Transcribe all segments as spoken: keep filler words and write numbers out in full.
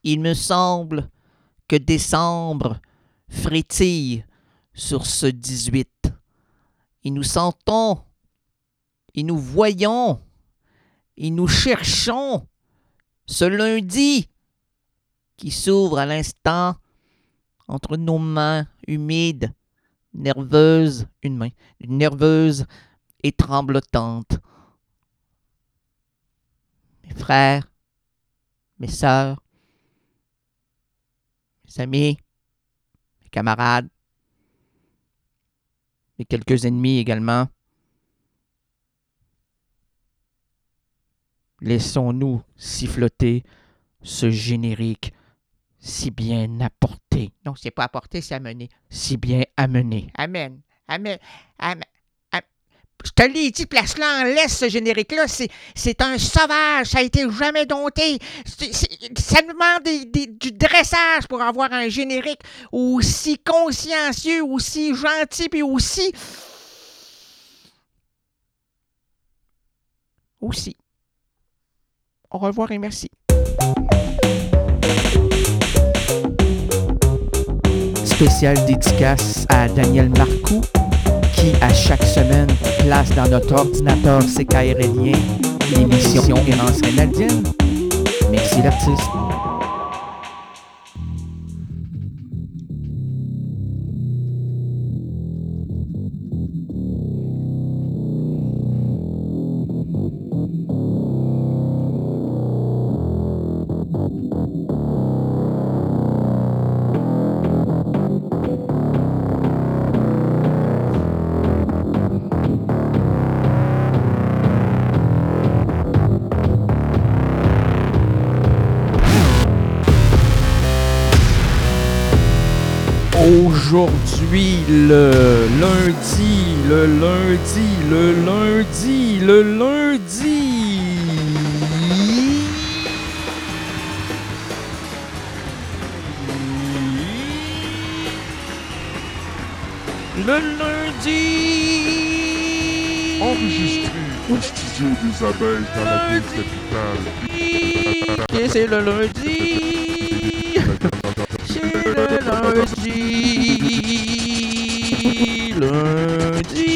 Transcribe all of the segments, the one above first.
Il me semble que décembre frétille sur ce dix-huit. Et nous sentons, et nous voyons, et nous cherchons ce lundi qui s'ouvre à l'instant entre nos mains humides, nerveuses, une main, nerveuse et tremblotante. Mes frères, mes sœurs, mes amis, mes camarades, et quelques ennemis également. Laissons-nous siffloter ce générique si bien apporté. Non, c'est pas apporté, c'est amené. Si bien amené. Amen. Amen. Amen. Amen. Je te l'ai dit, place-la en laisse, ce générique-là. C'est, c'est un sauvage. Ça a été jamais dompté. C'est, c'est, ça demande des, des, du dressage pour avoir un générique aussi consciencieux, aussi gentil, puis aussi... Aussi. Au revoir et merci. Spéciale dédicace à Daniel Marcoux, qui à chaque semaine place dans notre ordinateur C K R Lien l'émission Errance Rénaldienne. Merci l'artiste. Aujourd'hui, le lundi, le lundi, le lundi, le lundi. Le lundi. Enregistré au studio des abeilles dans la ville capitale. Et c'est le lundi. C'est le lundi. Lundi.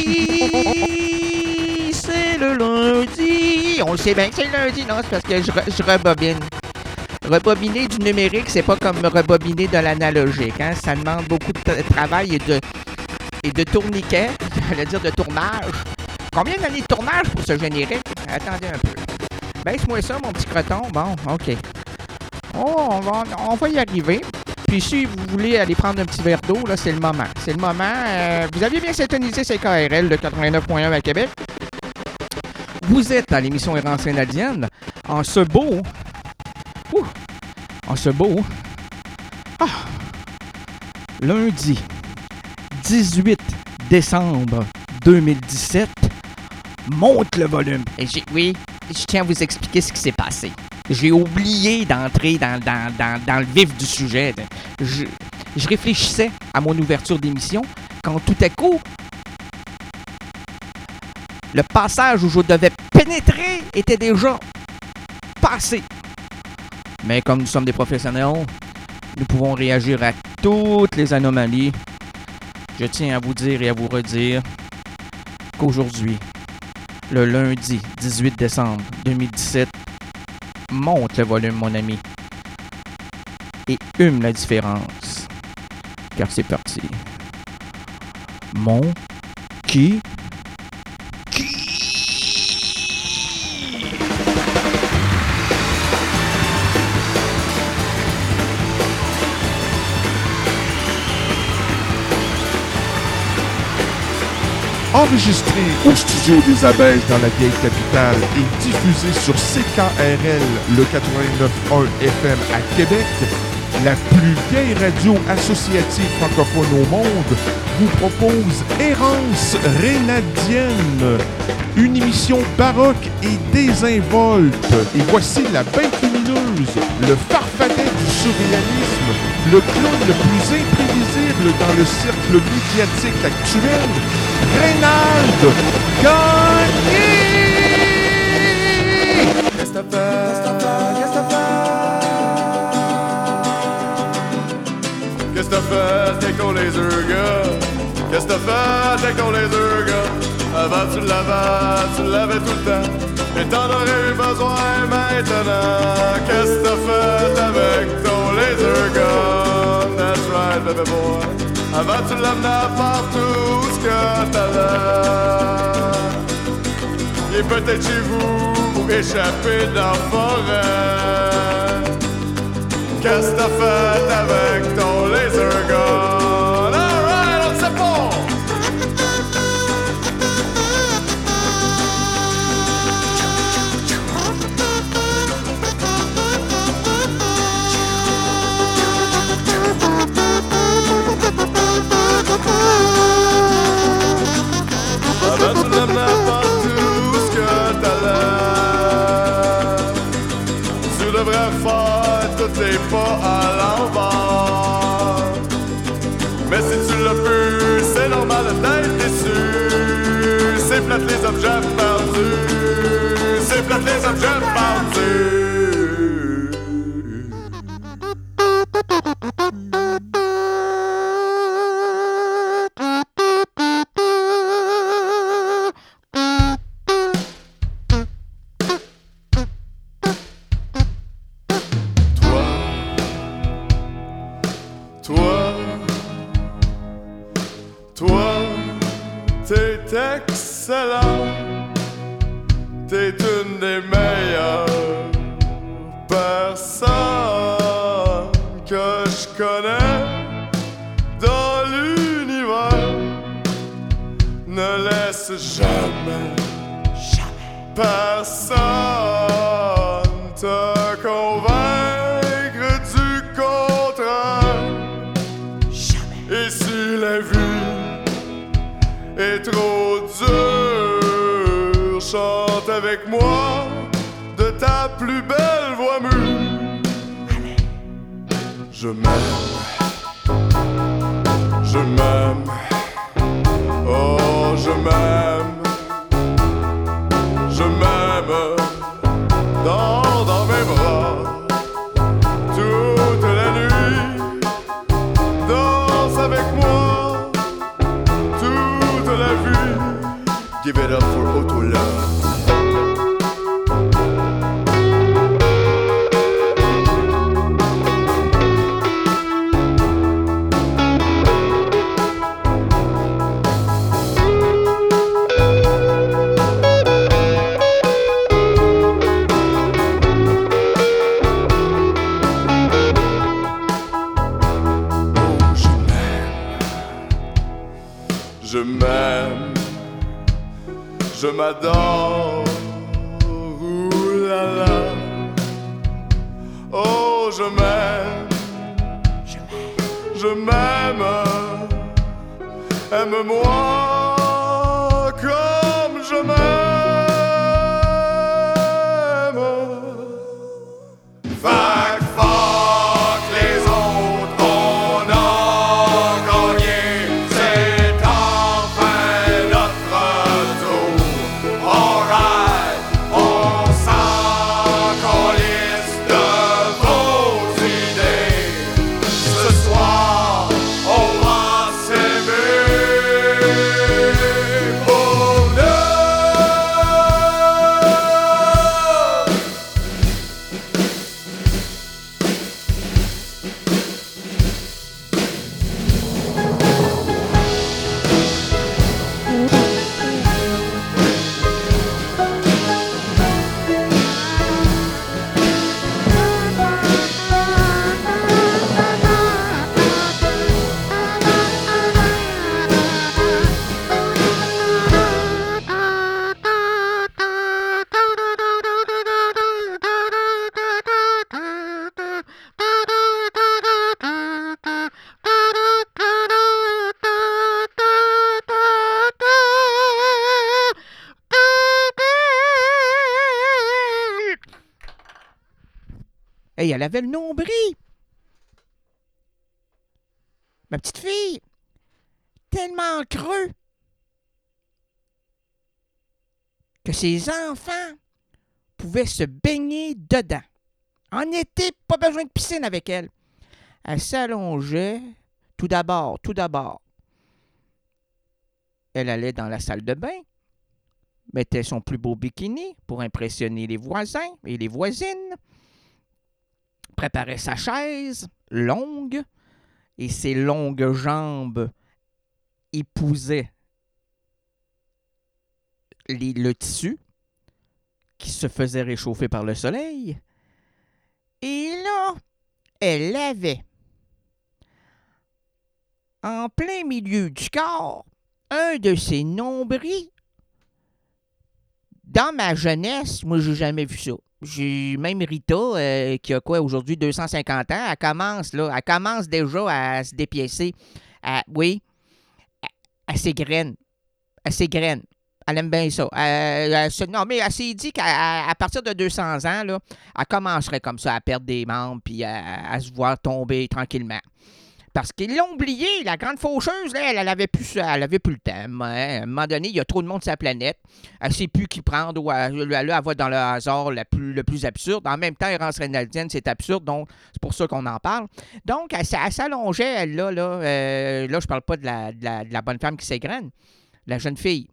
C'est le lundi. On le sait bien que c'est le lundi. Non, c'est parce que je, re- je rebobine. Rebobiner du numérique, c'est pas comme rebobiner de l'analogique. Hein? Ça demande beaucoup de t- travail et de, et de tourniquet. J'allais dire de tournage. Combien d'années de tournage pour ce générique? Attendez un peu. Baisse-moi ça, mon petit croton. Bon, OK. Oh, on va, on va y arriver. Puis si vous voulez aller prendre un petit verre d'eau, là, c'est le moment. C'est le moment. Euh, vous aviez bien syntonisé C K R L de quatre-vingt-neuf point un à Québec. Vous êtes à l'émission Errance Rénaldienne en ce beau... Ouh, en ce beau... Ah, lundi dix-huit décembre deux mille dix-sept. Monte le volume. Et j'ai, oui, je tiens à vous expliquer ce qui s'est passé. J'ai oublié d'entrer dans, dans, dans, dans le vif du sujet. Je, je réfléchissais à mon ouverture d'émission quand tout à coup, le passage où je devais pénétrer était déjà passé. Mais comme nous sommes des professionnels, nous pouvons réagir à toutes les anomalies. Je tiens à vous dire et à vous redire qu'aujourd'hui, le lundi dix-huit décembre deux mille dix-sept, monte le volume, mon ami, et hume la différence, car c'est parti. Mon qui qui Enregistré au studio des abeilles dans la vieille capitale et diffusé sur C K R L, le quatre-vingt-neuf point un F M à Québec, la plus vieille radio associative francophone au monde, vous propose Errance Rénaldienne, une émission baroque et désinvolte. Et voici la bête lumineuse, le farfadet du surréalisme, le clown le plus imprévisible dans le cercle médiatique actuel, Reynald Gagné! Qu'est-ce que t'as fait? Qu'est-ce que t'as fait? t'as fait avec ton laser gun? Qu'est-ce que t'as fait avec ton laser gun? Avant tu l'avais, tu l'avais tout le temps. Et t'en aurais eu besoin maintenant. Qu'est-ce que t'as fait avec ton laser gun? That's right, baby boy. Avant tu l'amenais partout ce que t'avais. Il est peut-être chez vous ou échappé dans la forêt. Qu'est-ce que t'as fait avec ton laser gun? Alright, on sait pas! Avant tu l'amenais partout ce que t'allais. Tu devrais faire tous tes pas à l'envers. Mais si tu l'as pu, c'est normal d'être déçu. C'est plate les objets perdus. C'est plate les objets perdus. Excellent, t'es une des meilleures personnes que je connais dans l'univers. Ne laisse jamais, jamais personne te convaincre du contraire. Jamais. Et si la vie est trop dur, chante avec moi de ta plus belle voix mue. Je m'aime, je m'aime, oh je m'aime, je m'aime, dans, dans mes bras, toute la nuit, danse avec moi. La vue, give it up for Auto Love. Je m'aime, je m'adore, oulala. Oh, je m'aime, je m'aime, aime-moi comme je m'aime. Fuck, fuck les autres, on a gagné. Hey, elle avait le nombril. Ma petite fille. Tellement creux que ses enfants pouvaient se baigner dedans. En été, pas besoin de piscine avec elle. Elle s'allongeait Tout d'abord, tout d'abord, elle allait dans la salle de bain, mettait son plus beau bikini pour impressionner les voisins et les voisines, préparait sa chaise longue et ses longues jambes épousaient les, le tissu qui se faisait réchauffer par le soleil. Et là, elle avait en plein milieu du corps un de ses nombrils. Dans ma jeunesse, moi, j'ai jamais vu ça. J'ai même Rita, euh, qui a quoi aujourd'hui, deux cent cinquante ans, elle commence, là, elle commence déjà à se dépiécer. À, oui, à, à ses graines. À ses graines. Elle aime bien ça. Elle, elle se, non, mais elle s'est dit qu'à à partir de deux cents ans, là, elle commencerait comme ça à perdre des membres puis à, à se voir tomber tranquillement. Parce qu'ils l'ont oublié, la grande faucheuse, là, elle, elle avait plus, elle avait plus le temps. Hein. À un moment donné, il y a trop de monde sur la planète. Elle ne sait plus qui prendre ou elle, elle, elle va dans le hasard le plus, le plus absurde. En même temps, Errance Reynaldienne, c'est absurde, donc c'est pour ça qu'on en parle. Donc, elle, elle s'allongeait, elle, là, là, euh, là je parle pas de la, de, la, de la bonne femme qui s'égrène. La jeune fille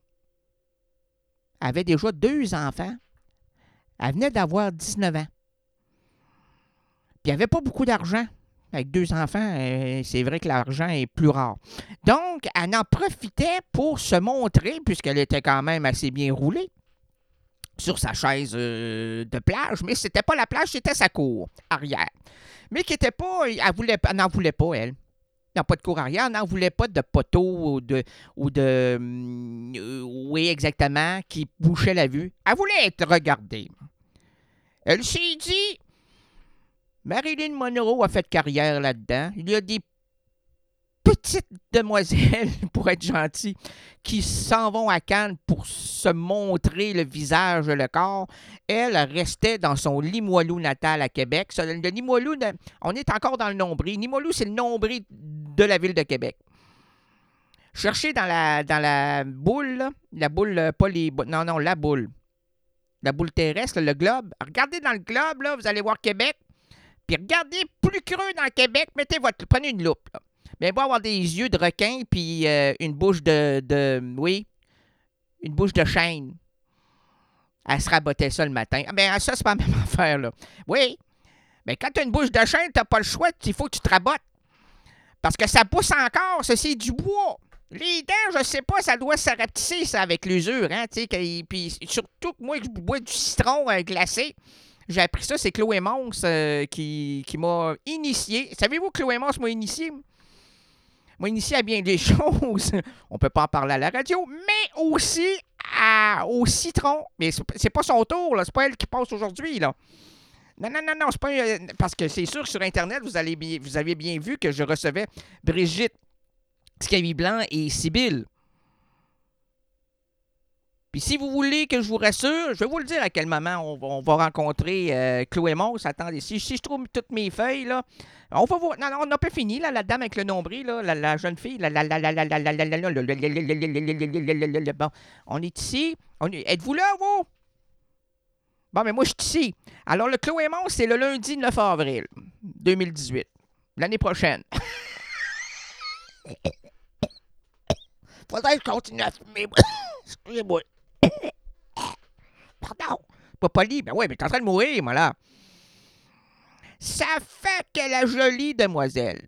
avait déjà deux enfants. Elle venait d'avoir dix-neuf ans. Puis, il n'y avait pas beaucoup d'argent. Avec deux enfants, euh, c'est vrai que l'argent est plus rare. Donc, elle en profitait pour se montrer, puisqu'elle était quand même assez bien roulée, sur sa chaise euh, de plage. Mais c'était pas la plage, c'était sa cour arrière. Mais qui était pas... Elle voulait, elle n'en voulait pas, elle. Non, pas de cour arrière, elle n'en voulait pas de poteau ou de... Ou de euh, oui, exactement, qui bouchait la vue. Elle voulait être regardée. Elle s'est dit... Marilyn Monroe a fait carrière là-dedans. Il y a des petites demoiselles, pour être gentilles, qui s'en vont à Cannes pour se montrer le visage et le corps. Elle restait dans son Limoilou natal à Québec. Le Limoilou, on est encore dans le nombril. Limoilou, c'est le nombril de la ville de Québec. Cherchez dans la, dans la boule, la boule, pas les... Non, non, la boule. La boule terrestre, le globe. Regardez dans le globe, là, vous allez voir Québec. Puis regardez plus creux dans Québec, mettez votre, prenez une loupe. Là. Mais va avoir des yeux de requin puis euh, une bouche de, de, oui, une bouche de chêne. Elle se rabotait ça le matin. Ah, ben ça, c'est pas la même affaire, là. Oui, mais quand tu as une bouche de chêne, t'as pas le choix, il faut que tu te rabottes. Parce que ça pousse encore, ça, c'est du bois. Les dents, je sais pas, ça doit se rapetisser, ça, avec l'usure, hein, tu sais. Puis surtout que moi, je bois du citron euh, glacé. J'ai appris ça, c'est Chloé Mons euh, qui, qui m'a initié. Savez-vous que Chloé Mons m'a initié? M'a initié à bien des choses. On peut pas en parler à la radio, mais aussi à, au citron. Mais c'est, c'est pas son tour, là. C'est pas elle qui passe aujourd'hui, là. Non, non, non, non, c'est pas... Euh, parce que c'est sûr que sur Internet, vous, allez bien, vous avez bien vu que je recevais Brigitte Scabie-Blanc et Sibylle. Puis si vous voulez que je vous rassure, je vais vous le dire à quel moment on va, on va rencontrer euh, Chloé Mons. Attendez, si, si je trouve toutes mes feuilles, là, on va voir. Non, non, on n'a pas fini, là, la dame avec le nombril, là, la, la jeune fille, la, la, la, la, la, la, la, la, la, la, bon, on est ici. On est, êtes-vous là, vous? Bon, mais moi, je suis ici. Alors, le Chloé Mons, c'est le lundi neuf avril deux mille dix-huit. L'année prochaine. Faudrait que je continue à fumer. Excusez-moi. Pardon. Pas poli. Ben oui, mais t'es en train de mourir, moi, là. Ça fait que la jolie demoiselle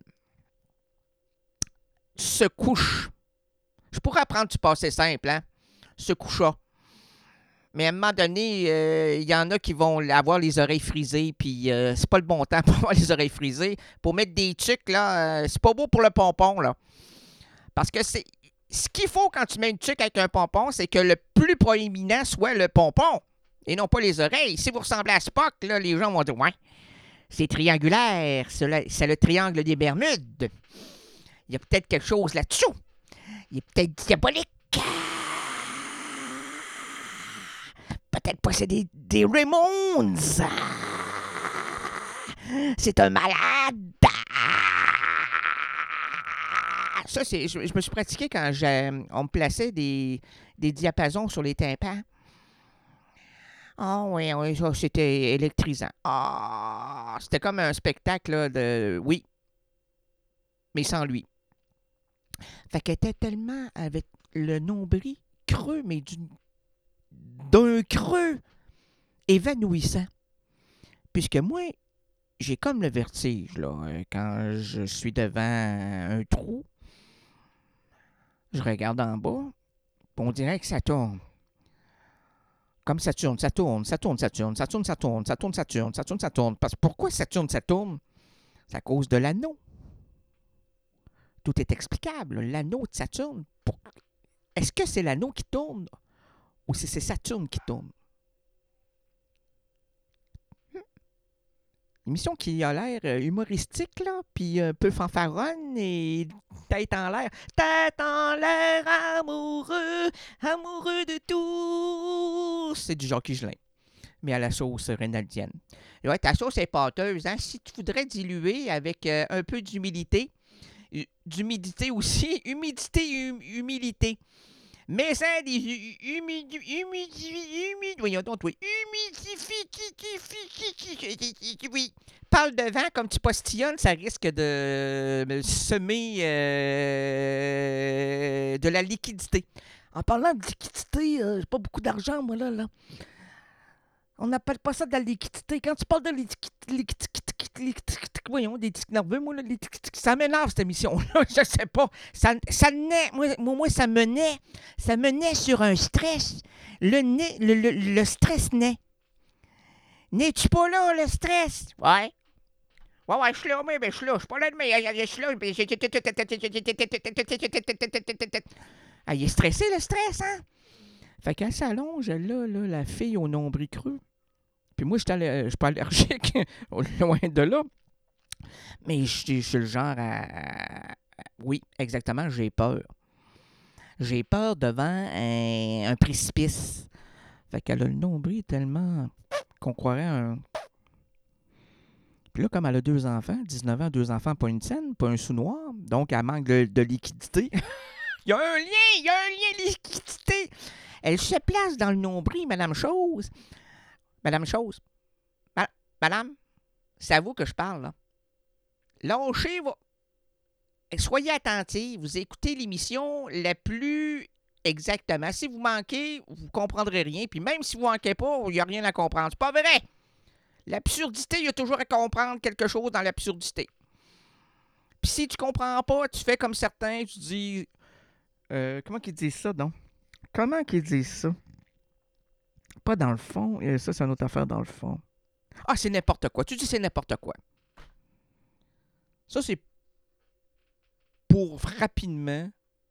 se couche. Je pourrais prendre du passé simple, hein. Se coucha. Mais à un moment donné, il euh, y en a qui vont avoir les oreilles frisées, puis euh, c'est pas le bon temps pour avoir les oreilles frisées. Pour mettre des tucs, là, euh, c'est pas beau pour le pompon, là. Parce que c'est... Ce qu'il faut quand tu mets une tuque avec un pompon, c'est que le plus proéminent soit le pompon et non pas les oreilles. Si vous ressemblez à Spock, là, les gens vont dire « Ouais, c'est triangulaire, c'est le, c'est le triangle des Bermudes. Il y a peut-être quelque chose là-dessous. Il est peut-être diabolique. Peut-être posséder des Ramones. C'est un malade. » Ça, c'est, je, je me suis pratiqué quand j'ai, on me plaçait des, des diapasons sur les tympans. Ah oh, oui, oui, ça, c'était électrisant. Ah, oh, c'était comme un spectacle là, de... Oui, mais sans lui. Fait qu'elle était tellement avec le nombril creux, mais d'une, d'un creux évanouissant. Puisque moi, j'ai comme le vertige, là. Quand je suis devant un trou, je regarde en bas, puis on dirait que ça tourne. Comme ça tourne, ça tourne, ça tourne, ça tourne, ça tourne, ça tourne, ça tourne, ça tourne, ça tourne, ça tourne. Parce que pourquoi ça tourne, ça tourne? C'est à cause de l'anneau. Tout est explicable. L'anneau de Saturne. Pour... Est-ce que c'est l'anneau qui tourne ou c'est Saturne qui tourne? Émission qui a l'air humoristique, là, puis un peu fanfaronne et tête en l'air. Tête en l'air, amoureux, amoureux de tous. C'est du Jacques Higelin, mais à la sauce rénaldienne. Et ouais, ta sauce est pâteuse, hein? Si tu voudrais diluer avec euh, un peu d'humilité, d'humidité aussi, humidité, hum, humilité. Mais ça, des humidifie, humidifie, voyons donc, oui, humidifie, oui. Parle de vent comme tu postillonnes, ça risque de semer euh, de la liquidité. En parlant de liquidité, euh, j'ai pas beaucoup d'argent, moi, là, là. On n'appelle pas ça de la liquidité. Quand tu parles de liquidité, voyons, des tics nerveux, moi, là, ça m'énerve, cette émission-là, je sais pas. Ça, ça naît, moi, moi, ça me naît, ça me naît sur un stress. Le, nez, le, le, le stress naît. N'es-tu pas là, le stress? Ouais. Ouais, ouais, je suis là, mais je suis là, je suis pas là, mais je suis là. Ah, il est stressé, le stress, hein? Fait qu'elle s'allonge, là, là, la fille au nombril creux. Puis moi, je suis pas allergique, loin de là. Mais je suis le genre à, à... Oui, exactement, j'ai peur. J'ai peur devant un, un précipice. Fait qu'elle a le nombril tellement qu'on croirait un... Puis là, comme elle a deux enfants, dix-neuf ans, deux enfants, pas une scène, pas un sous-noir, donc elle manque de, de liquidité. Il y a un lien, il y a un lien de liquidité. Elle se place dans le nombril, Madame Chose. Madame Chose. Ma- Madame, c'est à vous que je parle, là. Lâchez vos... Soyez attentifs, vous écoutez l'émission la plus exactement. Si vous manquez, vous ne comprendrez rien. Puis même si vous ne manquez pas, il n'y a rien à comprendre. C'est pas vrai. L'absurdité, il y a toujours à comprendre quelque chose dans l'absurdité. Puis si tu comprends pas, tu fais comme certains, tu dis... Euh, comment qu'ils disent ça, donc? Comment qu'ils disent ça? Pas dans le fond. Et ça, c'est une autre affaire dans le fond. Ah, c'est n'importe quoi. Tu dis c'est n'importe quoi. Ça, c'est pour rapidement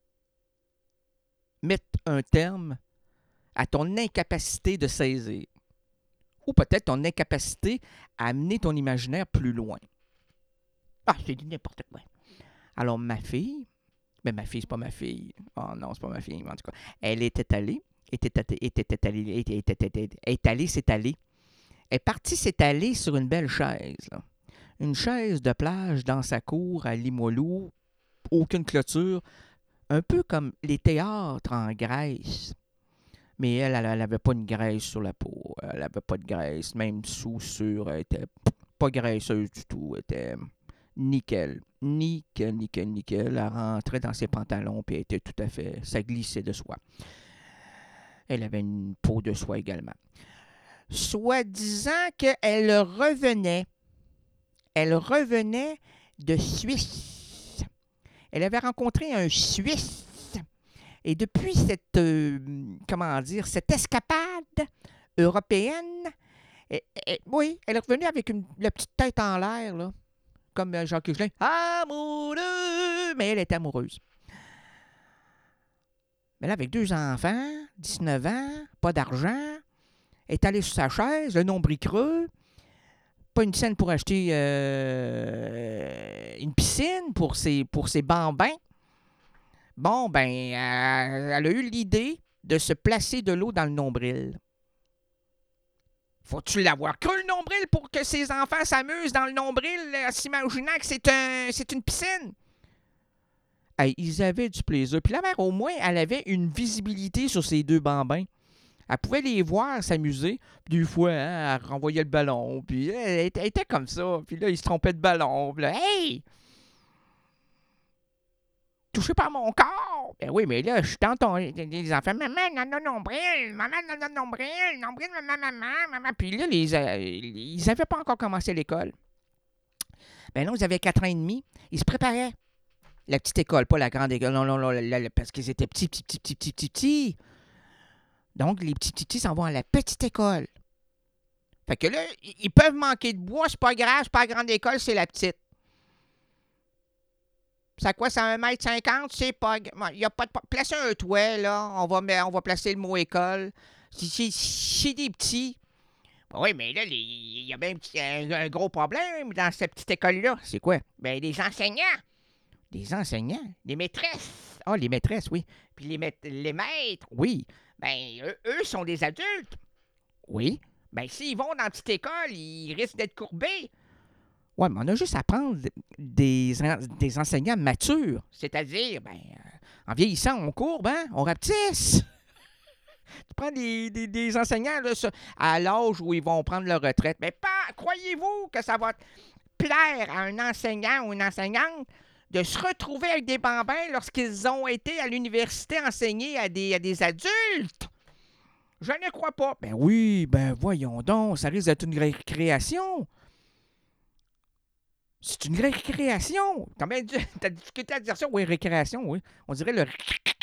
mettre un terme à ton incapacité de saisir. Ou peut-être ton incapacité à amener ton imaginaire plus loin. Ah, j'ai dit n'importe quoi. Alors, ma fille... Mais ma fille, c'est pas ma fille. Oh non, c'est pas ma fille, en tout cas. Elle était allée, était, était allée, était, était, était, est allée, s'est allée. Elle est partie s'étaler sur une belle chaise, là. Une chaise de plage dans sa cour à Limoilou, aucune clôture, un peu comme les théâtres en Grèce. Mais elle, elle n'avait pas une graisse sur la peau. Elle n'avait pas de graisse, même sous sur, elle était pas graisseuse du tout. Elle était nickel. Nickel, nickel, nickel. Elle rentrait dans ses pantalons puis elle était tout à fait... Ça glissait de soie. Elle avait une peau de soie également. Soit disant qu'elle revenait. Elle revenait de Suisse. Elle avait rencontré un Suisse. Et depuis cette, euh, comment dire, cette escapade européenne, et, et, oui, elle est revenue avec une, la petite tête en l'air, là, comme Jacques Higelin. Amoureux! Mais elle est amoureuse. Mais là, avec deux enfants, dix-neuf ans, pas d'argent, elle est allée sur sa chaise, le nombril creux, pas une scène pour acheter euh, une piscine pour ses, pour ses bambins. Bon, ben, euh, elle a eu l'idée de se placer de l'eau dans le nombril. Faut-tu l'avoir creux, le nombril, pour que ses enfants s'amusent dans le nombril en s'imaginant que c'est, un, c'est une piscine? Hey, ils avaient du plaisir. Puis la mère, au moins, elle avait une visibilité sur ses deux bambins. Elle pouvait les voir s'amuser. Puis des fois, hein, elle renvoyait le ballon. Puis elle, elle était comme ça. Puis là, ils se trompaient de ballon. Puis là, hey! touchez pas à mon corps. Ben oui, mais là, je suis dans ton... Les enfants, maman, non, non, nombril, maman, non, non, nombril, nombril, maman, maman, maman. Puis là, les, euh, ils n'avaient pas encore commencé l'école. Ben non, ils avaient quatre ans et demi. Ils se préparaient. La petite école, pas la grande école. Non, non, non, la, la, parce qu'ils étaient petits, petits, petits, petits, petits, petits, petits. Donc, les petits, petits, petits s'en vont à la petite école. Fait que là, ils peuvent manquer de bois, c'est pas grave, c'est pas la grande école, c'est la petite. C'est quoi, c'est un mètre cinquante, c'est pas... Il y a pas de... Placez un toit, là, on va, on va placer le mot école. C'est, c'est des petits. Oui, mais là, il y a bien un, un gros problème dans cette petite école-là. C'est quoi? Ben, des enseignants. Des enseignants? Des maîtresses. Ah, les maîtresses, oui. Puis les, maît- les maîtres, oui. Ben, eux, eux sont des adultes. Oui. Ben, s'ils vont dans la petite école, ils risquent d'être courbés. Ouais, mais on a juste à prendre des, des enseignants matures. C'est-à-dire, ben, en vieillissant, on courbe, hein? On rapetisse. Tu prends des, des, des enseignants là, à l'âge où ils vont prendre leur retraite. Mais pas, croyez-vous que ça va plaire à un enseignant ou une enseignante de se retrouver avec des bambins lorsqu'ils ont été à l'université enseigner à des, à des adultes? Je ne crois pas. Ben oui, ben voyons donc, ça risque d'être une récréation. C'est une récréation. T'as bien dit, t'as difficulté à dire ça? Oui, récréation, oui. On dirait le...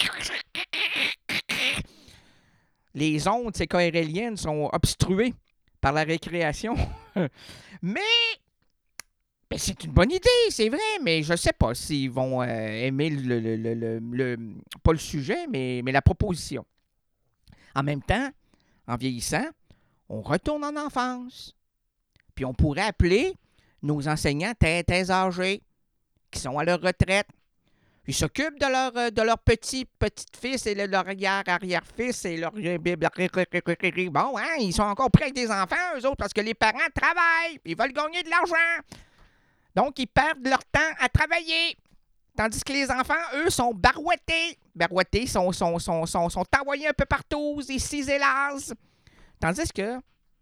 Les ondes, ces cohéréliennes, sont obstruées par la récréation. Mais... Ben, c'est une bonne idée, c'est vrai, mais je ne sais pas s'ils vont euh, aimer le, le, le, le, le... Pas le sujet, mais, mais la proposition. En même temps, en vieillissant, on retourne en enfance. Puis on pourrait appeler nos enseignants très, très âgés qui sont à leur retraite. Ils s'occupent de leur, de leur petit, petit-fils et de leur arrière-arrière-fils et leur... Bon, hein, ils sont encore près avec des enfants, eux autres, parce que les parents travaillent. Ils veulent gagner de l'argent. Donc, ils perdent leur temps à travailler. Tandis que les enfants, eux, sont barouettés. Barouettés, sont, sont, sont, sont, sont envoyés un peu partout, ici et là. Tandis que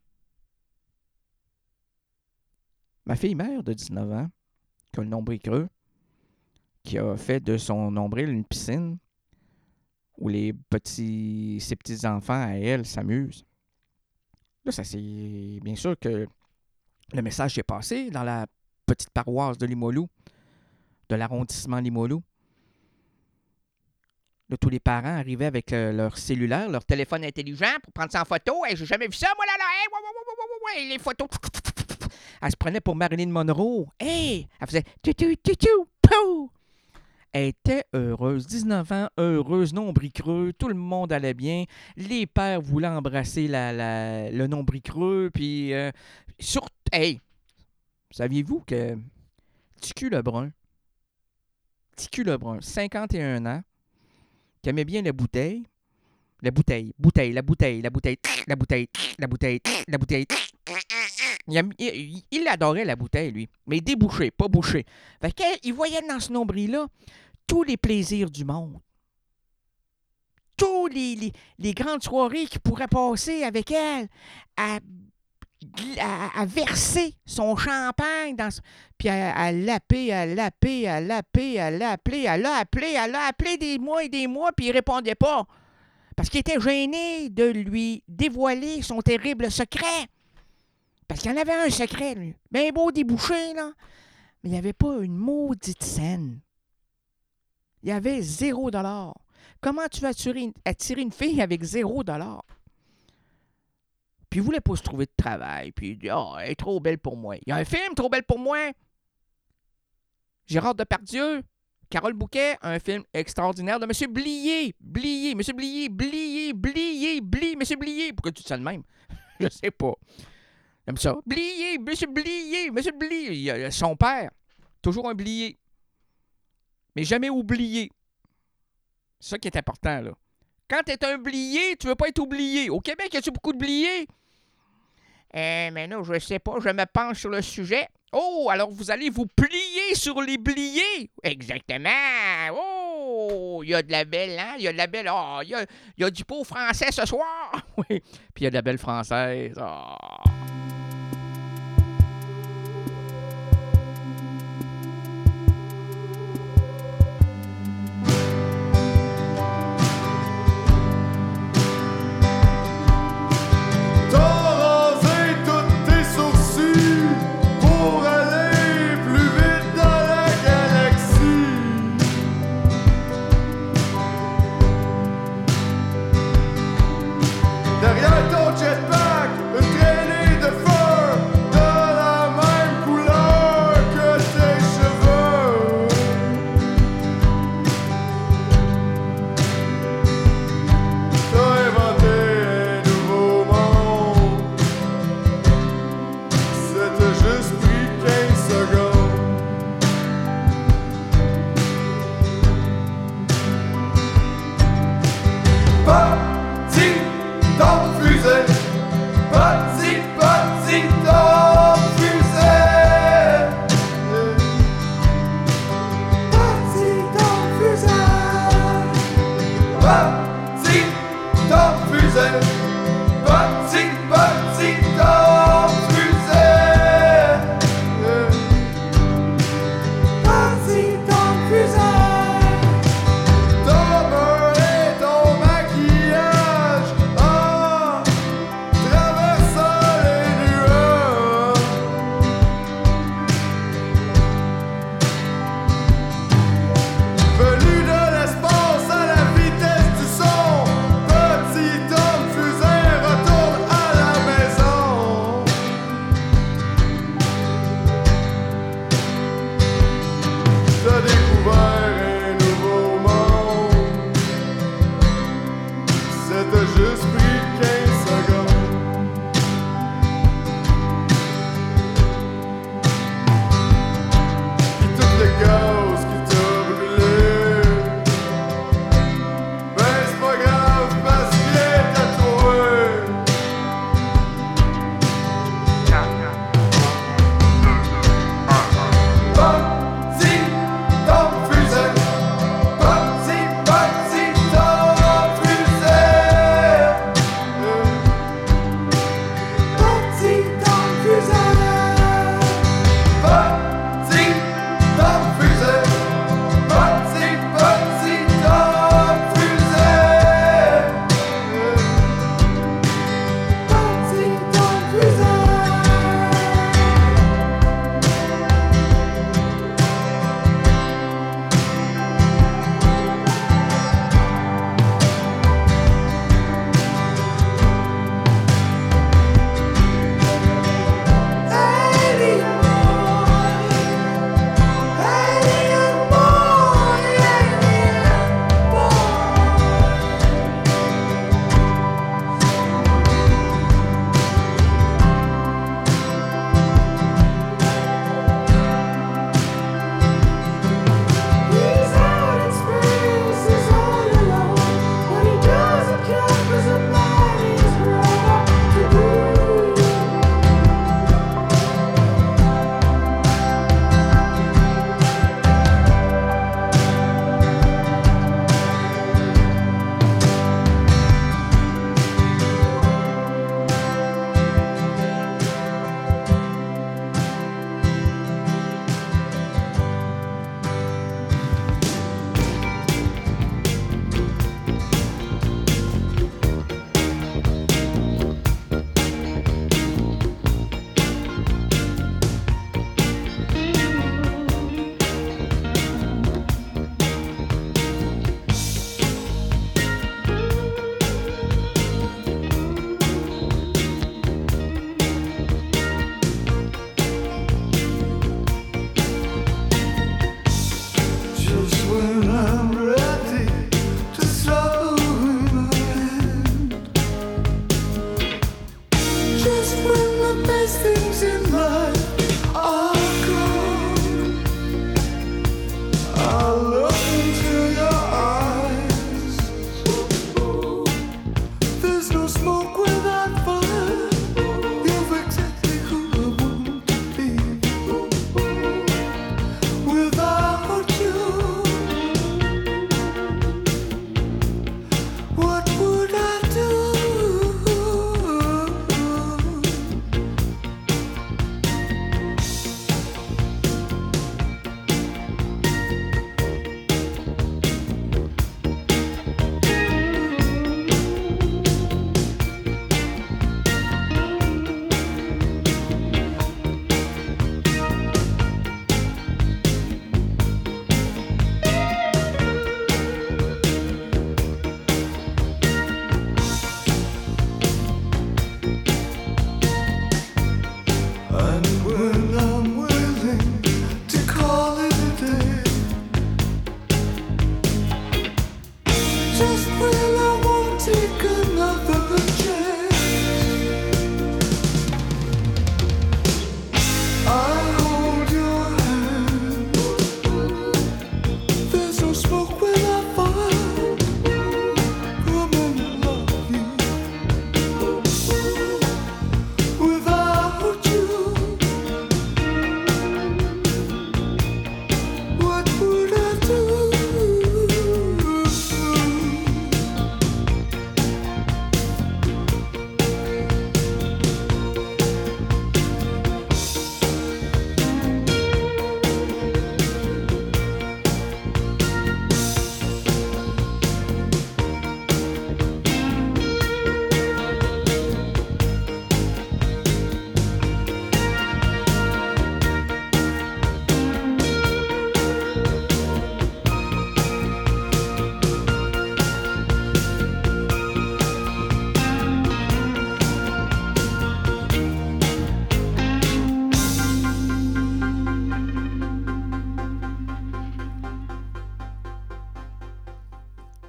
ma fille mère de dix-neuf ans, qui a le nombril creux, qui a fait de son nombril une piscine où les petits, ses petits-enfants, à elle, s'amusent. Là, ça c'est bien sûr que le message est passé dans la petite paroisse de Limoilou, de l'arrondissement Limoilou. Là, tous les parents arrivaient avec euh, leur cellulaire, leur téléphone intelligent pour prendre ça en photo. Hey, j'ai jamais vu ça, moi, là, là. Hey, ouais, ouais, ouais, ouais, ouais, les photos. Elle se prenait pour Marilyn Monroe. Hey, elle faisait tu tu tu tu pou. Elle était heureuse, dix-neuf ans, heureuse, nombril creux, tout le monde allait bien. Les pères voulaient embrasser la, la, le nombril creux, puis euh, surtout, hey, saviez-vous que Ticu Lebrun, Ticu Lebrun, cinquante et un ans, qui aimait bien la bouteille, la bouteille, bouteille, la bouteille, la bouteille, la bouteille, la bouteille, la bouteille. Il, il, il adorait la bouteille, lui, mais débouché, pas bouché. Fait qu'il voyait dans ce nombril-là tous les plaisirs du monde. Tous les, les, les grandes soirées qu'il pourrait passer avec elle, à, à, à verser son champagne, dans, puis à, à l'appeler, à l'appeler, à l'appeler, à l'appeler, elle l'a appelé, elle l'a appelé des mois et des mois, puis il répondait pas. Parce qu'il était gêné de lui dévoiler son terrible secret. Parce qu'il y en avait un secret, lui. Bien beau débouché, là. Mais il n'y avait pas une maudite scène. Il y avait zéro dollar. Comment tu vas attirer, attirer une fille avec zéro dollar? Puis il ne voulait pas se trouver de travail. Puis il dit, ah, oh, elle est trop belle pour moi. Il y a un film, Trop belle pour moi. Gérard Depardieu, Carole Bouquet, un film extraordinaire de M. Blier. Blier, M. Blier, Blier, Blier, Blier, M. Blier. Pourquoi tu dis ça de même? Je sais pas. Comme ça. Blier, M. Blier, M. Blier. Il a son père, toujours un Blier. Mais jamais oublié. C'est ça qui est important, là. Quand tu es un blié, tu veux pas être oublié. Au Québec, y a-tu beaucoup de bliés? Euh, mais non, je sais pas. Je me penche sur le sujet. Oh, alors vous allez vous plier sur les bliés. Exactement. Oh, il y a de la belle, hein? Il y a de la belle. Oh, il y a, y a du beau français ce soir. Oui. Puis il y a de la belle française. Oh.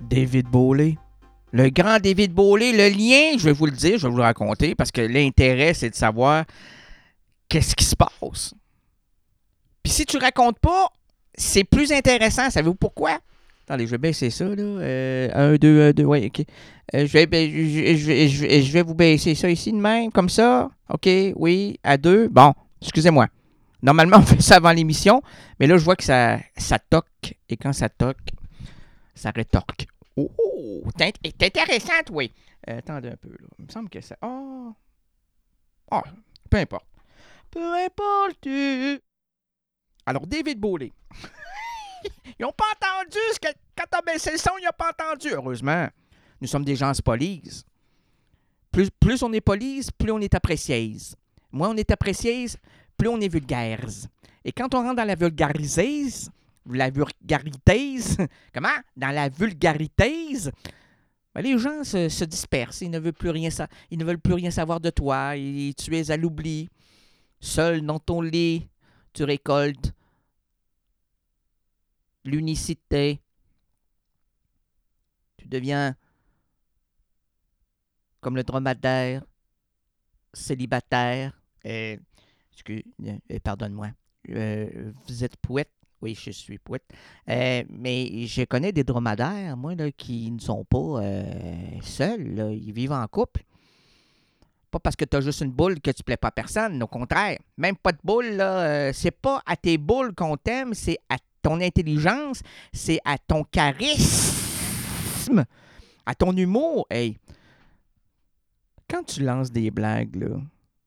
David Bowie. Le grand David Bowie, le lien, je vais vous le dire, je vais vous le raconter, parce que l'intérêt, c'est de savoir qu'est-ce qui se passe. Puis si tu racontes pas, c'est plus intéressant. Savez-vous pourquoi? Attendez, je vais baisser ça, là. Euh, un, deux, un, deux, oui, OK. Euh, je, vais, je, je, je, je, je vais vous baisser ça ici de même, comme ça. OK, oui, à deux. Bon, excusez-moi. Normalement, on fait ça avant l'émission, mais là, je vois que ça, ça toque. Et quand ça toque, ça rétorque. Oh, oh t'es intéressant, oui. Euh, attendez un peu, là. Il me semble que ça... Oh, oh peu importe. Peu importe. Alors, David Bowie. Ils n'ont pas entendu ce que... Quand t'as baissé le son, ils n'ont pas entendu. Heureusement, nous sommes des gens police. Plus, plus on est police, plus on est apprécié. Moins on est apprécié, plus on est vulgaire. Et quand on rentre dans la vulgarisée, la vulgarité, comment? Dans la vulgarité, ben les gens se, se dispersent. Ils ne veulent plus rien sa- ils ne veulent plus rien savoir de toi. Et tu es à l'oubli. Seul dans ton lit, tu récoltes l'unicité. Tu deviens comme le dromadaire, célibataire. Euh, excuse, euh, pardonne-moi. Euh, vous êtes poète? Oui, je suis poète. Euh, mais je connais des dromadaires, moi, là, qui ne sont pas euh, seuls. Là. Ils vivent en couple. Pas parce que tu as juste une boule que tu ne plais pas à personne. Au contraire. Même pas de boule, là. Euh, c'est pas à tes boules qu'on t'aime, c'est à ton intelligence, c'est à ton charisme, à ton humour. Hey, quand tu lances des blagues, là,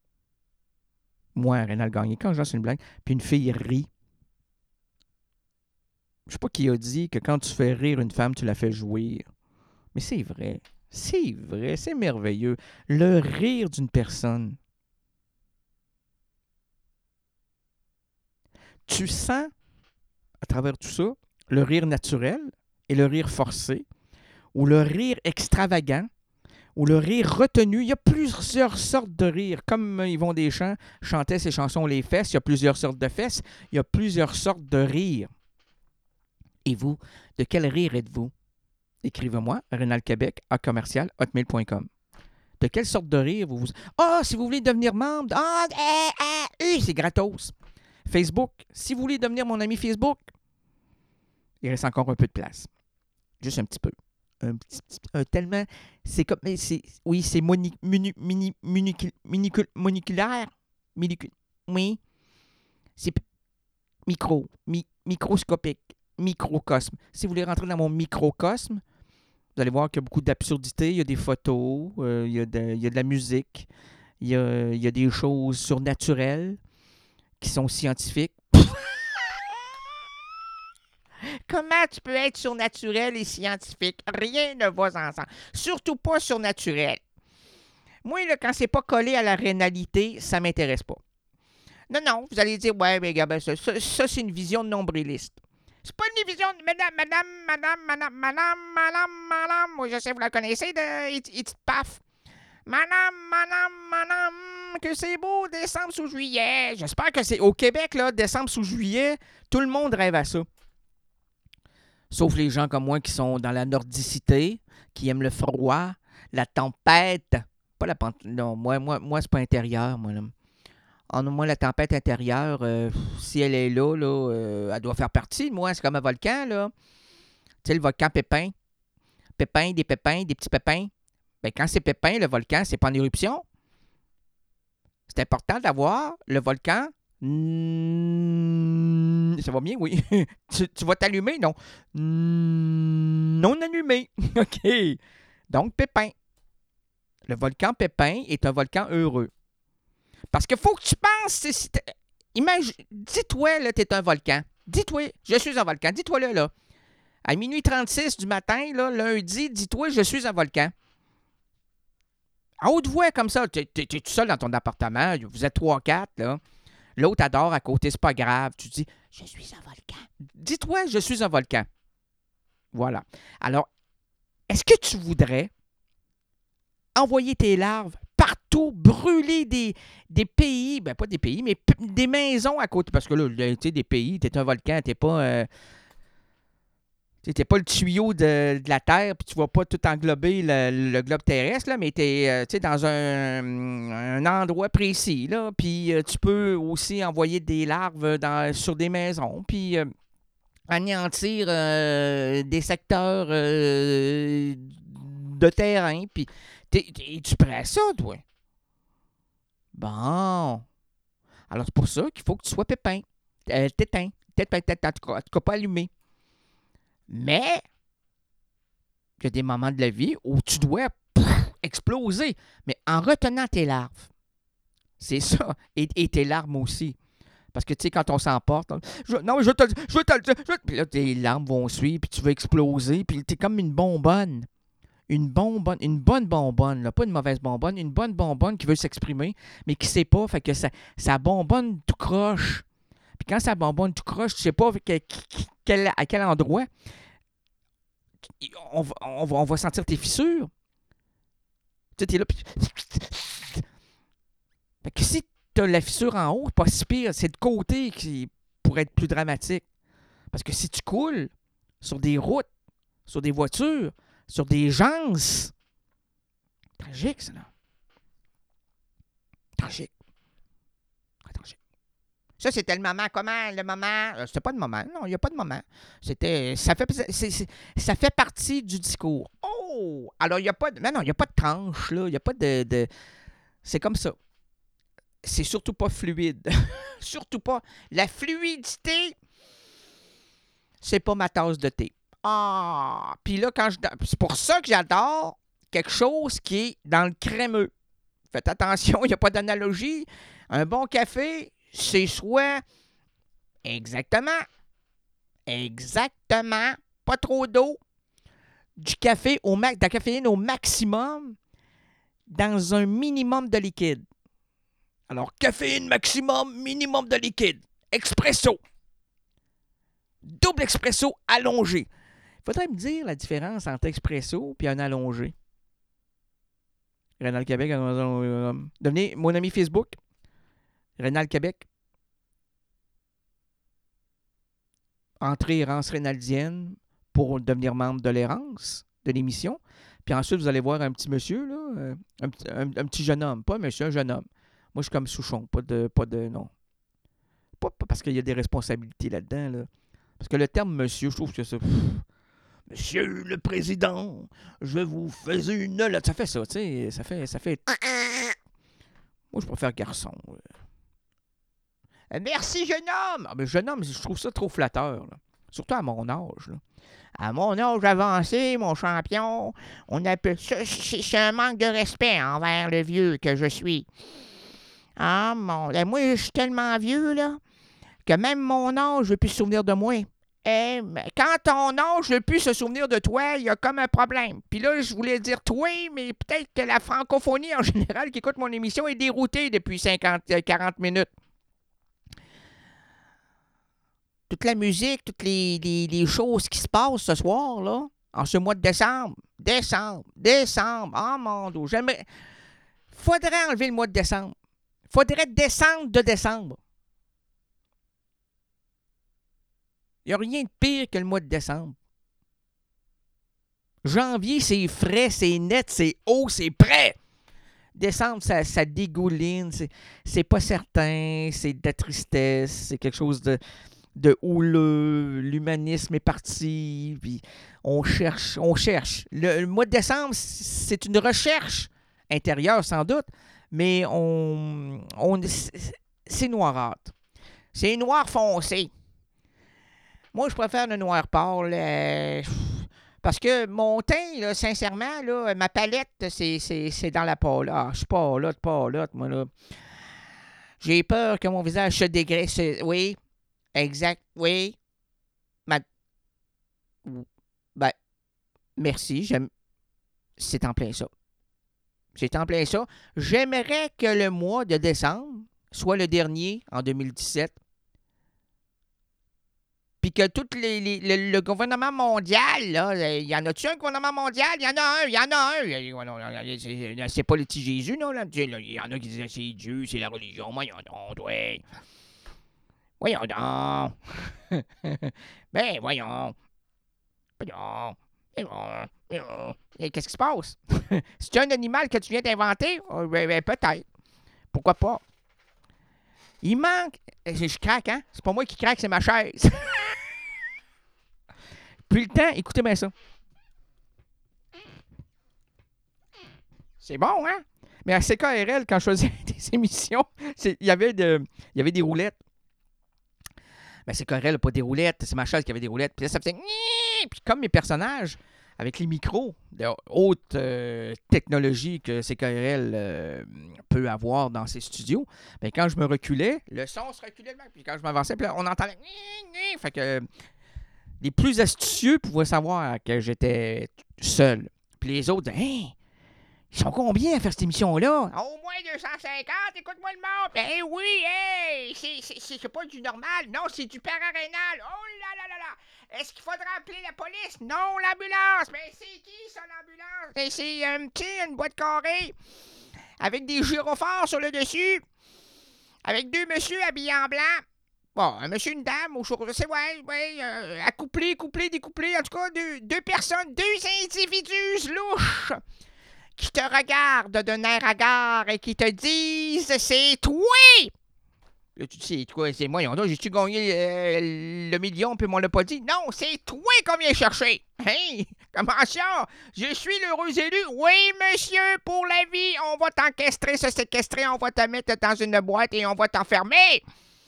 moi, Rénal Gagné, quand je lance une blague, puis une fille rit, je sais pas qui a dit que quand tu fais rire une femme, tu la fais jouir. Mais c'est vrai. C'est vrai. C'est merveilleux. Le rire d'une personne. Tu sens, à travers tout ça, le rire naturel et le rire forcé, ou le rire extravagant, ou le rire retenu. Il y a plusieurs sortes de rire. Comme Yvon Deschamps chantait ses chansons Les Fesses, il y a plusieurs sortes de fesses. Il y a plusieurs sortes de rire. Et vous, de quel rire êtes-vous? Écrivez-moi, rénalquebec, à commercial, hotmail point com. De quelle sorte de rire vous vous... Ah, oh, si vous voulez devenir membre, ah, eh, eh, eh, c'est gratos. Facebook, si vous voulez devenir mon ami Facebook, il reste encore un peu de place. Juste un petit peu. Un petit, petit un tellement... C'est comme... C'est, oui, c'est moni, mini, mini, mini, minicul, moniculaire. Minicul, oui. C'est micro, mi, microscopique. Microcosme. Si vous voulez rentrer dans mon microcosme, vous allez voir qu'il y a beaucoup d'absurdités. Il y a des photos, euh, il, y a de, il y a de la musique, il y a, il y a des choses surnaturelles qui sont scientifiques. Comment tu peux être surnaturel et scientifique? Rien ne va ensemble. Surtout pas surnaturel. Moi, là, quand c'est pas collé à la réalité, ça m'intéresse pas. Non, non, vous allez dire, ouais, mais gars, ben, ça, ça, ça, c'est une vision de nombriliste. C'est pas une vision de madame, madame, madame, madame, madame, madame, madame. Oui, je sais, vous la connaissez, de Edith Paf. Madame, madame, madame, que c'est beau, décembre sous juillet. J'espère que c'est au Québec, là, décembre sous juillet. Tout le monde rêve à ça. Sauf les gens comme moi qui sont dans la nordicité, qui aiment le froid, la tempête. Pas la pente. Non, moi, moi, moi c'est pas intérieur, moi, là. En moi, la tempête intérieure, euh, si elle est là, là euh, elle doit faire partie de moi. C'est comme un volcan, là. Tu sais, le volcan Pépin. Pépin, des pépins, des petits pépins. Bien, quand c'est Pépin, le volcan, c'est pas en éruption. C'est important d'avoir le volcan. Mmh, ça va bien, oui. tu, tu vas t'allumer, non? Mmh, non allumé. OK. Donc, Pépin. Le volcan Pépin est un volcan heureux. Parce qu'il faut que tu penses, si imagine, dis-toi, là, t'es un volcan. Dis-toi, je suis un volcan. Dis-toi, là, là. À minuit trente-six du matin, là, lundi, dis-toi, je suis un volcan. À haute voix, comme ça, t'es, t'es, t'es tout seul dans ton appartement, vous êtes trois quatre, là. L'autre adore à côté, c'est pas grave. Tu dis, je suis un volcan. Dis-toi, je suis un volcan. Voilà. Alors, est-ce que tu voudrais envoyer tes larves partout, brûler des, des pays, ben pas des pays, mais p- des maisons à côté. Parce que là, tu sais, des pays, t'es un volcan, t'es pas... Euh, Tu n'es pas le tuyau de, de la Terre, puis tu ne vas pas tout englober le, le globe terrestre, là, mais tu es euh, dans un, un endroit précis. Là, puis euh, tu peux aussi envoyer des larves dans, sur des maisons, puis euh, anéantir euh, des secteurs euh, de terrain. Puis t'es- t'es- es-tu prêt à ça, toi? Bon. Alors, c'est pour ça qu'il faut que tu sois pépin. Euh, tétin. Tétin, tétin, en tout cas, en tout cas, pas allumé. Mais, il y a des moments de la vie où tu dois pff, exploser, mais en retenant tes larves. C'est ça. Et, et tes larmes aussi. Parce que, tu sais, quand on s'emporte, on- je, non, je vais te le dire, je vais te le dire. je vais- Puis là, tes larmes vont suivre, puis tu vas exploser, puis t'es comme une bonbonne. Une bonbonne, une bonne bonbonne, là, pas une mauvaise bonbonne, une bonne bonbonne qui veut s'exprimer, mais qui sait pas, fait que ça, ça bonbonne tout croche. Puis quand ça bonbonne tout croche, tu sais pas que- que- quel- à quel endroit on, va- on, va, on va sentir tes fissures. Tu sais, t'es là, puis... Fait que si t'as la fissure en haut, pas si pire, c'est de côté qui pourrait être plus dramatique. Parce que si tu coules sur des routes, sur des voitures, sur des gens, tragique, ça, là. Tragique. Très tragique. Ça, c'était le moment. Comment, le moment? Euh, C'était pas de moment. Non, il n'y a pas de moment. C'était... Ça fait, c'est- c'est- ça fait partie du discours. Oh! Alors, il n'y a pas de... Non, non, il n'y a pas de tranche, là. Il n'y a pas de, de... C'est comme ça. C'est surtout pas fluide. Surtout pas. La fluidité, c'est pas ma tasse de thé. Ah! Puis là, quand je... C'est pour ça que j'adore quelque chose qui est dans le crémeux. Faites attention, il n'y a pas d'analogie. Un bon café, c'est soit exactement, exactement, pas trop d'eau, du café au max, de la caféine au maximum, dans un minimum de liquide. Alors, caféine maximum, minimum de liquide. Expresso. Double expresso allongé. Il faudrait me dire la différence entre expresso et un allongé. Rénal Québec, euh, devenez mon ami Facebook. Rénal Québec. Entrez errance rénaldienne pour devenir membre de l'errance de l'émission. Puis ensuite, vous allez voir un petit monsieur, là, euh, un, petit- un- un petit jeune homme. Pas un monsieur, un jeune homme. Moi, je suis comme Souchon. Pas de. Pas de non. Pas, pas parce qu'il y a des responsabilités là-dedans. Là. Parce que le terme monsieur, je trouve que c'est. pff, Monsieur le Président, je vous fais une. Là, ça fait ça, tu sais. Ça fait. Ça fait. Moi, je préfère garçon. ouais. Euh, Merci, jeune homme! Ah, mais jeune homme, je trouve ça trop flatteur. Là. Surtout à mon âge. Là. À mon âge avancé, mon champion, on appelle ça. C'est c'est un manque de respect envers le vieux que je suis. Ah, mon. Là, moi, je suis tellement vieux, là, que même mon âge ne veut plus se souvenir de moi. Eh, mais quand ton âge ne veut plus se souvenir de toi, il y a comme un problème. Puis là, je voulais dire toi, mais peut-être que la francophonie en général qui écoute mon émission est déroutée depuis cinquante, euh, quarante minutes. Toute la musique, toutes les, les, les choses qui se passent ce soir, là, en ce mois de décembre. Décembre, décembre, oh mon Dieu, j'aimerais... Faudrait enlever le mois de décembre. Faudrait descendre de décembre. Il n'y a rien de pire que le mois de décembre. Janvier, c'est frais, c'est net, c'est haut, c'est prêt. Décembre, ça, ça dégouline, c'est, c'est pas certain, c'est de la tristesse, c'est quelque chose de, de houleux, l'humanisme est parti, puis on cherche, on cherche. Le, le mois de décembre, c'est une recherche intérieure sans doute, mais on, on c'est, c'est noirâtre. C'est noir foncé. Moi, je préfère le noir pâle. euh, parce que mon teint, là, sincèrement, là, ma palette, c'est, c'est, c'est dans la pâle. Ah, je suis pâlotte, pâlotte, moi, là. J'ai peur que mon visage se dégraisse. Oui, exact, oui. Ma... Ben, merci, j'aime... C'est en plein ça. C'est en plein ça. J'aimerais que le mois de décembre soit le dernier en deux mille dix-sept. Puis que tout les, les- le, le gouvernement mondial, là, il y en a-tu un gouvernement mondial? Il y en a un, il y en a un. C'est, c'est pas le petit Jésus, non? Là. Il y en a qui disent c'est Dieu, c'est la religion. Voyons donc, ouais. Voyons donc. Ben, voyons. Non, non, non. Et qu'est-ce qui se passe? C'est un animal que tu viens d'inventer? Oh, ben, ben, peut-être. Pourquoi pas? Il manque... Je craque, hein? C'est pas moi qui craque, c'est ma chaise. Puis le temps, écoutez bien ça. C'est bon, hein? Mais à C K R L, quand je faisais des émissions, il y avait de, il y avait des roulettes. Mais C K R L n'a pas des roulettes, c'est ma chaise qui avait des roulettes. Puis là, ça faisait... Puis comme mes personnages, avec les micros de haute euh, technologie que C K R L euh, peut avoir dans ses studios, bien, quand je me reculais, le son se reculait de même. Puis quand je m'avançais, puis là, on entendait... Fait que les plus astucieux pouvaient savoir que j'étais seul. Puis les autres disaient... Hein? Ils sont combien à faire cette émission-là? Au moins deux cent cinquante, écoute-moi le monde! Ben oui, hey! C'est, c'est, c'est pas du normal, non, c'est du pararénal! Oh là là là là! Est-ce qu'il faudra appeler la police? Non, l'ambulance! Mais c'est qui, ça, l'ambulance? Ben, c'est, euh, tu sais, une boîte carrée, avec des gyrophares sur le dessus, avec deux messieurs habillés en blanc. Bon, un monsieur, une dame, au je sais, ouais, ouais, euh, accouplés, couplés, découplés, en tout cas, deux, deux personnes, deux individus louches, qui te regardent d'un air hagard et qui te disent « C'est toi! » Là, tu dis « C'est toi, c'est moi. J'ai-tu gagné euh, le million puis on l'a pas dit? » Non, c'est toi qu'on vient chercher. Hein? Comment ça? Je suis l'heureux élu. Oui, monsieur, pour la vie, on va t'enquestrer, se séquestrer, on va te mettre dans une boîte et on va t'enfermer.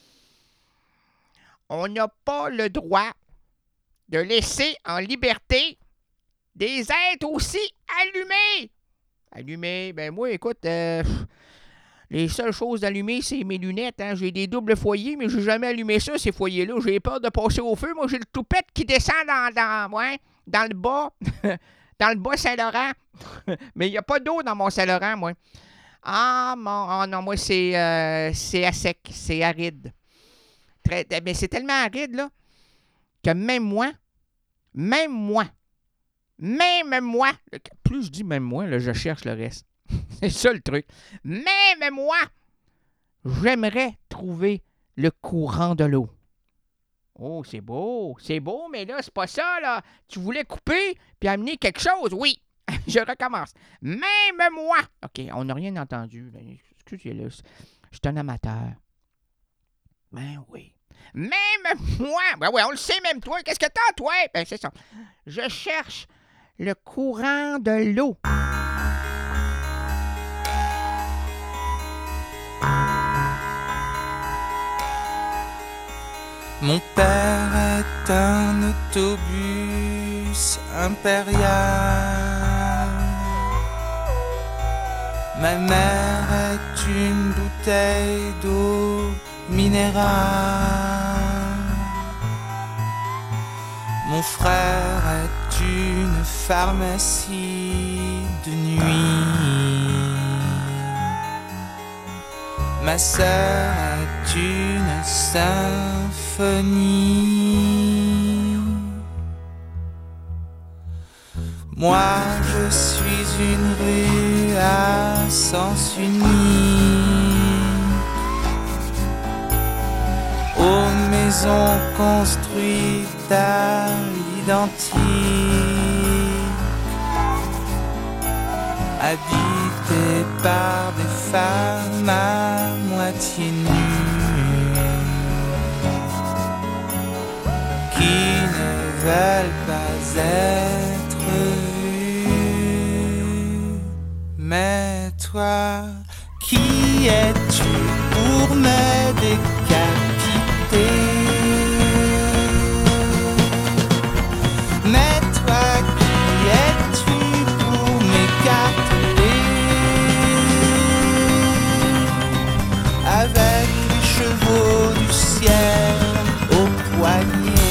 On n'a pas le droit de laisser en liberté des êtres aussi allumés. Allumé, ben moi, écoute, euh, les seules choses allumées, c'est mes lunettes. Hein. J'ai des doubles foyers, mais j'ai jamais allumé ça, ces foyers-là. J'ai peur de passer au feu. Moi, j'ai le toupette qui descend dans, dans, ouais, dans le bas, dans le bas Saint-Laurent. Mais il n'y a pas d'eau dans mon Saint-Laurent, moi. Ah, mon, oh non, moi, c'est, euh, c'est à sec, c'est aride. Très, mais c'est tellement aride, là, que même moi, même moi, Même moi, plus je dis même moi, là, je cherche le reste. C'est ça le truc. Même moi, j'aimerais trouver le courant de l'eau. Oh, c'est beau, c'est beau, mais là, c'est pas ça, là. Tu voulais couper puis amener quelque chose, oui. Je recommence. Même moi. OK, on n'a rien entendu. Excusez-le, je suis un amateur. Ben oui. Même moi. Ben oui, on le sait, même toi. Qu'est-ce que t'as, toi? Ben c'est ça. Je cherche le courant de l'eau. Mon père est un autobus impérial. Ma mère est une bouteille d'eau minérale. Mon frère est une pharmacie de nuit. Ma sœur est une symphonie. Moi je suis une rue à sens unique, aux maisons construites à l'identique, habitées par des femmes à moitié nues, qui ne veulent pas être vues. Mais toi, qui es-tu pour me décapiter? Mais toi, qui es-tu pour m'écarteler? Avec les chevaux du ciel au poignet.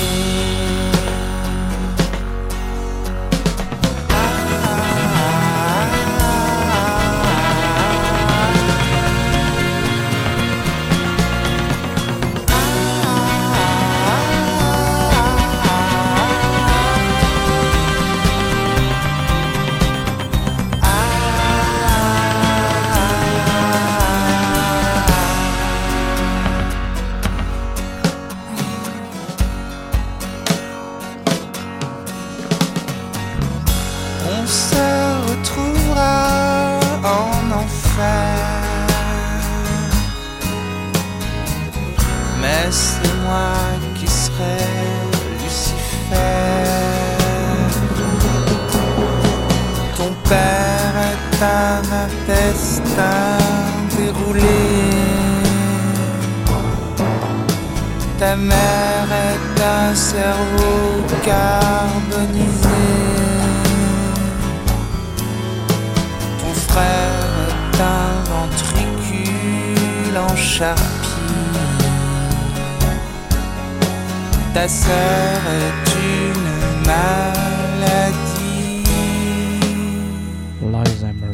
on se retrouvera en enfer. Mais c'est moi qui serai Lucifer. Ton père est un intestin déroulé. Ta mère est un cerveau carbonisé. Ton frère est un ventricule en charpie. Ta sœur est une maladie. Alzheimer.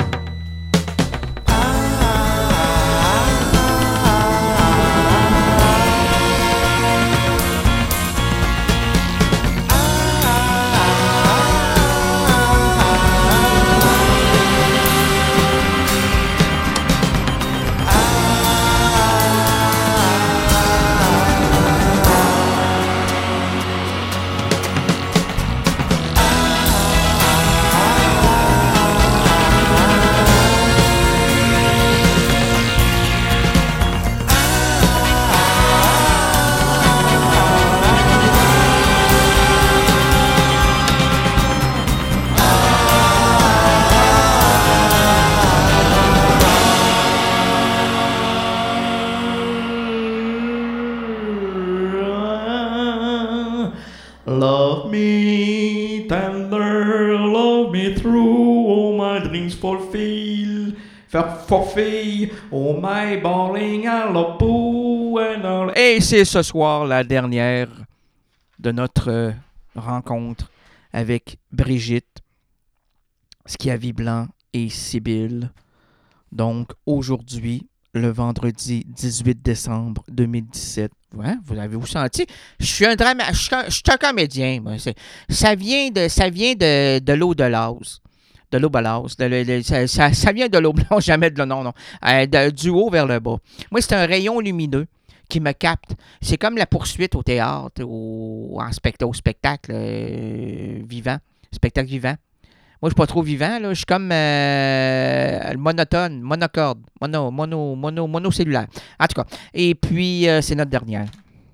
Love me tender, love me through, all my dreams fulfill. Fulfill, oh my balling, I love boo and all. Et c'est ce soir la dernière de notre euh, rencontre avec Brigitte, Schiavi Blanc et Sibylle. Donc aujourd'hui, le vendredi dix-huit décembre deux mille dix-sept. Ouais, vous l'avez-vous senti? Je suis un drame, je suis un, je suis un comédien. Moi. C'est, ça vient de, ça vient de, de l'eau de l'Aus. De l'eau balasse. De, de, de, ça, ça, ça vient de l'eau blanche, jamais de l'eau. Non, non. Euh, de, du haut vers le bas. Moi, c'est un rayon lumineux qui me capte. C'est comme la poursuite au théâtre, au, en spect, au spectacle euh, vivant. Spectacle vivant. Moi, je suis pas trop vivant, là. Je suis comme euh, monotone, monocorde, mono, mono, mono, monocellulaire. En tout cas. Et puis, euh, c'est notre dernière.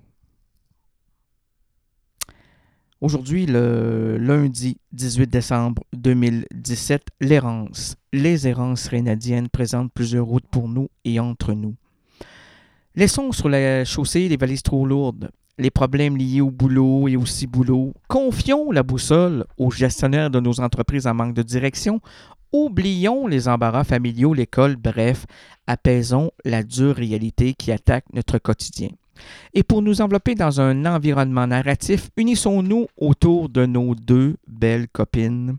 Aujourd'hui, le lundi dix-huit décembre deux mille dix-sept, l'errance. Les errances rénadiennes présentent plusieurs routes pour nous et entre nous. Laissons sur la chaussée les valises trop lourdes, les problèmes liés au boulot et aussi boulot. Confions la boussole aux gestionnaires de nos entreprises en manque de direction. Oublions les embarras familiaux, l'école, bref, apaisons la dure réalité qui attaque notre quotidien. Et pour nous envelopper dans un environnement narratif, unissons-nous autour de nos deux belles copines.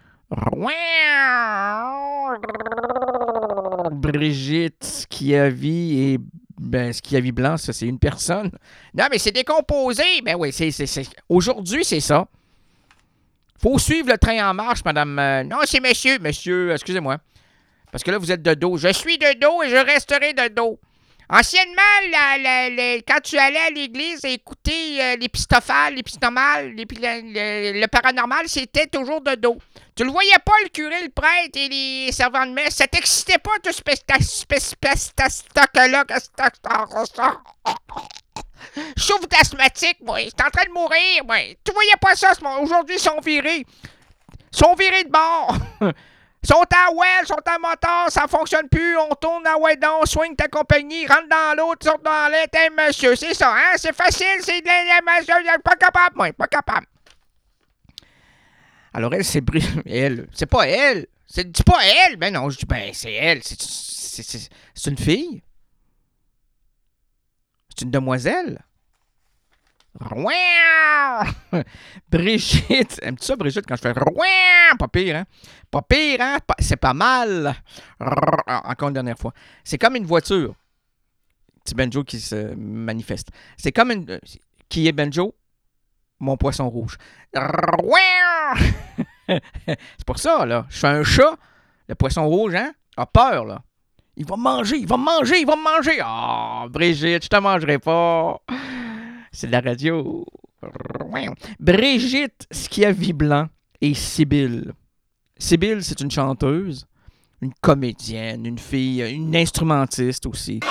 Brigitte Schiavi et ben, Schiavi Blanc, ça c'est une personne. Non, mais c'est décomposé. Ben oui, c'est, c'est, c'est... aujourd'hui c'est ça. Faut suivre le train en marche, madame. Euh... Non, c'est monsieur, monsieur, excusez-moi. Parce que là, vous êtes de dos. Je suis de dos et je resterai de dos. Anciennement, la, la, la, quand tu allais à l'église et écouter euh, l'épistophale, l'épistomale, l'épi, le, le paranormal, c'était toujours de dos. Tu le voyais pas, le curé, le prêtre et les servants de messe. Ça t'excitait pas, tout ce stock-là. Chauffe d'asthmatique, moi. J'étais en train de mourir, moi. Tu voyais pas ça, aujourd'hui, ils sont virés. Ils sont virés de bord. Ils sont à well, ils sont à moteur, ça fonctionne plus, on tourne à ouais donc, swing ta compagnie, rentre dans l'autre, sort dans l'air, t'es monsieur, c'est ça, hein? C'est facile, c'est de la... Pas capable, moi, pas capable. Alors elle, c'est elle, c'est pas elle, c'est, c'est pas elle, ben non, je dis, ben c'est elle, c'est, c'est, c'est, c'est une fille. C'est une demoiselle. Brigitte, aimes-tu ça, Brigitte, quand je fais pas pire, hein? Pas pire, hein? C'est pas mal. Encore une dernière fois. C'est comme une voiture. Petit Benjo qui se manifeste. C'est comme une. Qui est Benjo? Mon poisson rouge. C'est pour ça, là. Je fais un chat. Le poisson rouge, hein? A peur, là. Il va me manger, il va me manger, il va me manger. Ah, oh, Brigitte, je te mangerai pas. C'est de la radio. Brigitte Schiavi Blanc et Sibylle. Sybille, c'est une chanteuse, une comédienne, une fille, une instrumentiste aussi.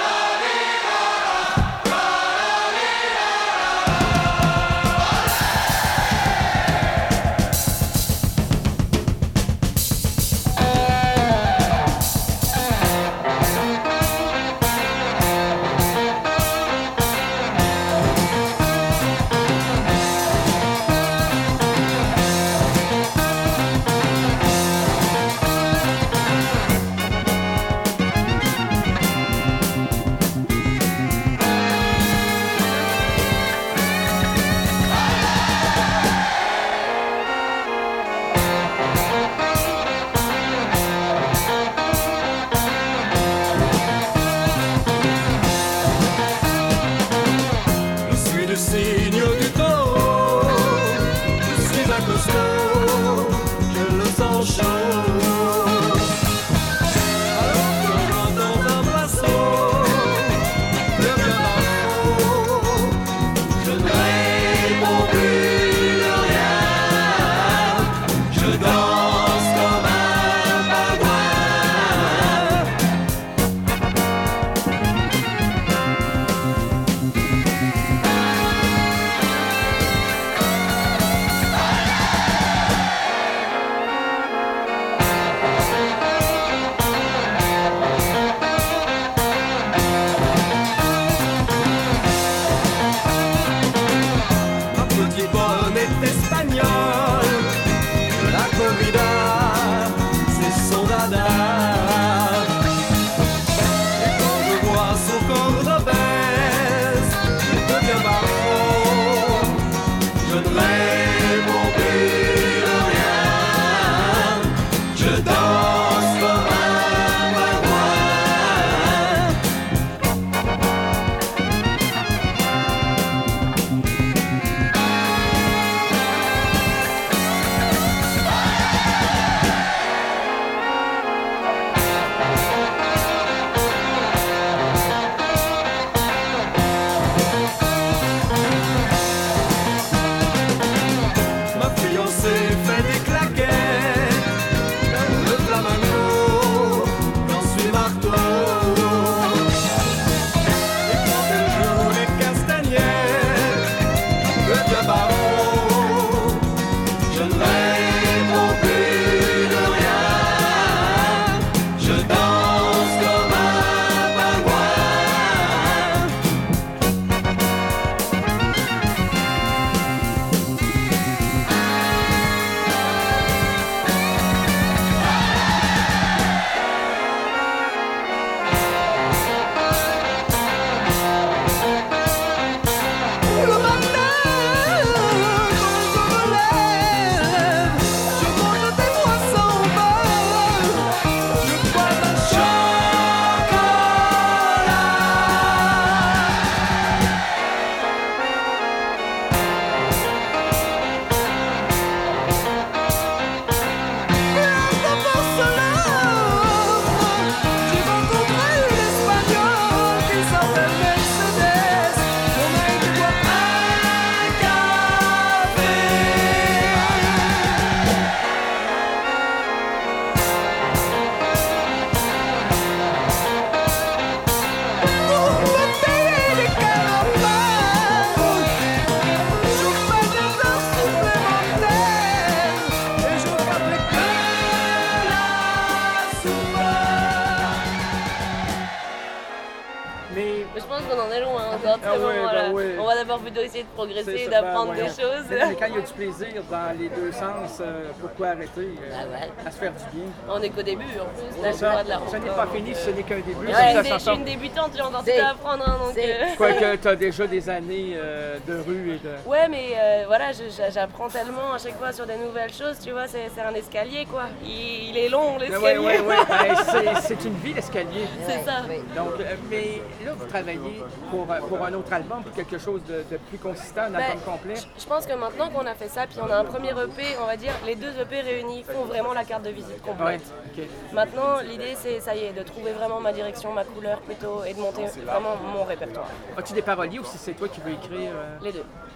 Ah oui, ben oui. On va d'abord plutôt essayer de progresser, d'apprendre ben, des choses. Mais quand il y a du plaisir dans les deux sens, euh, pourquoi arrêter euh, ah ouais. à se faire du bien? On est qu'au début en plus. Là, ça, de la ce n'est pas fini, ce n'est qu'un début. Ouais, je suis une débutante, j'ai encore tout à apprendre. Hein, donc, euh... Quoique tu as déjà des années euh, de rue et de... Ouais, mais euh, voilà, j'apprends tellement à chaque fois sur des nouvelles choses, tu vois, c'est un escalier quoi. Il, il est long l'escalier. Oui, oui, oui. Ben, c'est une vie l'escalier. C'est ça. Donc, euh, mais là, vous travaillez pour, pour un autre album, pour quelque chose de, de plus consistant, un album ben, complet? Je pense que maintenant qu'on a fait ça, puis on a un premier E P, on va dire, les deux E P réunis font vraiment la carte de visite complète. Ouais, okay. Maintenant, l'idée, c'est, ça y est, de trouver vraiment ma direction, ma couleur plutôt, et de monter vraiment mon répertoire. As-tu des paroliers ou si c'est toi qui veux écrire? Euh... Les deux.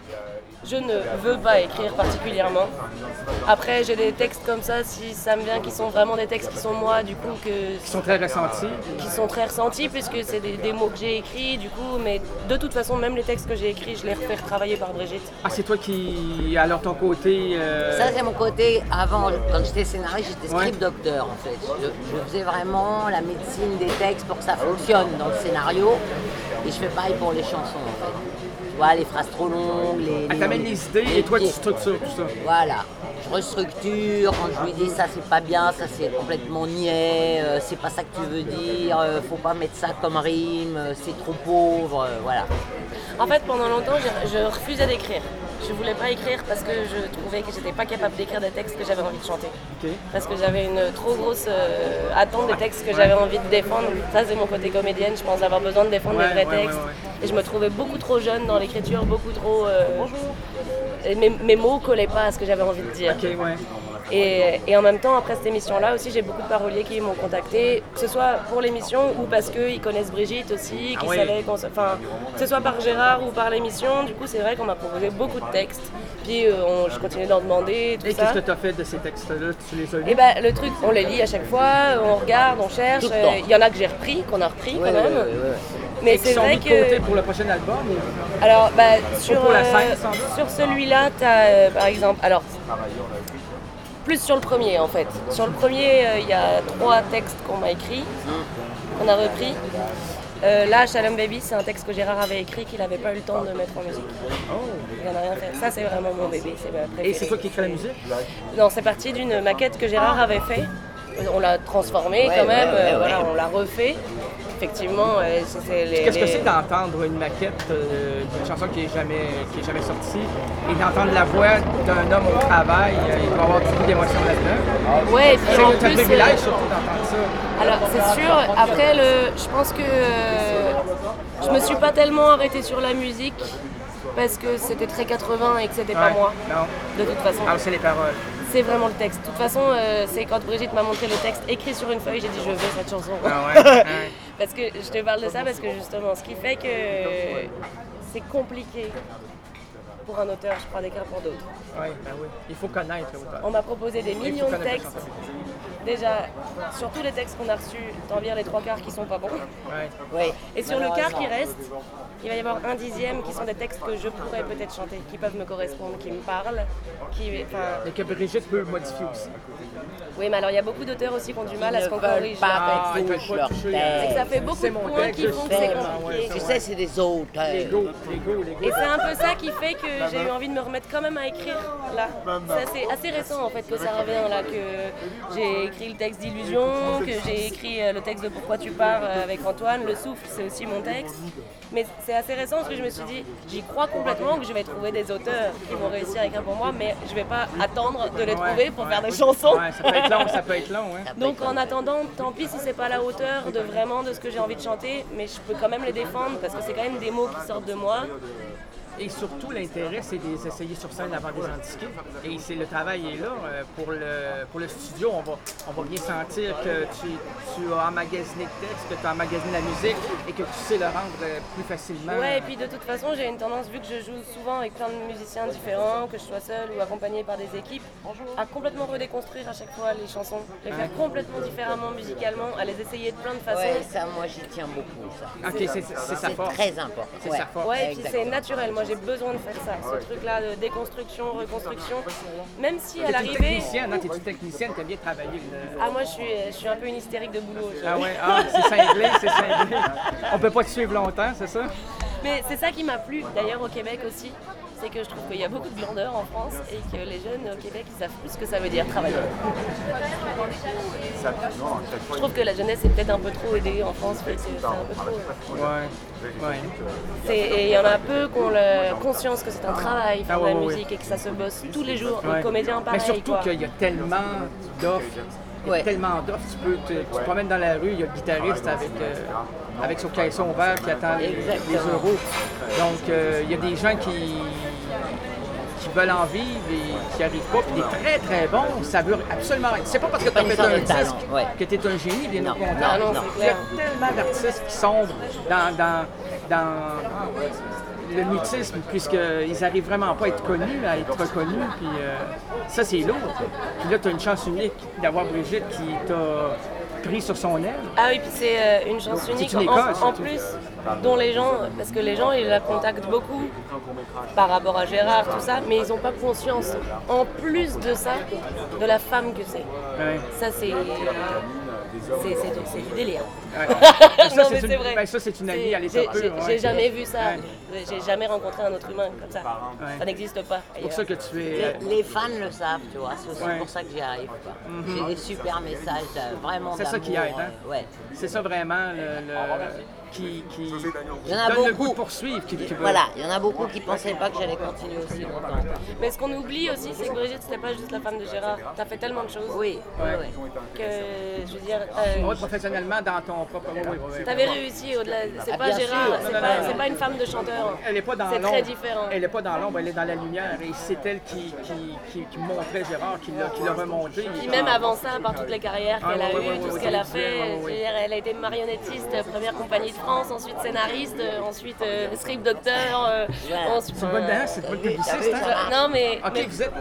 je ne veux pas écrire particulièrement. Après, j'ai des textes comme ça, si ça me vient, qui sont vraiment des textes qui sont moi, du coup, que... Qui sont très ressentis. Qui sont très ressentis, puisque c'est des, des mots que j'ai écrits, du coup, mais de toute façon, même les textes que j'ai écrits, je les refais retravailler par Brigitte. Ah, c'est toi qui, alors ton côté... Euh... Ça, c'est mon côté, avant, quand j'étais scénariste, j'étais script docteur, en fait. Je, je faisais vraiment la médecine des textes pour que ça fonctionne dans le scénario, et je fais pareil pour les chansons, en fait. Tu vois, les phrases trop longues, les... Elle t'amène les idées et toi, tu structures tout ça. Voilà. Je restructure, quand je lui dis ça c'est pas bien, ça c'est complètement niais, euh, c'est pas ça que tu veux dire, euh, faut pas mettre ça comme rime, euh, c'est trop pauvre, euh, voilà. En fait, pendant longtemps, je, je refusais d'écrire. Je voulais pas écrire parce que je trouvais que j'étais pas capable d'écrire des textes que j'avais envie de chanter. Okay. Parce que j'avais une trop grosse euh, attente des textes que j'avais envie de défendre. Ça, c'est mon côté comédienne, je pense avoir besoin de défendre ouais, des vrais ouais, textes. Ouais, ouais. Et je me trouvais beaucoup trop jeune dans l'écriture, beaucoup trop... Euh, et mes, mes mots collaient pas à ce que j'avais envie de dire. Okay, ouais. Et, et en même temps, après cette émission-là aussi, j'ai beaucoup de paroliers qui m'ont contacté, que ce soit pour l'émission ou parce qu'ils connaissent Brigitte aussi, qui ah oui. savaient qu'on se... Enfin, que ce soit par Gérard ou par l'émission, du coup, c'est vrai qu'on m'a proposé beaucoup de textes. Puis euh, on, je continue d'en demander, tout et ça. Et qu'est-ce que tu as fait de ces textes-là? Tu les as lus? Et ben, le truc, on les lit à chaque fois, on regarde, on cherche. Il euh, y en a que j'ai repris, qu'on a repris ouais, quand même. Ouais, ouais, ouais. Mais et c'est sont vrai mis de que... côté pour le prochain album? Ou... Alors, bah, sur, pour la scène, euh, sur celui-là, tu as euh, par exemple... Alors, plus sur le premier en fait. Sur le premier, il euh, y a trois textes qu'on m'a écrits, qu'on a repris. Euh, là, Shalom Baby, c'est un texte que Gérard avait écrit qu'il n'avait pas eu le temps de mettre en musique. Oh. Il n'en a rien fait. Ça, c'est vraiment mon bébé. C'est ma préférée. Et c'est toi qui écris la musique? Non, c'est parti d'une maquette que Gérard avait fait. On l'a transformée ouais, quand même, ouais, ouais, euh, voilà, ouais. On l'a refait. Effectivement, euh, c'est les... Qu'est-ce les... que c'est d'entendre une maquette euh, d'une chanson qui n'est jamais, qui est jamais sortie et d'entendre la voix d'un homme au travail? Euh, il doit y avoir beaucoup d'émotions là-dedans. Oui, et puis en plus... C'est un privilège surtout d'entendre ça. Alors, c'est sûr. Après, le, je pense que euh, je me suis pas tellement arrêtée sur la musique parce que c'était très quatre-vingts et que c'était ouais, pas moi, non. De toute façon. Ah, c'est les paroles. C'est vraiment le texte. De toute façon, euh, c'est quand Brigitte m'a montré le texte écrit sur une feuille, j'ai dit je veux cette chanson. Ah ouais, ouais. Parce que je te parle de ça parce que justement, ce qui fait que c'est compliqué pour un auteur, je crois, d'écrire pour d'autres. Oui, ben oui. Il faut connaître l'auteur. On m'a proposé des millions de textes. Déjà, sur tous les textes qu'on a reçus, t'en vire les trois quarts qui sont pas bons. Ouais. Ouais. Et sur le quart qui reste, il va y avoir un dixième qui sont des textes que je pourrais peut-être chanter, qui peuvent me correspondre, qui me parlent. Qui, et que Brigitte peut modifier aussi. Oui, mais alors il y a beaucoup d'auteurs aussi qui ont du mal à ce qu'on corrige. Pas avec touche leur texte. C'est que ça fait beaucoup de points qui font que c'est compliqué. Tu sais, c'est des auteurs. L'ego, l'ego, l'ego. Et c'est un peu ça qui fait que j'ai eu envie de me remettre quand même à écrire là. C'est assez, assez récent en fait que ça revient là, que j'ai écrit le texte d'Illusion, que j'ai écrit le texte de Pourquoi tu pars avec Antoine. Le souffle, c'est aussi mon texte. Mais c'est assez récent parce que je me suis dit, j'y crois complètement que je vais trouver des auteurs qui vont réussir à écrire pour moi, mais je vais pas attendre de les trouver pour ouais, faire ouais. des chansons. Ouais, ça peut être long, ça peut être long. Ouais. Donc en attendant, tant pis si c'est pas à la hauteur de vraiment de ce que j'ai envie de chanter, mais je peux quand même les défendre parce que c'est quand même des mots qui sortent de moi. Et surtout, l'intérêt, c'est de les essayer sur scène avant de les indiquer. Et c'est, le travail est là. Pour le, pour le studio, on va, on va bien sentir que tu, tu as emmagasiné le texte, que tu as emmagasiné la musique et que tu sais le rendre plus facilement. Ouais, et puis de toute façon, j'ai une tendance, vu que je joue souvent avec plein de musiciens différents, que je sois seule ou accompagnée par des équipes, à complètement redéconstruire à chaque fois les chansons, les faire complètement différemment musicalement, à les essayer de plein de façons. Ouais, ça, moi, j'y tiens beaucoup, ça. Ok, c'est, c'est, c'est sa force. C'est très important. C'est ouais. sa force. Ouais, et puis c'est naturel. Moi, j'ai besoin de faire ça, ce truc-là de déconstruction, reconstruction. Même si à l'arrivée... T'es une technicienne, hein? T'es une technicienne, t'aimes bien travailler. Le... Ah, moi, je suis, je suis un peu une hystérique de boulot. Je... Ah ouais, ah, c'est cinglé, c'est cinglé. On peut pas te suivre longtemps, c'est ça? Mais c'est ça qui m'a plu, d'ailleurs, au Québec aussi. C'est que je trouve qu'il y a beaucoup de blandeurs en France et que les jeunes au Québec, ils savent plus ce que ça veut dire travailler. Je trouve que la jeunesse est peut-être un peu trop aidée en France, c'est, c'est un peu trop... Ouais, ouais. C'est, et il y en a peu qui ont la conscience que c'est un travail, faire ah, ouais, de la ouais, musique et que ça se bosse tous les jours. Ouais. Les comédiens, pareil. Mais surtout quoi. qu'il y a tellement d'offres. Il y a ouais. tellement d'offres. Tu peux te, tu te promènes dans la rue, il y a le guitariste avec, euh, avec son caisson vert qui attend les, les euros. Donc, euh, il y a des gens qui, qui veulent en vivre et qui n'y arrivent pas. Puis des très très bons, ça veut absolument rien. C'est pas parce que tu as fait un disque ouais. que tu es un génie, bien au contraire. Non, non, il y a tellement d'artistes qui sombrent dans, dans, dans le mutisme, puisqu'ils n'arrivent vraiment pas à être connus, à être reconnus, puis euh, ça, c'est lourd. Puis là, tu as une chance unique d'avoir Brigitte qui t'a pris sur son aile. Ah oui, puis c'est euh, une chance unique une en, école, en surtout. plus, dont les gens, parce que les gens, ils la contactent beaucoup par rapport à Gérard, tout ça, mais ils n'ont pas conscience, en plus de ça, de la femme que c'est. Ouais. Ça, c'est... C'est, c'est, du, c'est du délire. Ouais. Ça, Non, c'est mais une, c'est vrai. ben, ça, c'est une amie à l'état J'ai, pur. j'ai, ouais. j'ai jamais vu ça. Ouais. J'ai jamais rencontré un autre humain comme ça. Ouais. Ça n'existe pas. C'est pour ça que tu es... Les, les fans le savent, tu vois, c'est aussi Ouais. pour ça que j'y arrive. Quoi. Mhm. J'ai des super messages, euh, vraiment C'est ça d'amour, qui aide, hein? euh, ouais. C'est ça vraiment le, le- qui, qui Il y en a donne le goût beaucoup. de poursuivre. Qui, qui veut- Voilà, il y en a beaucoup qui pensaient pas que j'allais continuer aussi longtemps. Mais ce qu'on oublie aussi, c'est que Brigitte, c'était pas juste la femme de Gérard. T'as fait tellement de choses. Oui, Ouais. oui, oui. Que, je veux dire, euh, Ouais, professionnellement, dans ton propre... Oui, oui, oui. t'avais réussi au-delà. C'est Ah, pas bien Gérard, sûr. c'est Non, pas, non, non. c'est pas une femme de chanteur. Elle n'est pas dans C'est l'ombre. très différent. Elle n'est pas dans l'ombre, elle est dans la lumière. Et c'est elle qui, qui, qui, qui montrait Gérard, qui l'a, qui l'a remonté. Puis même avant ça, par toutes les carrières Ah, qu'elle ouais, a ouais, eues, ouais, tout ouais, ce qu'elle a ouais, fait, ouais, ouais. je veux dire, elle a été marionnettiste, euh, première compagnie de France, ensuite scénariste, euh, ensuite euh, script docteur, euh, Voilà. ensuite- C'est une bonne danse, c'est une bonne publiciste. T'as vu, Hein? Non mais, Ok, mais- vous êtes.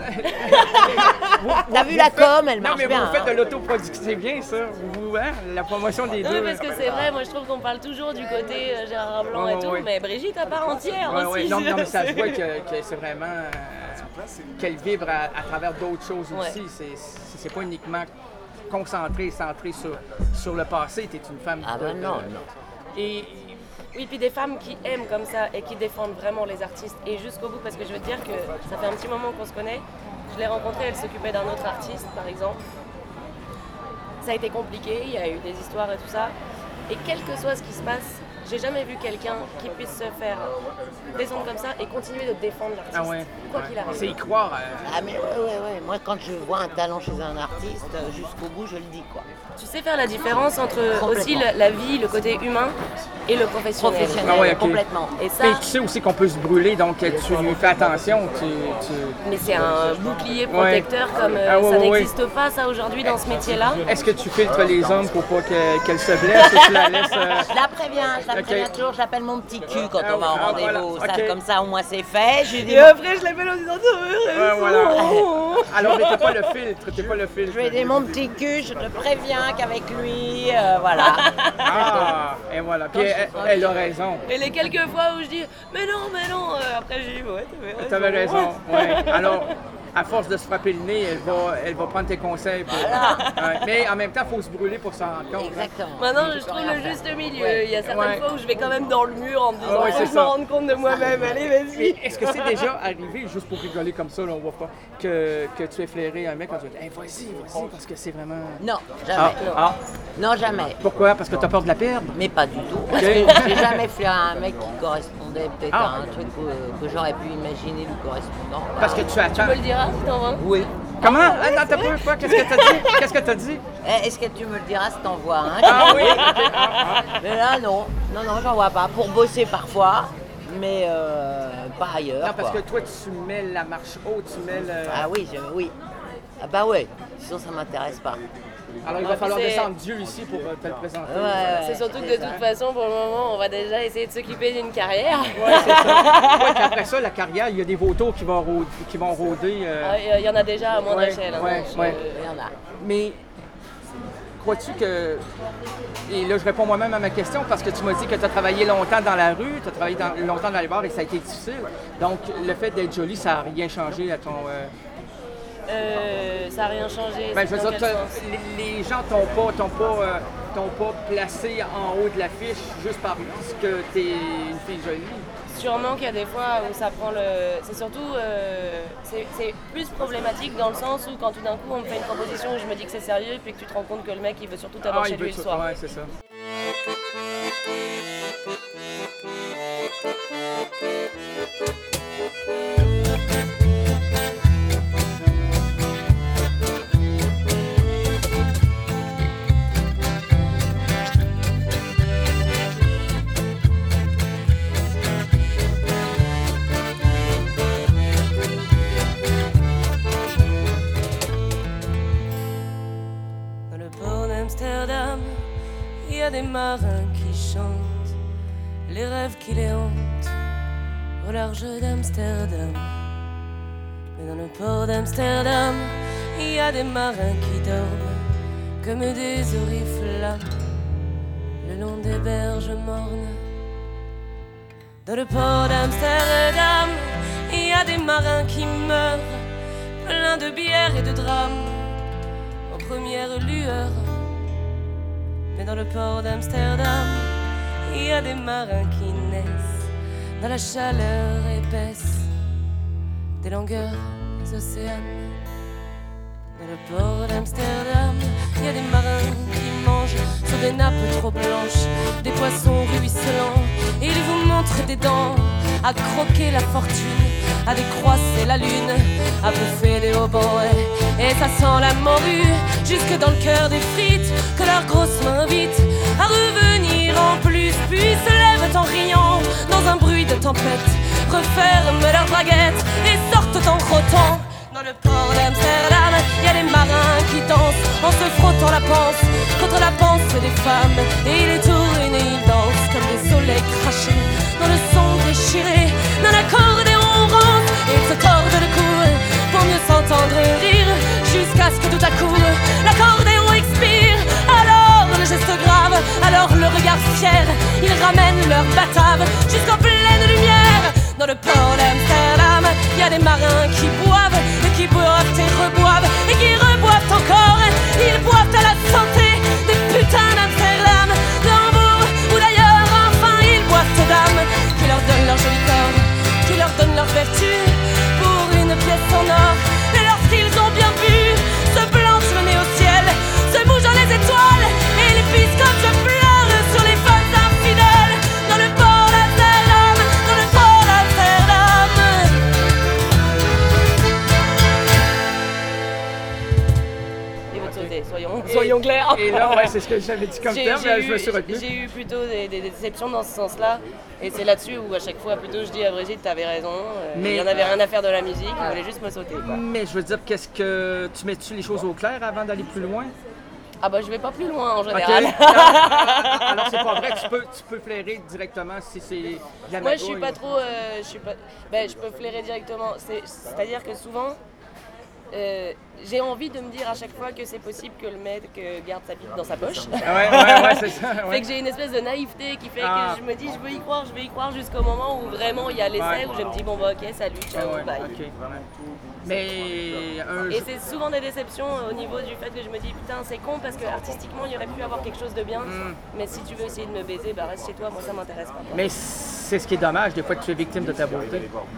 T'as vu la com, elle Non, marche mais bien. vous faites hein. de l'autoproduction, c'est bien ça. Vous, hein, la promotion des oui, deux. parce que c'est vrai, moi je trouve qu'on parle toujours du côté euh, Gérard Blanc Ouais, et ouais, tout, ouais. mais Brigitte à part entière Ouais, aussi. ouais. Non, non, mais ça se c'est- voit que, que c'est vraiment. euh, qu'elle vibre à, à travers d'autres choses aussi. Ouais. C'est, c'est, c'est pas uniquement concentré, centré sur, sur le passé. Tu es une femme. Ah de- ben de- non, non. Et. Oui, puis des femmes qui aiment comme ça et qui défendent vraiment les artistes et jusqu'au bout, parce que je veux te dire que ça fait un petit moment qu'on se connaît. Je l'ai rencontrée, elle s'occupait d'un autre artiste, par exemple. Ça a été compliqué, il y a eu des histoires et tout ça. Et quel que soit ce qui se passe, j'ai jamais vu quelqu'un qui puisse se faire descendre comme ça et continuer de défendre l'artiste, Ah ouais. quoi ouais. qu'il arrive. C'est y croire. euh, Ah mais ouais, ouais, ouais. Moi quand je vois un talent chez un artiste, euh, jusqu'au bout je le dis quoi. Tu sais faire la différence entre Complètement. aussi la, la vie, le côté humain et le professionnel. Professionnel, Ah ouais, ok. complètement. Et ça, Mais tu sais aussi qu'on peut se brûler, donc tu fais attention. Tu, tu... mais c'est un bouclier protecteur comme euh, Ah ouais, ça ouais, n'existe pas ça aujourd'hui dans ce métier-là. Est-ce que tu filtres les hommes pour pas que- qu'elles se blessent ou tu la laisses. euh, Je la préviens, je la Ok. préviens toujours, je l'appelle mon petit cul quand Ah, on va en ah, rendez-vous. voilà, Ça, ok. comme ça au moins c'est fait. Je lui dis, Et après, je l'appelle en disant Ouais, voilà. Alors, mais t'es pas le filtre, t'es pas le filtre. je lui dis mon petit cul, je te préviens qu'avec lui, euh, voilà. Ah, et voilà. Puis elle, elle a raison. Et les quelques fois où je dis mais non, mais non, euh, après j'ai dit ouais, T'avais raison. Ouais. Alors, à force de se frapper le nez, elle va, elle va prendre tes conseils. pour- Ouais. Mais en même temps, il faut se brûler pour s'en rendre compte. Exactement. Maintenant, Tu je peux trouve rien le faire. juste milieu. Ouais. Il y a certaines Ouais. fois où je vais quand même dans le mur en me disant Ah ouais, faut c'est que je ça. me rende compte de moi-même. Allez, Mais vas-y. est-ce que c'est déjà arrivé, juste pour rigoler comme ça, là, on voit pas, que, que tu aies flairé un mec quand tu dis hey, vas-y, vas-y, parce que c'est vraiment. Non, Ah, jamais. ah. Non, jamais. Pourquoi? Parce que t'as peur de la perdre? Mais pas du tout. Parce Ok. que j'ai jamais fait un mec qui correspondait peut-être Ah. à un truc que, que j'aurais pu imaginer lui correspondant. Parce que tu attends. Tu me le diras si t'en veux. Oui. Comment? Ah, non, t'as pas quoi? Qu'est-ce que t'as dit? Qu'est-ce que t'as dit? Eh, Est-ce que tu me le diras si t'en vois un? Ah oui? Ok. Ah, ah. Mais là, non. Non, non, j'en vois pas. Pour bosser parfois, mais euh, pas ailleurs. Non, parce quoi. que toi, tu mets la marche haute, tu mets le. Ah oui, je- oui. Ah bah ouais. Sinon, ça m'intéresse pas. Alors, il Ah, va puis falloir c'est- descendre Dieu ici pour euh, te le présenter. Ouais, ouais, C'est surtout que de toute façon, pour le moment, on va déjà essayer de s'occuper d'une carrière. Ouais, c'est ça. Ouais, puis après ça, la carrière, il y a des vautours qui vont rôder. Qui vont rôder euh, Ah, Il y en a déjà à moindre Ouais, échelle. hein, ouais, donc, ouais. euh, Il y en a. Mais crois-tu que. Et là, je réponds moi-même à ma question parce que tu m'as dit que tu as travaillé longtemps dans la rue, tu as travaillé dans- longtemps dans les bars et ça a été difficile. Donc, le fait d'être jolie, ça n'a rien changé à ton. euh, euh, ça n'a rien changé. Ben, je c'est veux dans dire, quel t'as- sens? les, les gens t'ont pas, t'ont pas, euh, t'ont pas placé en haut de l'affiche juste parce que t'es une fille jolie. Sûrement qu'il y a des fois où ça prend le. C'est surtout. euh, c'est c'est plus problématique dans le sens où quand tout d'un coup on me fait une proposition où je me dis que c'est sérieux puis que tu te rends compte que le mec il veut surtout t'avoir Ah, chez il veut lui le tout- soir. Ouais, c'est ça. Dans le port d'Amsterdam, il y a des marins qui chantent les rêves qui les hantent au large d'Amsterdam. Mais dans le port d'Amsterdam, il y a des marins qui dorment comme des oriflammes le long des berges mornes. Dans le port d'Amsterdam, il y a des marins qui meurent, pleins de bière et de drames, aux premières lueurs. Mais dans le port d'Amsterdam, il y a des marins qui naissent dans la chaleur épaisse des longueurs des océans. Dans le port d'Amsterdam, il y a des marins qui mangent sur des nappes trop blanches des poissons ruisselants. Et ils vous montrent des dents à croquer la fortune, à décroisser la lune, à bouffer des haubans. Et ça sent la morue jusque dans le cœur des frites que leurs grosses mains invitent à revenir en plus. Puis se lèvent en riant dans un bruit de tempête, referment leurs braguettes et sortent en crottant. Dans le port d'Amsterdam, il y a des marins qui dansent en se frottant la panse contre la panse des femmes. Et ils les tournent et ils dansent comme des soleils crachés dans le son déchiré d'un accordéon rance. Et ils se tordent le cou pour mieux s'entendre rire jusqu'à ce que tout à coup l'accordéon expire. Alors le geste grave, alors le regard fier, ils ramènent leur batave jusqu'en pleine lumière. Dans le port d'Amsterdam, il y a des marins qui boivent et qui boivent et reboivent et qui reboivent encore. Ils boivent à la santé des putains d'Amsterdam, de Hambourg ou d'ailleurs. Enfin, ils boivent aux dames qui leur donnent leur joli corps, qui leur donnent leur vertu pour une pièce en or. Et lorsqu'ils ont bien bu, se blanchent le nez au ciel, se bougeant les étoiles et les pistes comme je pleure sur les femmes infidèles. Dans le port d'Amsterdam, dans le port d'Amsterdam. Il veut te sauter, soyons, soyons clairs. Et là, ouais, c'est ce que j'avais dit comme J'ai- terme, j'ai mais eu- je me suis retenu. J'ai eu plutôt des, des- des déceptions dans ce sens-là. Et c'est là-dessus où à chaque fois plutôt je dis à Brigitte, t'avais raison. euh, Mais- il y en avait rien à faire de la musique, il voulait juste me sauter, quoi. Mais je veux dire, qu'est-ce que tu mets-tu les choses au clair avant d'aller plus loin? Ah bah je vais pas plus loin en Ok. général. Alors, alors, c'est pas vrai, tu peux, tu peux flairer directement si c'est de la Moi je suis magouille. pas trop, euh, je suis pas, ben je peux flairer directement. C'est- C'est-à-dire que souvent, euh, j'ai envie de me dire à chaque fois que c'est possible que le mec euh, garde sa pipe dans sa poche. Ah ouais, ouais, ouais, c'est ça. Fait Ouais. que j'ai une espèce de naïveté qui fait Ah. que je me dis je veux y croire, je veux y croire jusqu'au moment où vraiment il y a l'essai Ouais. où je me dis bon bah ok salut, ciao, Ouais, ouais, bye. ok. Mais un Et c'est souvent des déceptions euh, au niveau du fait que je me dis putain c'est con parce que artistiquement il y aurait pu avoir quelque chose de bien, Mm. mais si tu veux essayer de me baiser, bah reste chez toi, moi ça m'intéresse pas. Mais c'est ce qui est dommage, des fois que tu es victime de ta beauté.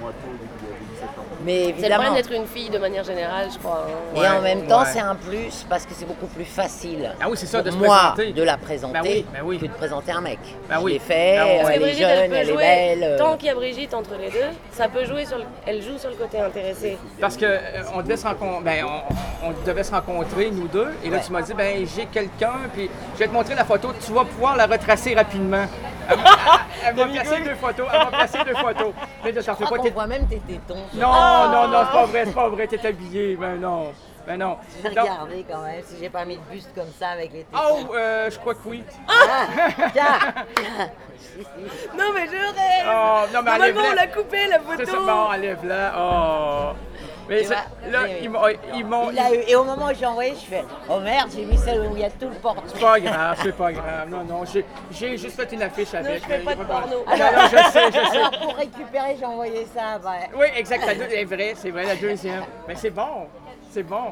Mais C'est le évidemment. problème d'être une fille de manière générale, je crois. hein. Et Ouais, en même temps, ouais. c'est un plus parce que c'est beaucoup plus facile Ah oui, c'est ça, pour de se moi présenter. de la présenter Ben oui, ben oui. que de présenter un mec. Ben Je oui. l'ai fait, Ben oui. euh, Parce que elle est Brigitte, jeune, elle peut elle est jouer, belle. euh. tant qu'il y a Brigitte entre les deux, ça peut jouer sur le, elle joue sur le côté intéressé. Parce que euh, on devait se rencontrer, ben, on, on devait se rencontrer, nous deux, et là Ouais. tu m'as dit, ben j'ai quelqu'un, puis je vais te montrer la photo, tu vas pouvoir la retracer rapidement. Elle m'a- elle m'a placé deux photos, elle m'a placé deux photos. Mais là, Je t'en fais crois pas, qu'on t'es- voit même tes tétons. Non, non, non, c'est pas vrai, c'est pas vrai, t'es habillé, ben non, ben non. Je vais Donc- regarder quand même si j'ai pas mis de buste comme ça avec les tétons. Oh, euh, je crois que oui. Ah, tiens, tiens. Si, si. Non mais je rêve. Oh, non, mais Normalement enlève-la. on l'a coupé la C'est ça, photo. bon, enlève-la. Oh. Mais Tu ça- vois, là, oui, oui. ils m'ont. Ils m'ont Il a eu- et au moment où j'ai envoyé, je fais oh merde, j'ai mis celle où il y a tout le porte. C'est pas grave, c'est pas grave. Non, non, j'ai, j'ai juste fait une affiche avec. je fais mais pas il y a de porno. Ah, non, non, je sais, je sais. Alors pour récupérer, j'ai envoyé ça. Bah, Oui, exact, la deux est vrai, c'est vrai, la deuxième. Mais c'est bon, c'est bon.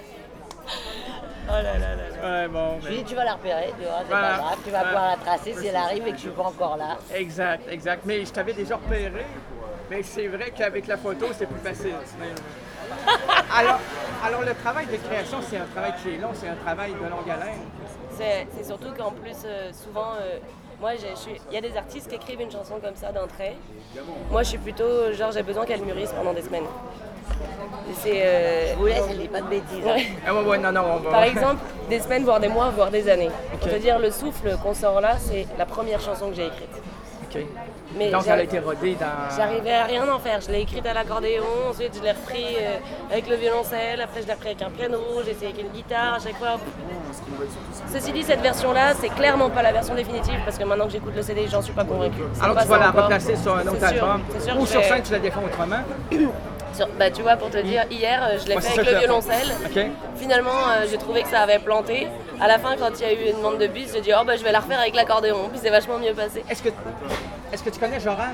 Oh là là là là. Ouais, bon. je mais- lui dis tu vas la repérer, tu vois, c'est Voilà. pas grave, tu vas Voilà. pouvoir la tracer si elle arrive et que je suis pas encore là. Exact, exact. Mais je t'avais déjà repéré. Mais c'est vrai qu'avec la photo, c'est plus facile. Mais- alors, alors, le travail de création, c'est un travail qui est long, c'est un travail de longue haleine. C'est c'est surtout qu'en plus, euh, souvent, euh, moi, j'ai- je suis- il y a des artistes qui écrivent une chanson comme ça d'un trait. Moi, je suis plutôt, genre, j'ai besoin qu'elle mûrisse pendant des semaines. Et C'est. euh, Je vous laisse, elle dit pas de bêtises. hein. ouais. Ah ouais, ouais, non, non, on va. Par exemple, des semaines, voire des mois, voire des années. Pour te dire, le souffle qu'on sort là, c'est la première chanson que j'ai écrite. OK. Mais donc, j'ai- elle a été rodée dans... J'arrivais à rien en faire. Je l'ai écrite à l'accordéon, ensuite je l'ai repris euh, avec le violoncelle, après je l'ai repris avec un piano, j'ai essayé avec une guitare, à chaque fois. Ceci dit, cette version-là, c'est clairement pas la version définitive parce que maintenant que j'écoute le C D, j'en suis pas convaincue. C'est Alors pas tu vas ça la encore. replacer sur un autre C'est sûr, album. c'est sûr Ou que sur je vais- scène, tu la défends autrement. Sur- bah, tu vois, pour te dire, hier, euh, je l'ai Ouais, fait c'est avec ça le que- violoncelle. OK. Finalement, euh, j'ai trouvé que ça avait planté. À la fin, quand il y a eu une demande de bis, j'ai dit, oh, bah, je vais la refaire avec l'accordéon. Puis c'est vachement mieux passé. Est-ce que, est-ce que tu connais Joran?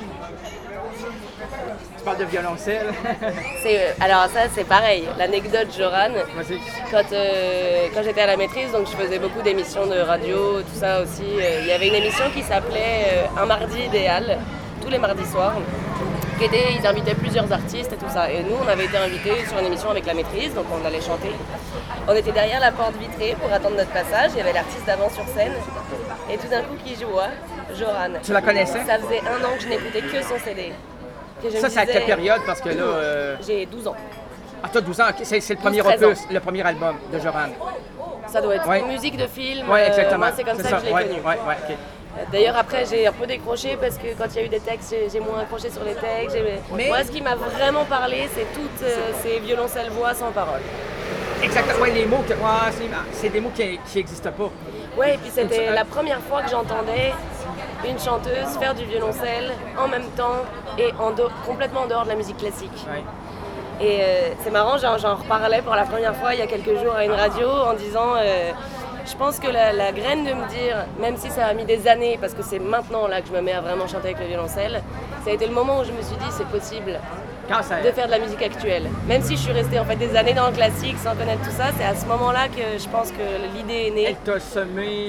Tu parles de violoncelle. C'est, euh, alors ça, c'est pareil. L'anecdote Joran, Vas-y. quand, euh, quand j'étais à la maîtrise, donc je faisais beaucoup d'émissions de radio, tout ça aussi. euh, Il y avait une émission qui s'appelait euh, Un mardi idéal, tous les mardis soirs. Qui était, ils invitaient plusieurs artistes et tout ça. Et nous, on avait été invités sur une émission avec la maîtrise, donc on allait chanter. On était derrière la porte vitrée pour attendre notre passage. Il y avait l'artiste d'avant sur scène. Et tout d'un coup, qui jouait Joran. Tu la connaissais? Ça faisait un an que je n'écoutais que son C D. Que je Ça, me c'est à quelle disais- période? Parce que là... euh, J'ai douze ans. Ah, t'as douze ans. OK. C'est, c'est le premier douze, treize opus, ans. le premier album de Joran. Ça doit être Ouais. une musique de film. Oui, euh, exactement. moi, c'est comme ça, que je l'ai ouais, connu. Ouais, ouais, OK. D'ailleurs, après, j'ai un peu décroché parce que quand il y a eu des textes, j'ai, j'ai moins accroché sur les textes. J'ai- Mais- Moi, ce qui m'a vraiment parlé, c'est toutes euh, ces violoncelles-voix sans parole. Exactement. Ouais, les mots, que, ouais, c'est, c'est des mots qui n'existent pas. Ouais, et puis c'était la première fois que j'entendais une chanteuse faire du violoncelle en même temps et en de- complètement en dehors de la musique classique. Ouais. Et euh, c'est marrant, j'en, j'en reparlais pour la première fois il y a quelques jours à une radio en disant euh, je pense que la, la graine de me dire, même si ça a mis des années, parce que c'est maintenant là que je me mets à vraiment chanter avec le violoncelle, ça a été le moment où je me suis dit c'est possible Quand ça... de faire de la musique actuelle. Même si je suis restée en fait des années dans le classique sans connaître tout ça, c'est à ce moment-là que je pense que l'idée est née. Elle t'a semé...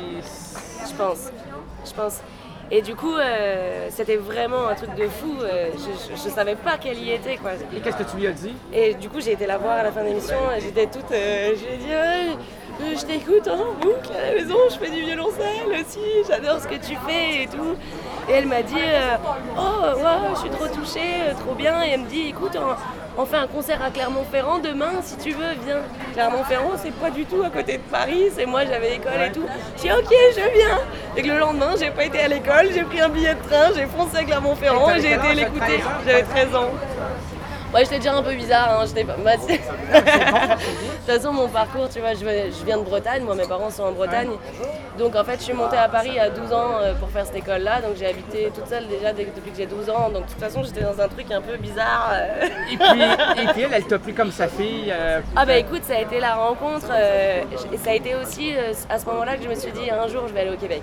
Je pense. Je pense. Et du coup, euh, c'était vraiment un truc de fou. euh, je, je, je savais pas qu'elle y était, quoi. Et qu'est-ce que tu lui as dit? Et du coup, j'ai été la voir à la fin de l'émission. et J'étais toute. euh, je lui ai dit, ouais, euh, je t'écoute en boucle à la maison. Je fais du violoncelle aussi. J'adore ce que tu fais et tout. Et elle m'a dit, euh, oh, ouais, je suis trop touchée, euh, trop bien. Et elle me dit, écoute, on, on fait un concert à Clermont-Ferrand demain, si tu veux, viens. Clermont-Ferrand, c'est pas du tout à côté de Paris. C'est moi, j'avais école et tout. J'ai dit, ok, je viens. Et que le lendemain, j'ai pas été à l'école, j'ai pris un billet de train, j'ai foncé à Clermont-Ferrand et j'ai été l'écouter. J'avais treize ans. Ouais, j'étais déjà un peu bizarre, hein. J'étais pas... bah, c'est- de toute façon, mon parcours, tu vois, je, je viens de Bretagne, moi mes parents sont en Bretagne. Donc en fait, je suis montée à Paris à douze ans euh, pour faire cette école-là. Donc j'ai habité toute seule déjà dès- depuis que j'ai douze ans. Donc de toute façon, j'étais dans un truc un peu bizarre. euh. Et puis, et puis elle, elle t'a pris comme sa fille. euh, Ah bah écoute, ça a été la rencontre. euh, et ça a été aussi euh, à ce moment-là que je me suis dit, un jour, je vais aller au Québec.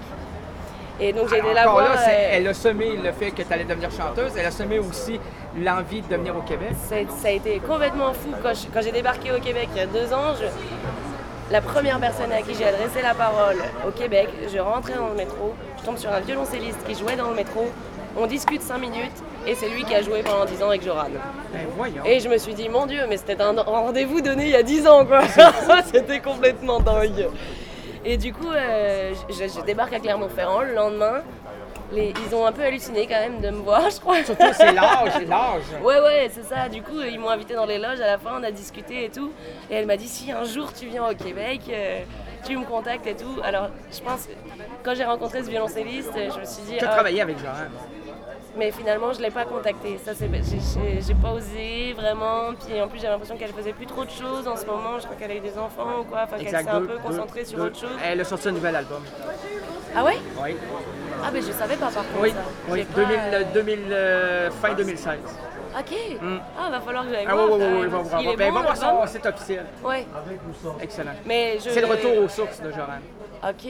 Et donc j'ai été la Encore voir. là, c'est- euh, elle a semé le fait que tu allais devenir chanteuse. Elle a semé aussi l'envie de devenir au Québec. Ça, ça a été complètement fou. Quand, je- quand j'ai débarqué au Québec il y a deux ans, je- la première personne à qui j'ai adressé la parole au Québec, je rentrais dans le métro, je tombe sur un violoncelliste qui jouait dans le métro, on discute cinq minutes et c'est lui qui a joué pendant dix ans avec Joran. Ben voyons. Et je me suis dit, mon Dieu, mais c'était un rendez-vous donné il y a dix ans, quoi. C'était complètement dingue. Et du coup, euh, je, je débarque à Clermont-Ferrand le lendemain. Les, ils ont un peu halluciné quand même de me voir, je crois. Surtout, c'est l'âge, l'âge. Ouais, ouais, c'est ça. Du coup, ils m'ont invité dans les loges. À la fin, on a discuté et tout. Et elle m'a dit, si un jour tu viens au Québec, euh, tu me contactes et tout. Alors, je pense que quand j'ai rencontré ce violoncelliste, je me suis dit... Tu as ah, travaillé avec Joran. mais finalement, je ne l'ai pas contactée. Ça, c'est, j'ai, j'ai, j'ai pas osé vraiment. Puis en plus, j'ai l'impression qu'elle faisait plus trop de choses en ce moment. Je crois qu'elle a eu des enfants ou quoi. Enfin, qu'elle s'est un deux- peu concentrée deux- sur deux- autre chose. Elle a sorti un nouvel album. Ah ouais? Oui. Ah, mais je savais pas par contre Oui, ça. oui. J'ai pas- deux mille, deux mille, euh, fin deux mille seize. Ok. Mm. Ah, va falloir que j'aille Ah voir. oui, oui, quand oui, même. va voir. Il est Ben, bon, va voir l'album? son site officiel. Ouais. Excellent. Mais je... C'est le retour aux sources de Joran. Ok.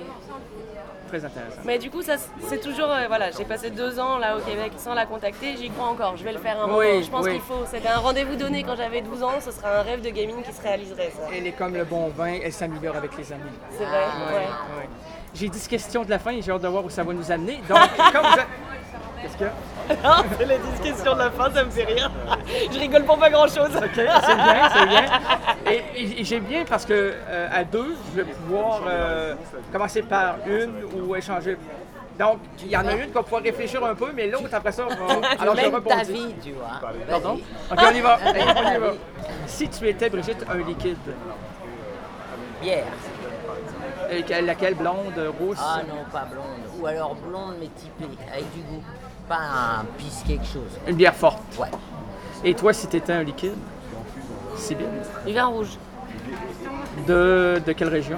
Très intéressant. Mais du coup, ça, c'est toujours... euh, voilà, j'ai passé deux ans là au Québec sans la contacter. J'y crois encore. Je vais le faire un Oui, moment. Je pense oui. qu'il faut. C'était un rendez-vous donné quand j'avais douze ans. Ce sera un rêve de gamine qui se réaliserait, ça. Elle est comme le bon vin, elle s'améliore avec les amis. C'est vrai, Ouais, ouais. ouais. J'ai dix questions de la fin et j'ai hâte de voir où ça va nous amener. Donc, comme vous êtes... Qu'est-ce que... Non, c'est la discussion de la fin, ça me fait rire. Je rigole pour pas grand-chose. OK, c'est bien, c'est bien. Et, et- et j'aime bien parce que euh, à deux, je vais pouvoir euh, commencer par une ou échanger. Donc, il y en a une qu'on va pouvoir réfléchir un peu, mais l'autre, après ça, on va... Alors, je Même ta rebondis. vie, tu vois. Pardon? Vas-y. OK, on y va. On y va. Si tu étais, Brigitte, un liquide, Bière. Euh, laquelle, blonde, rousse? Ah non, pas blonde. Ou alors blonde mais typée, avec du goût. Pas un pisse quelque chose. Une bière forte? Ouais. Et toi, si t'étais un liquide? Sybille? Du vin rouge. De, de quelle région?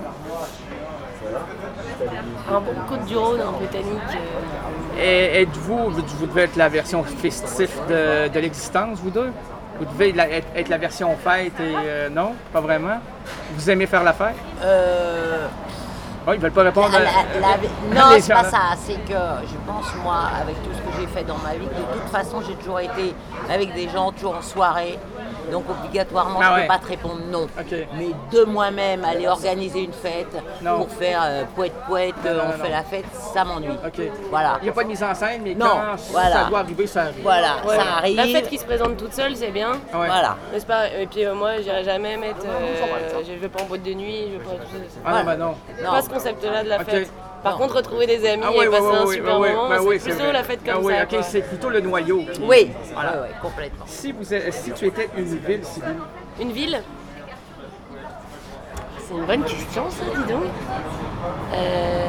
Un bon Côte du Rhône, un peu tannique. Euh... Et êtes-vous, vous, vous devez être la version festive de, de l'existence, vous deux? Vous devez la, être, être la version fête et euh, non, pas vraiment? Vous aimez faire la fête? Euh... Oh, ils veulent pas répondre. La, la, la... Non, Les c'est gens, pas là. ça. C'est que je pense, moi, avec tout ce que j'ai fait dans ma vie, de toute façon, j'ai toujours été avec des gens, toujours en soirée. Donc, obligatoirement, Ah je ne ouais. peux pas te répondre non. Okay. Mais de moi-même, aller organiser une fête Non. pour faire euh, poète-poète, Non, euh, non, on non, fait non. la fête, ça m'ennuie. OK. Voilà. Il n'y a pas de mise en scène, mais Non, quand voilà. ça doit arriver, ça arrive. Voilà, Ouais. ça arrive. La fête qui se présente toute seule, c'est bien. Ouais. Voilà. Mais c'est pas... Et puis euh, moi, j'irai jamais mettre. Euh... Je vais pas en boîte de nuit, je vais pas. Ah non, ben non. C'est Non. pas ce concept-là de la Ok. fête. Par Non. contre, retrouver des amis Ah et oui, oui, passer oui, un oui, super oui, moment, ben c'est oui, c'est plutôt vrai. la fête comme ah oui, ça. OK, quoi. c'est plutôt le noyau. qui- Oui, Voilà. ouais, ouais, complètement. Si, vous êtes- si tu étais une ville, Sybille, Une ville? C'est une bonne question, ça, dis donc. Euh...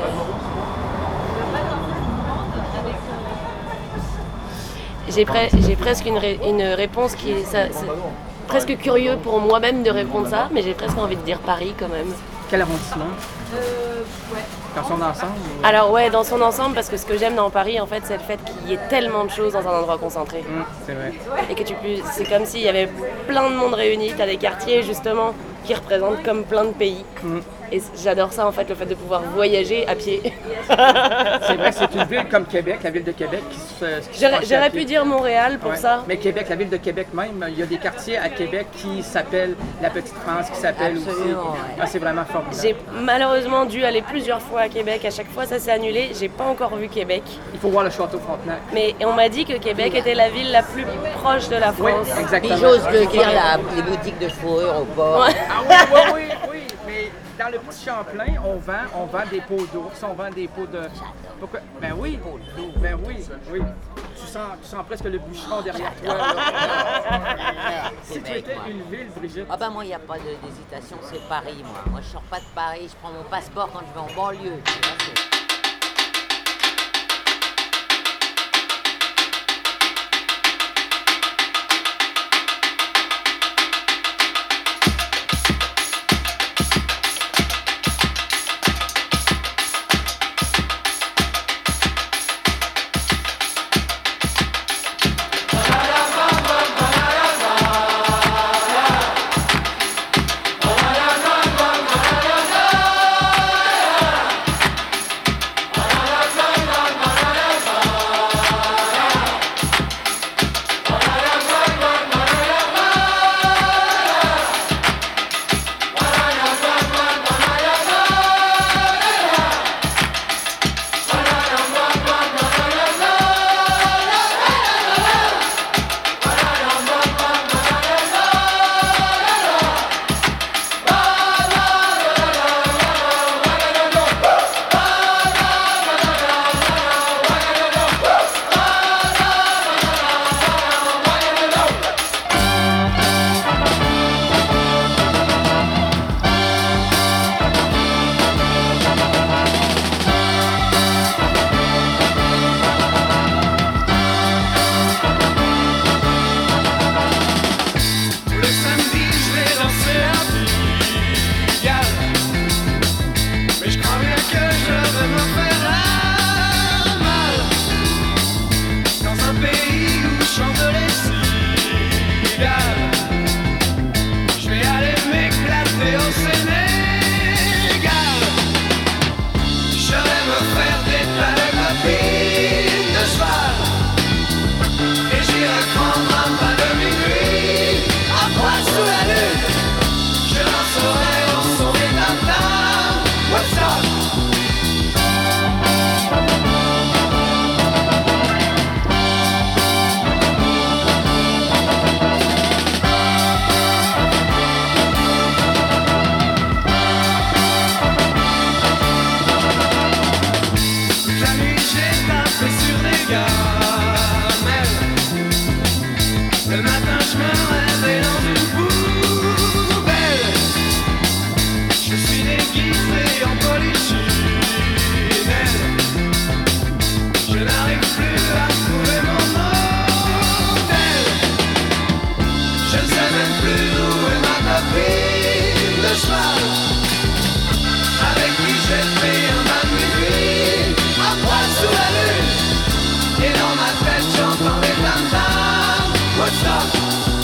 J'ai, pre- j'ai presque une, ré- une réponse qui est, ça, c'est presque curieux pour moi-même de répondre ça, mais j'ai presque envie de dire Paris quand même. quel arrondissement? Dans son ensemble? ou- Alors ouais, dans son ensemble, parce que ce que j'aime dans Paris, en fait, c'est le fait qu'il y ait tellement de choses dans un endroit concentré. Hum, c'est vrai. Et que tu puisses, c'est comme s'il y avait plein de monde réuni, t'as des quartiers justement qui représentent comme plein de pays. Mm. Et c- j'adore ça en fait, le fait de pouvoir voyager à pied. C'est vrai, c'est une ville comme Québec, la ville de Québec, qui se. qui se J'aurais, franchit à j'aurais pied. pu dire Montréal pour Ouais. ça. Mais Québec, la ville de Québec même, il y a des quartiers à Québec qui s'appellent la Petite France, qui s'appellent aussi. Absolument, ouais. Ah, c'est vraiment formidable. J'ai malheureusement dû aller plusieurs fois à Québec, à chaque fois ça s'est annulé, j'ai pas encore vu Québec. Il faut voir le château Frontenac. Mais on m'a dit que Québec était la ville la plus proche de la Oui, France. exactement. Puis j'ose le dire, la- les boutiques de fourrure au port. Ouais. Ah oui, oui, oui, oui. Mais dans le petit Champlain, on vend, on vend des pots d'ours, on vend des pots de. Pourquoi? Ben oui. Ben oui, oui. Tu sens, tu sens presque le bûcheron derrière toi. là. Si tu Québec, étais moi. une ville, Brigitte. Ah bah moi, il n'y a pas de- d'hésitation, c'est Paris, moi. Moi, je sors pas de Paris, je prends mon passeport quand je vais en banlieue. Tu vois, c'est- pris le cheval avec qui j'ai fait un bain de minuit à poil sous la lune. Et dans ma tête j'entends des tam-tams Woodstock.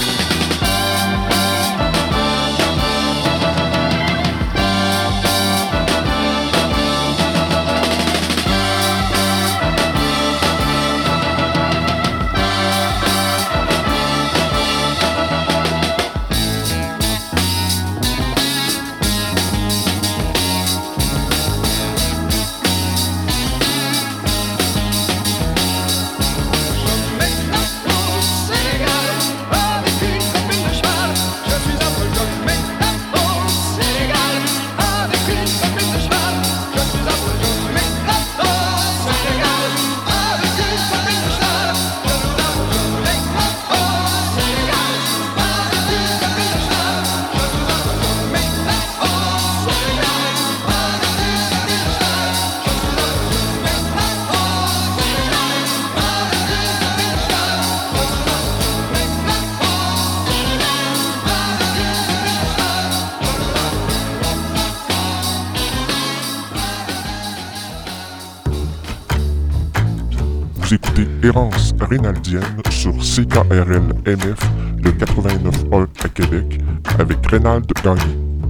Vous écoutez Errance Rénaldienne sur C K R L M F, le quatre-vingt-neuf un à Québec, avec Rénald Gagné.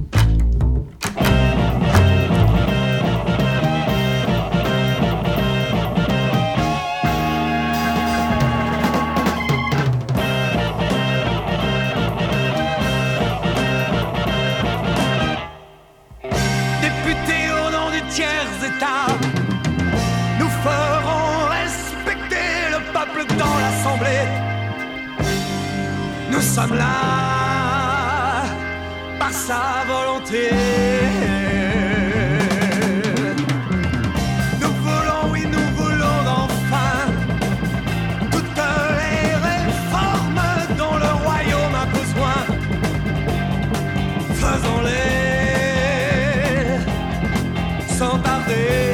Députés au nom du tiers-État, nous ferons respecter le peuple dans l'Assemblée. Nous sommes là par sa volonté. Nous voulons, oui, nous voulons enfin toutes les réformes dont le royaume a besoin. Faisons-les sans tarder.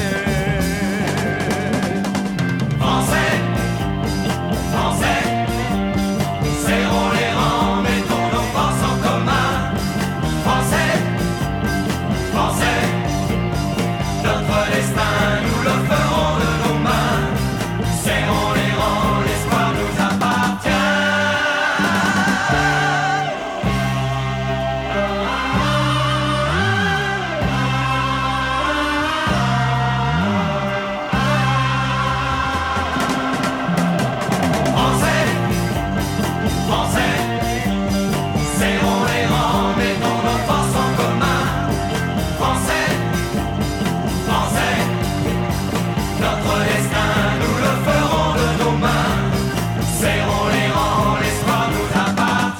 Français, Français, serrons les rangs, mettons nos forces en commun. Français, Français, notre destin, nous le ferons de nos mains. Serrons les rangs, l'espoir nous appartient. Français, Français, serrons les rangs, mettons nos forces en commun. Français, Français, notre destin, nous le ferons de nos mains. Serrons les rangs, l'espoir nous appartient.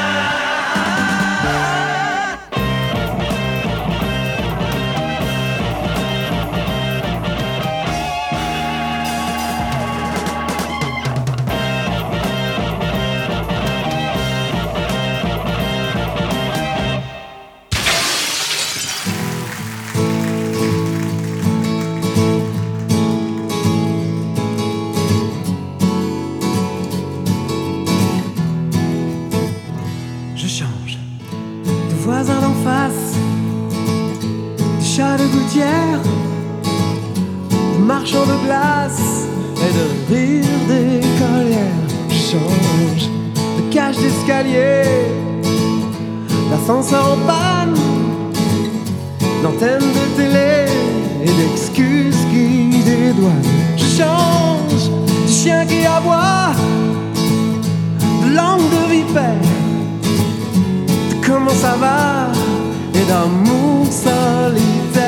Je change de voisin d'en face, de chat de gouttière, de marchand de glace et de rire d'écolière. Je change de cage d'escalier, d'ascenseur en panne, d'antenne de télé et d'excuses qui dédouanent. Je change de chien qui aboie, de langue de vipère, comment ça va et d'amour solitaire.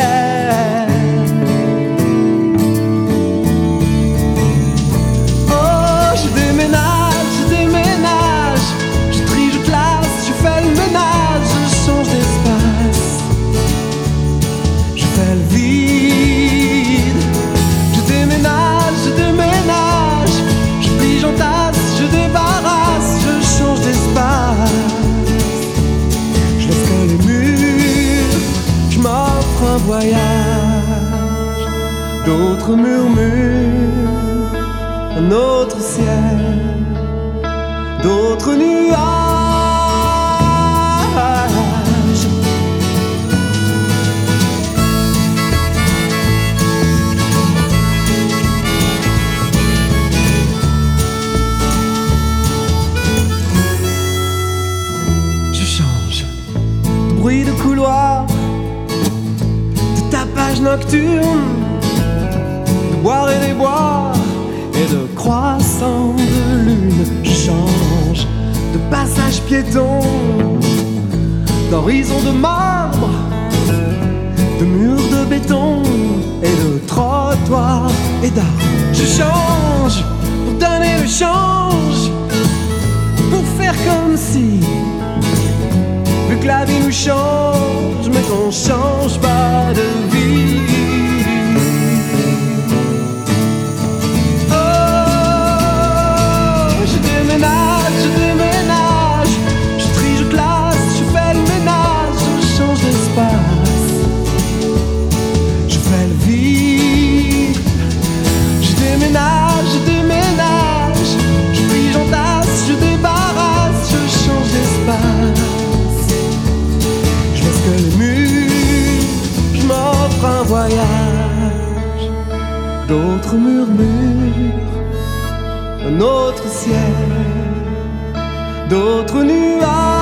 Oh, je déménage, je déménage, je trie, je classe, je fais le ménage, je change d'espace, je fais le vide. Je déménage, je déménage, je plie, j'entasse, je débarrasse, je change d'espace. Je laisse que les murs, je m'offre un voyage. D'autres murmurent, un autre ciel, d'autres nuages. bruit de couloir, de tapage nocturne, de boire et déboire, et de croissant de lune. Je change de passage piéton, d'horizon de marbre, de murs de béton et de trottoirs et d'arbres. Je change pour donner le change, pour faire comme si, vu que la vie nous change, mais qu'on change pas de vie. Oh, je déménage, je déménage, je trie, je classe, je fais le ménage, je change d'espace, je fais le vide. Je déménage, je déménage, je plie, j'entasse, je débarrasse, je change d'espace. Je laisse que les murs, je m'offre un voyage. D'autres murmures, un autre ciel, d'autres nuages.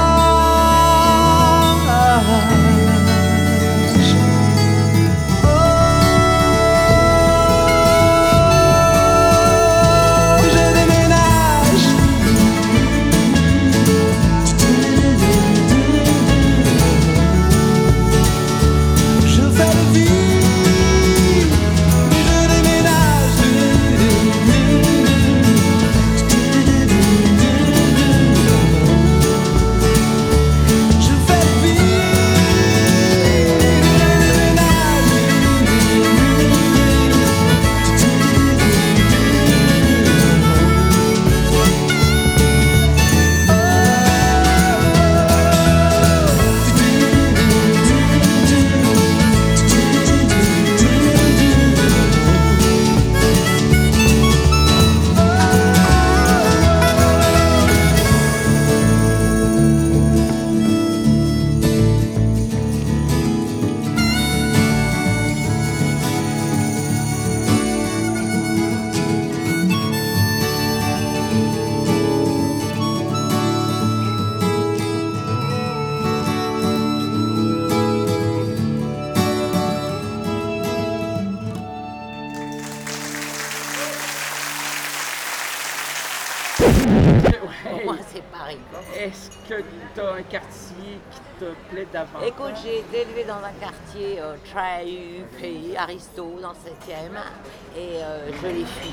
Pour moi, c'est Paris. Est-ce que tu as un quartier qui te plaît davantage? Écoute, j'ai été élevée dans un quartier euh, très huppé, Aristo, dans le septième, et euh, je l'ai fui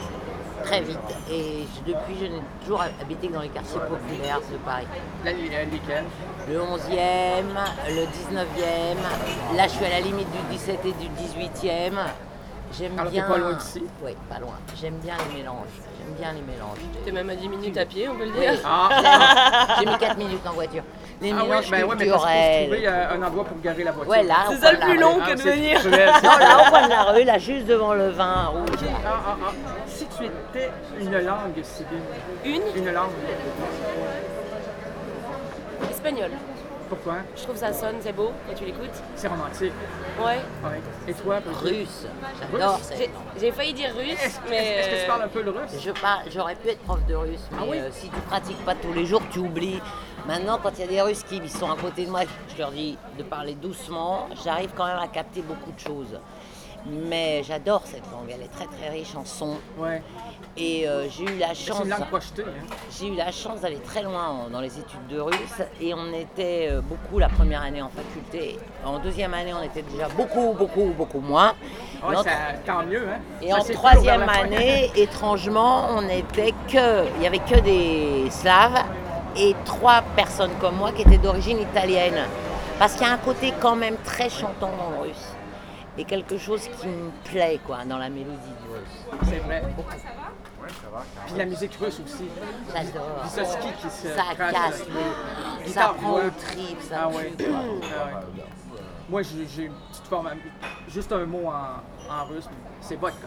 très vite. Et je, depuis, je n'ai toujours habité que dans les quartiers populaires de Paris. La, lesquels? Le onzième, le dix-neuvième, là je suis à la limite du dix-sept et du dix-huitième. J'aime Alors bien... t'es pas loin d'ici? Oui, pas loin. J'aime bien les mélanges. J'aime bien les mélanges. T'es même à dix minutes à pied, on peut le dire. Oui. Ah. J'ai mis quatre minutes en voiture. Les ah mélanges oui, ben ouais, mais culturels. trouver euh, un endroit pour garer la voiture. Ouais, là, c'est ça le plus long ah, que de venir. Cruel, non, là, au coin de la rue, là, juste devant le vin rouge. Okay. Ah, ah, ah. Si tu étais une langue civile. Une Une langue. Espagnol. Pourquoi? Je trouve ça sonne, c'est beau quand tu l'écoutes. C'est romantique. Ouais. Ouais. Et toi? Russe. J'adore ça. J'ai, j'ai failli dire russe, Est-ce, mais... est-ce que tu parles un peu le russe? Je parle, j'aurais pu être prof de russe, mais Ah oui? euh, si tu pratiques pas tous les jours, tu oublies. Maintenant, quand il y a des Russes qui sont à côté de moi, je leur dis de parler doucement, j'arrive quand même à capter beaucoup de choses. Mais j'adore cette langue, elle est très très riche en sons. Ouais. Et euh, j'ai eu la chance. C'est une langue projetée. Hein? J'ai eu la chance d'aller très loin en- dans les études de russe et on était euh, beaucoup la première année en faculté. En deuxième année, on était déjà beaucoup, beaucoup, beaucoup moins. Ouais, Et en, ça, tant mieux. Hein? et Ça en s'est troisième fait au vers la fin. année, étrangement, on était que, il y avait que des Slaves et trois personnes comme moi qui étaient d'origine italienne. Parce qu'il y a un côté quand même très chantant dans le russe. Et quelque chose qui me plaît quoi, dans la mélodie du russe. C'est vrai. Puis la musique russe aussi. J'adore. Vysotsky qui se Ça crache casse, le- les... ça guitare, prend voix. au trip, ça Ah tue, ouais. quoi. Ah ouais. Moi, j'ai, j'ai une petite forme, juste un mot en, en russe, c'est vodka.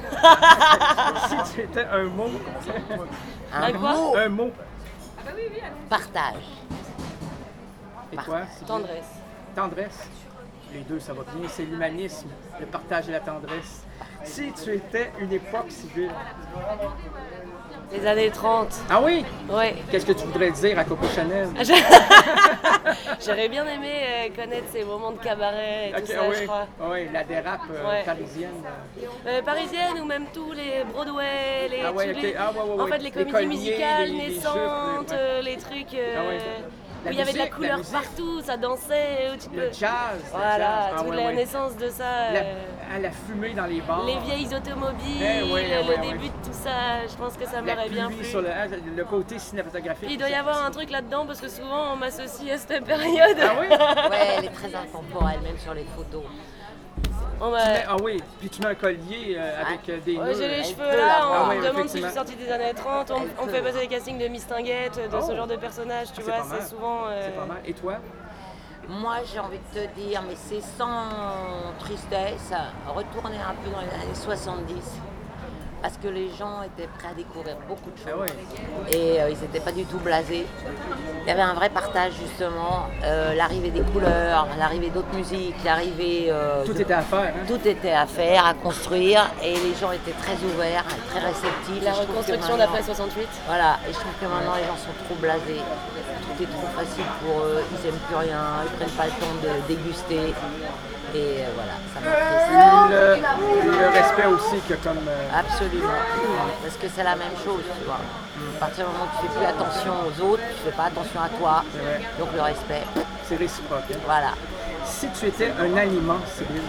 Si tu étais un mot, Un Un quoi? mot, un mot, partage. et toi? c'est bien? Tendresse. Tendresse. Les deux, ça va bien. C'est l'humanisme, le partage et la tendresse. Si tu étais une époque civile. Les années trente. Ah oui? Ouais. Qu'est-ce que tu voudrais dire à Coco Chanel? Je, J'aurais bien aimé euh, connaître ces moments de cabaret et Ok, tout ça, oui. je crois. Oui, la dérape euh, Ouais. parisienne. Euh, parisienne ou même tous les Broadway, les, Ah ouais, tous ok. les- Ah ouais, ouais, en ouais. fait les Les comédies colliers, musicales les- les naissantes, jupes, les- ouais. euh, les trucs euh, Ah ouais. où La il y avait de la musique, la couleur musique. partout, ça dansait, où tu Le peux... jazz. le Voilà, jazz. Ah toute ouais, la ouais. naissance de ça. La, euh, ah, la fumée dans les bars. Les vieilles automobiles, Eh ouais, eh le ouais, début ouais. de tout ça, je pense que ça La m'aurait bien pluie plu. sur le, ah, le côté cinématographique. Puis il doit y avoir un truc là-dedans parce que souvent on m'associe à cette période. Ah oui? Ouais, elle est très intemporelle, même sur les photos. On Tu m'a- mets- ah oui, puis tu mets un collier euh, avec euh, des Ouais, nœuds. j'ai les Elle cheveux peut là, l'avoir. on Ah me oui, demande si je effectivement. suis sortie des années trente, on, on me fait passer des castings de Miss Tinguette, de Oh. ce genre de personnage, tu Ah, vois, pas mal. c'est souvent... euh, C'est pas mal. Et toi? Moi, j'ai envie de te dire, mais c'est sans tristesse, retourner un peu dans les années soixante-dix. Parce que les gens étaient prêts à découvrir beaucoup de choses. Ah Et euh, ils n'étaient pas du tout blasés. Il y avait un vrai partage, justement. Euh, l'arrivée des couleurs, l'arrivée d'autres musiques, l'arrivée... euh, Tout de- était à faire. Hein? Tout était à faire, à construire. Et les gens étaient très ouverts, très réceptifs. La Je trouve que reconstruction maintenant- d'après soixante-huit. Voilà, et je trouve que maintenant les gens sont trop blasés. Tout est trop facile pour eux, ils n'aiment plus rien, ils prennent pas le temps de déguster. Et euh, voilà, ça m'attriste. Le, le respect aussi que comme... euh, Absolument, parce que c'est la même chose, tu vois. À partir du moment où tu fais plus attention aux autres, tu fais pas attention à toi, donc le respect, c'est réciproque. Hein? voilà. Si tu étais un aliment, Sybille.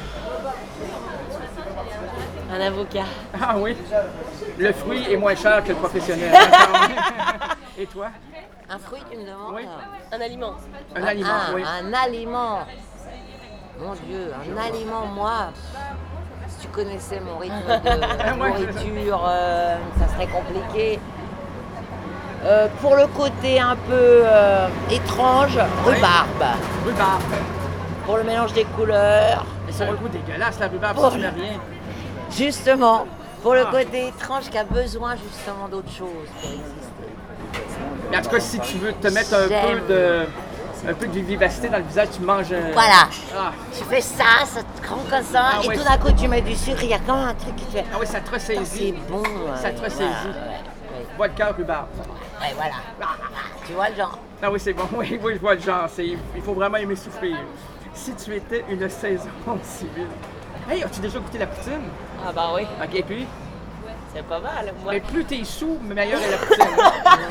Un avocat. Ah oui? Le fruit est moins cher que le professionnel. Et toi? Un fruit, tu me demandes? Oui. Un aliment. Un aliment, Ah, oui. Un aliment. Mon Dieu, un aliment, moi, si tu connaissais mon rythme de Ouais. nourriture, euh, ça serait compliqué. Euh, pour le côté un peu euh, étrange, rhubarbe. Rhubarbe. Pour le mélange des couleurs. Mais ça a un goût dégueulasse, la rhubarbe, Pour si tu le- mets rien. Justement, pour le Ah. côté étrange qui a besoin justement d'autre chose pour exister. Mais en tout cas, si tu veux te mettre un peu J'aime. de, un peu de vivacité dans le visage, tu manges... euh, Voilà. Ah, Tu fais ça, ça te crame comme ça, Ah et ouais, tout c'est- d'un coup tu mets du sucre, il y a quand même un truc qui te fait. ah oui, ça te Putain, ressaisit. c'est bon. Ça te ouais, ressaisit. voilà, ouais, Bois le cœur, rhubarbe. ouais, ouais, voilà. Tu vois le genre. Ah oui, c'est bon. Oui, oui, je vois le genre. C'est- Il faut vraiment aimer souffrir. Si tu étais une saison civile... Hey, as-tu déjà goûté la poutine? Ah bah oui, OK, et puis? c'est pas mal. Moi. Mais plus t'es sous, meilleure est la poutine.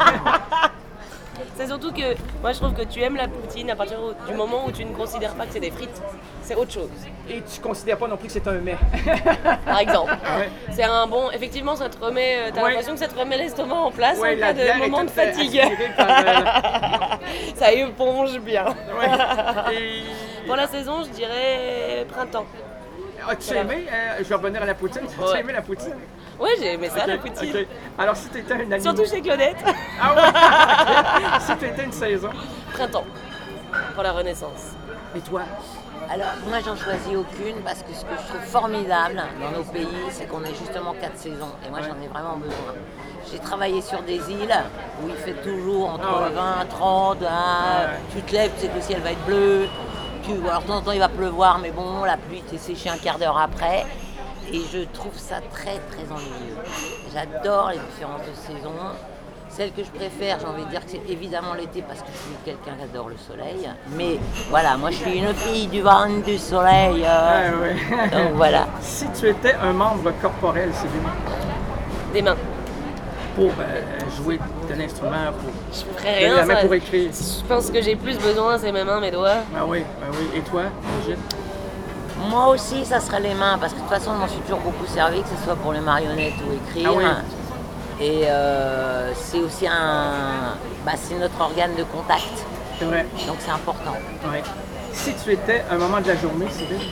C'est surtout que moi je trouve que tu aimes la poutine à partir du moment où tu ne considères pas que c'est des frites. C'est autre chose. Et tu considères pas non plus que c'est un mets. Par exemple. Ouais. C'est un bon. Effectivement, ça te remet. euh, T'as Ouais. l'impression que ça te remet l'estomac en place Ouais, en la cas bière de est moment de toute, euh, fatigue. aspirée par, euh, Ça éponge bien. Ouais. Et... Pour la saison, je dirais printemps. As-tu Voilà. aimé, euh, je vais revenir à la poutine, as-tu Ouais. aimé la poutine? Ouais, j'ai aimé ça, Ok, la poutine. ok. Alors si tu étais un animal... Surtout chez Claudette. Ah ouais? Ok. Si tu étais une saison. Printemps. Pour la Renaissance. Et toi? Alors, moi, j'en choisis aucune parce que ce que je trouve formidable dans nos pays, c'est qu'on ait justement quatre saisons. Et moi, j'en ai vraiment besoin. J'ai travaillé sur des îles où il fait toujours entre Ah ouais. vingt, trente, hein, Ouais. tu te lèves, tu sais que le ciel va être bleu. Tu, alors, de temps en temps, il va pleuvoir, mais bon, la pluie t'est séchée un quart d'heure après. Et je trouve ça très, très ennuyeux. J'adore les différences de saison. Celle que je préfère, j'ai envie de dire que c'est évidemment l'été parce que je suis quelqu'un qui adore le soleil. Mais voilà, moi je suis une fille du vent, du soleil. euh, Ah ouais. Donc voilà. Si tu étais un membre corporel, c'est Des mains. pour euh, jouer de l'instrument, pour... Je ferais rien. la main ça- pour écrire. Je pense que j'ai plus besoin, c'est mes mains, mes doigts. Ah oui, ah oui. Et toi, Brigitte? Moi aussi, ça serait les mains, parce que de toute façon, je m'en suis toujours beaucoup servi, que ce soit pour les marionnettes ou écrire. Ah oui. Et euh, c'est aussi un... Bah, c'est notre organe de contact, C'est vrai. donc c'est important. Ouais. Si tu étais un moment de la journée, Sybille?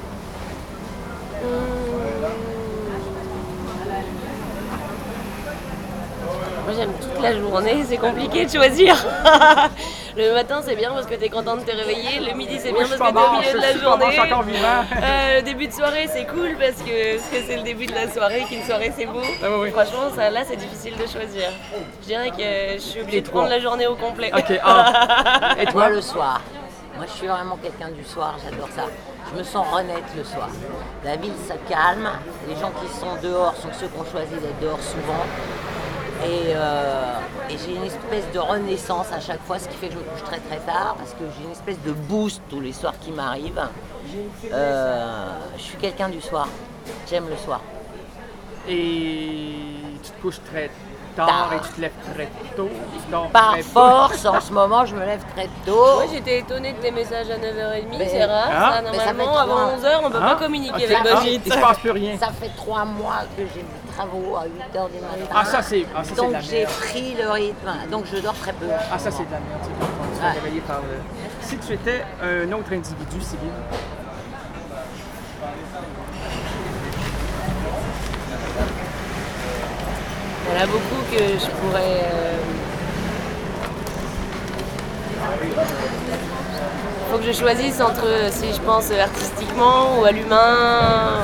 Moi j'aime toute la journée, c'est compliqué de choisir. Le matin c'est bien parce que t'es content de te réveiller, le midi c'est Oui, bien je parce suis que t'es pas au mort, milieu je de la suis pas mort, journée. je suis encore vivant. Euh, le début de soirée c'est cool parce que parce que c'est le début de la soirée, qu'une soirée c'est beau. Ah oui, oui. Franchement ça, là c'est difficile de choisir. Je dirais que je suis obligée Les de prendre trois. la journée au complet. Ok, ah. Et Moi, toi? le soir. Moi, je suis vraiment quelqu'un du soir, j'adore ça. Je me sens renaître le soir. La ville, ça calme. Les gens qui sont dehors sont ceux qui ont choisi d'être dehors souvent. Et, euh, et j'ai une espèce de renaissance à chaque fois, ce qui fait que je me couche très très tard, parce que j'ai une espèce de boost tous les soirs qui m'arrive. Euh, je suis quelqu'un du soir, j'aime le soir. Et tu te couches très tard, Tard. et tu te lèves très tôt. Tu dors Par très peu. force, en ce moment, je me lève très tôt. Moi j'étais étonnée de tes messages à neuf heures trente, Mais- c'est rare. Ah. Ça, Mais ça fait normalement, trois- avant onze heures, on peut Ah. pas communiquer Ok. avec Ah, Brigitte. il se passe plus rien. Ça fait trois mois que j'ai des travaux à huit heures du matin. Ah, ça, c'est- ah, ça, c'est de Donc la j'ai merde. pris le rythme, donc je dors très peu. Ah, ça, c'est de la merde. Tu sais, quand tu te Ouais. réveiller par le... Si tu étais un autre individu civil, Il y en a beaucoup que je pourrais. euh, Faut que je choisisse entre si je pense artistiquement ou à l'humain.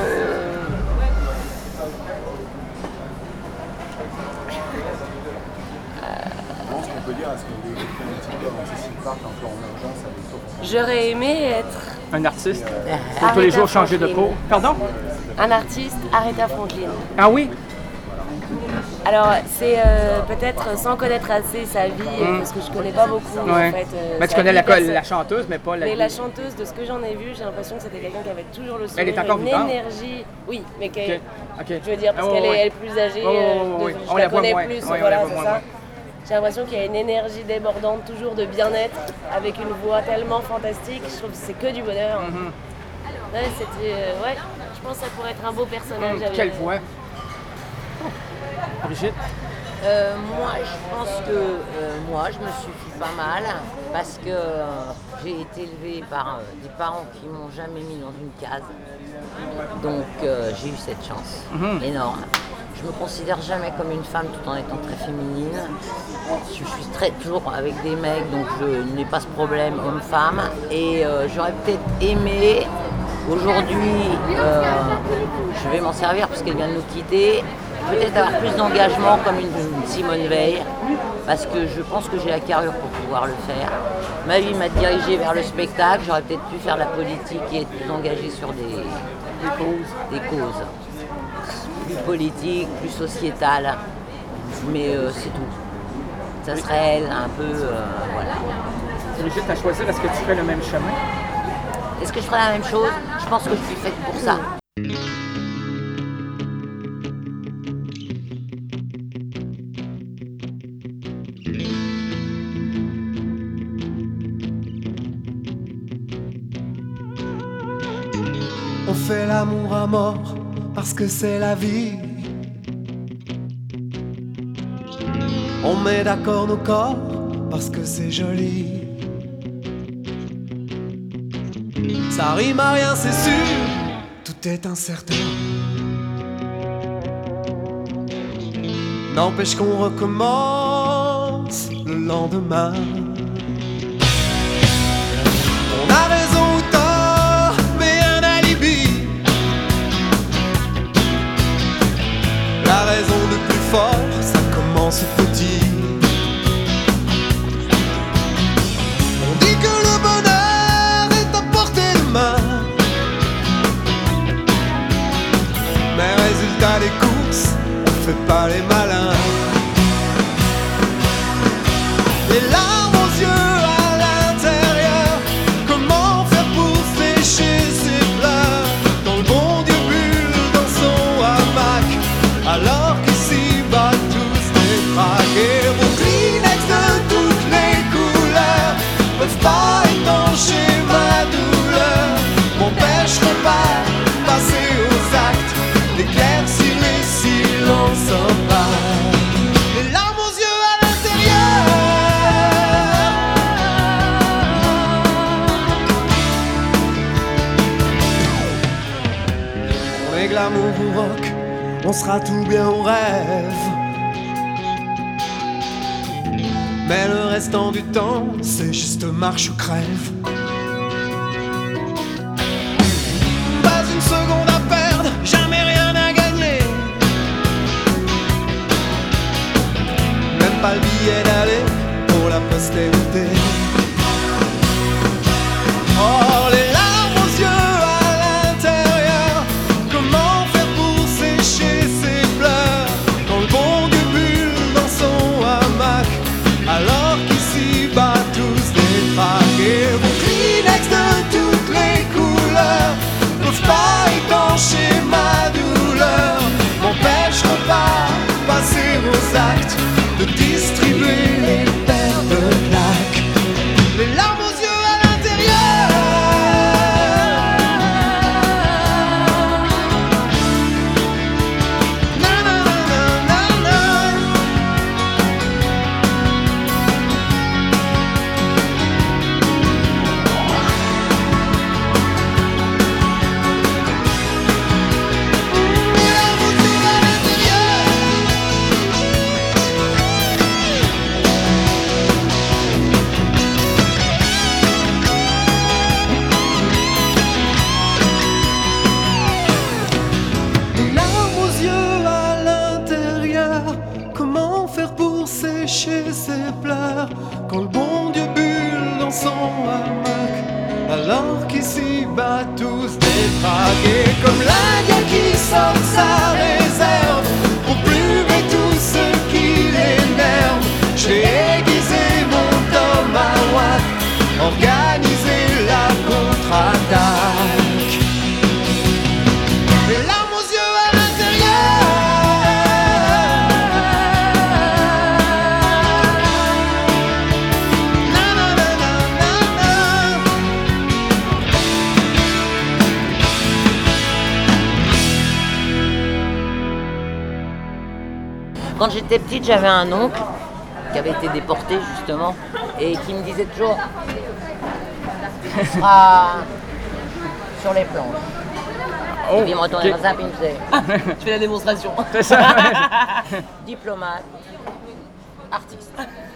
Comment est-ce qu'on peut dire à ce que les créateurs dans Cécile Park un peu en urgence avec toi? ou- J'aurais aimé être un artiste, Euh, pour tous les Aretha jours changer de peau. Franklin. Pardon? un artiste, Aretha Franklin. Ah oui? Alors, c'est euh, peut-être sans connaître assez sa vie, euh, Mm. parce que je connais pas beaucoup Ouais. en fait. euh, Mais tu sa connais vie la, perso- la chanteuse, mais pas la Mais vie. la chanteuse, de ce que j'en ai vu, j'ai l'impression que c'était quelqu'un qui avait toujours le sourire, Elle est encore une vivante? énergie. Oui, mais qui est- Ok. je veux dire, parce Ah, qu'elle ouais, est, ouais. elle est plus âgée, Ouais, ouais, euh, ouais, de- ouais. je On la la voit connais moins. plus, Ouais, on voilà, la voit c'est moins, ça. ouais. J'ai l'impression qu'il y a une énergie débordante, toujours de bien-être, avec une voix tellement fantastique. Je trouve que c'est que du bonheur. Mm-hmm. Ouais, c'était, euh, ouais, je pense que ça pourrait être un beau personnage. Hum, avec- quelle voix! Brigitte? Euh, moi, je pense que euh, moi, je me suffis pas mal parce que euh, j'ai été élevée par euh, des parents qui m'ont jamais mis dans une case. Donc, euh, j'ai eu cette chance Mhm. énorme. Je me considère jamais comme une femme tout en étant très féminine. Je suis très, toujours avec des mecs, donc je n'ai pas ce problème homme-femme. Et euh, j'aurais peut-être aimé, aujourd'hui, euh, je vais m'en servir parce qu'elle vient de nous quitter, peut-être avoir plus d'engagement comme une, une Simone Veil, parce que je pense que j'ai la carrure pour pouvoir le faire. Ma vie m'a dirigée vers le spectacle, j'aurais peut-être pu faire de la politique et être plus engagée sur des, des causes, des causes plus politiques, plus sociétales, mais euh, c'est tout. Ça serait elle, un peu, euh, voilà. Brigitte, à choisir, est-ce que tu fais le même chemin? Est-ce que je ferais la même chose? Je pense que je suis faite pour ça. On fait l'amour à mort parce que c'est la vie. On met d'accord nos corps parce que c'est joli. Ça rime à rien, c'est sûr, tout est incertain. N'empêche qu'on recommence le lendemain. On a raison ou tort, mais un alibi. La raison de plus fort, ça commence petit. On dit que le bonheur est à portée de main. Mais résultat des courses, on fait pas les malins. Les larmes aux yeux à l'intérieur, comment faire pour sécher ses pleurs? Quand le bon Dieu bulle dans son hamac, alors qu'ici bat tous détraqués. Vos Kleenex de toutes les couleurs peuvent pas étancher ma douleur, m'empêcheront pas de passer aux actes, d'éclaircir les silences opaques. Les larmes aux yeux à l'intérieur. On est glamour ou rock, on sera tout bien au rêve. Mais le restant du temps, c'est juste marche ou crève. Pas une seconde à perdre, jamais rien à gagner. Même pas le billet d'aller pour la postérité. Oh, les larmes aux yeux à l'intérieur, comment faire pour sécher ses pleurs? Quand le bon Dieu bulle dans alors qu'ici bat tous détraqués, comme l'Indien qui sort de sa réserve pour plumer tout ce qui l'énerve. J'ai aiguisé mon tomahawk, organisé la contre-attaque. Les larmes aux yeux à l'intérieur. Na, na, na, na, na, na. Quand j'étais petite, j'avais un oncle qui avait été déporté justement et qui me disait toujours tu seras sur les planches. Oh, et puis il me retournait okay. comme ça et il me disait je fais la démonstration. C'est ça. Diplomate, artiste.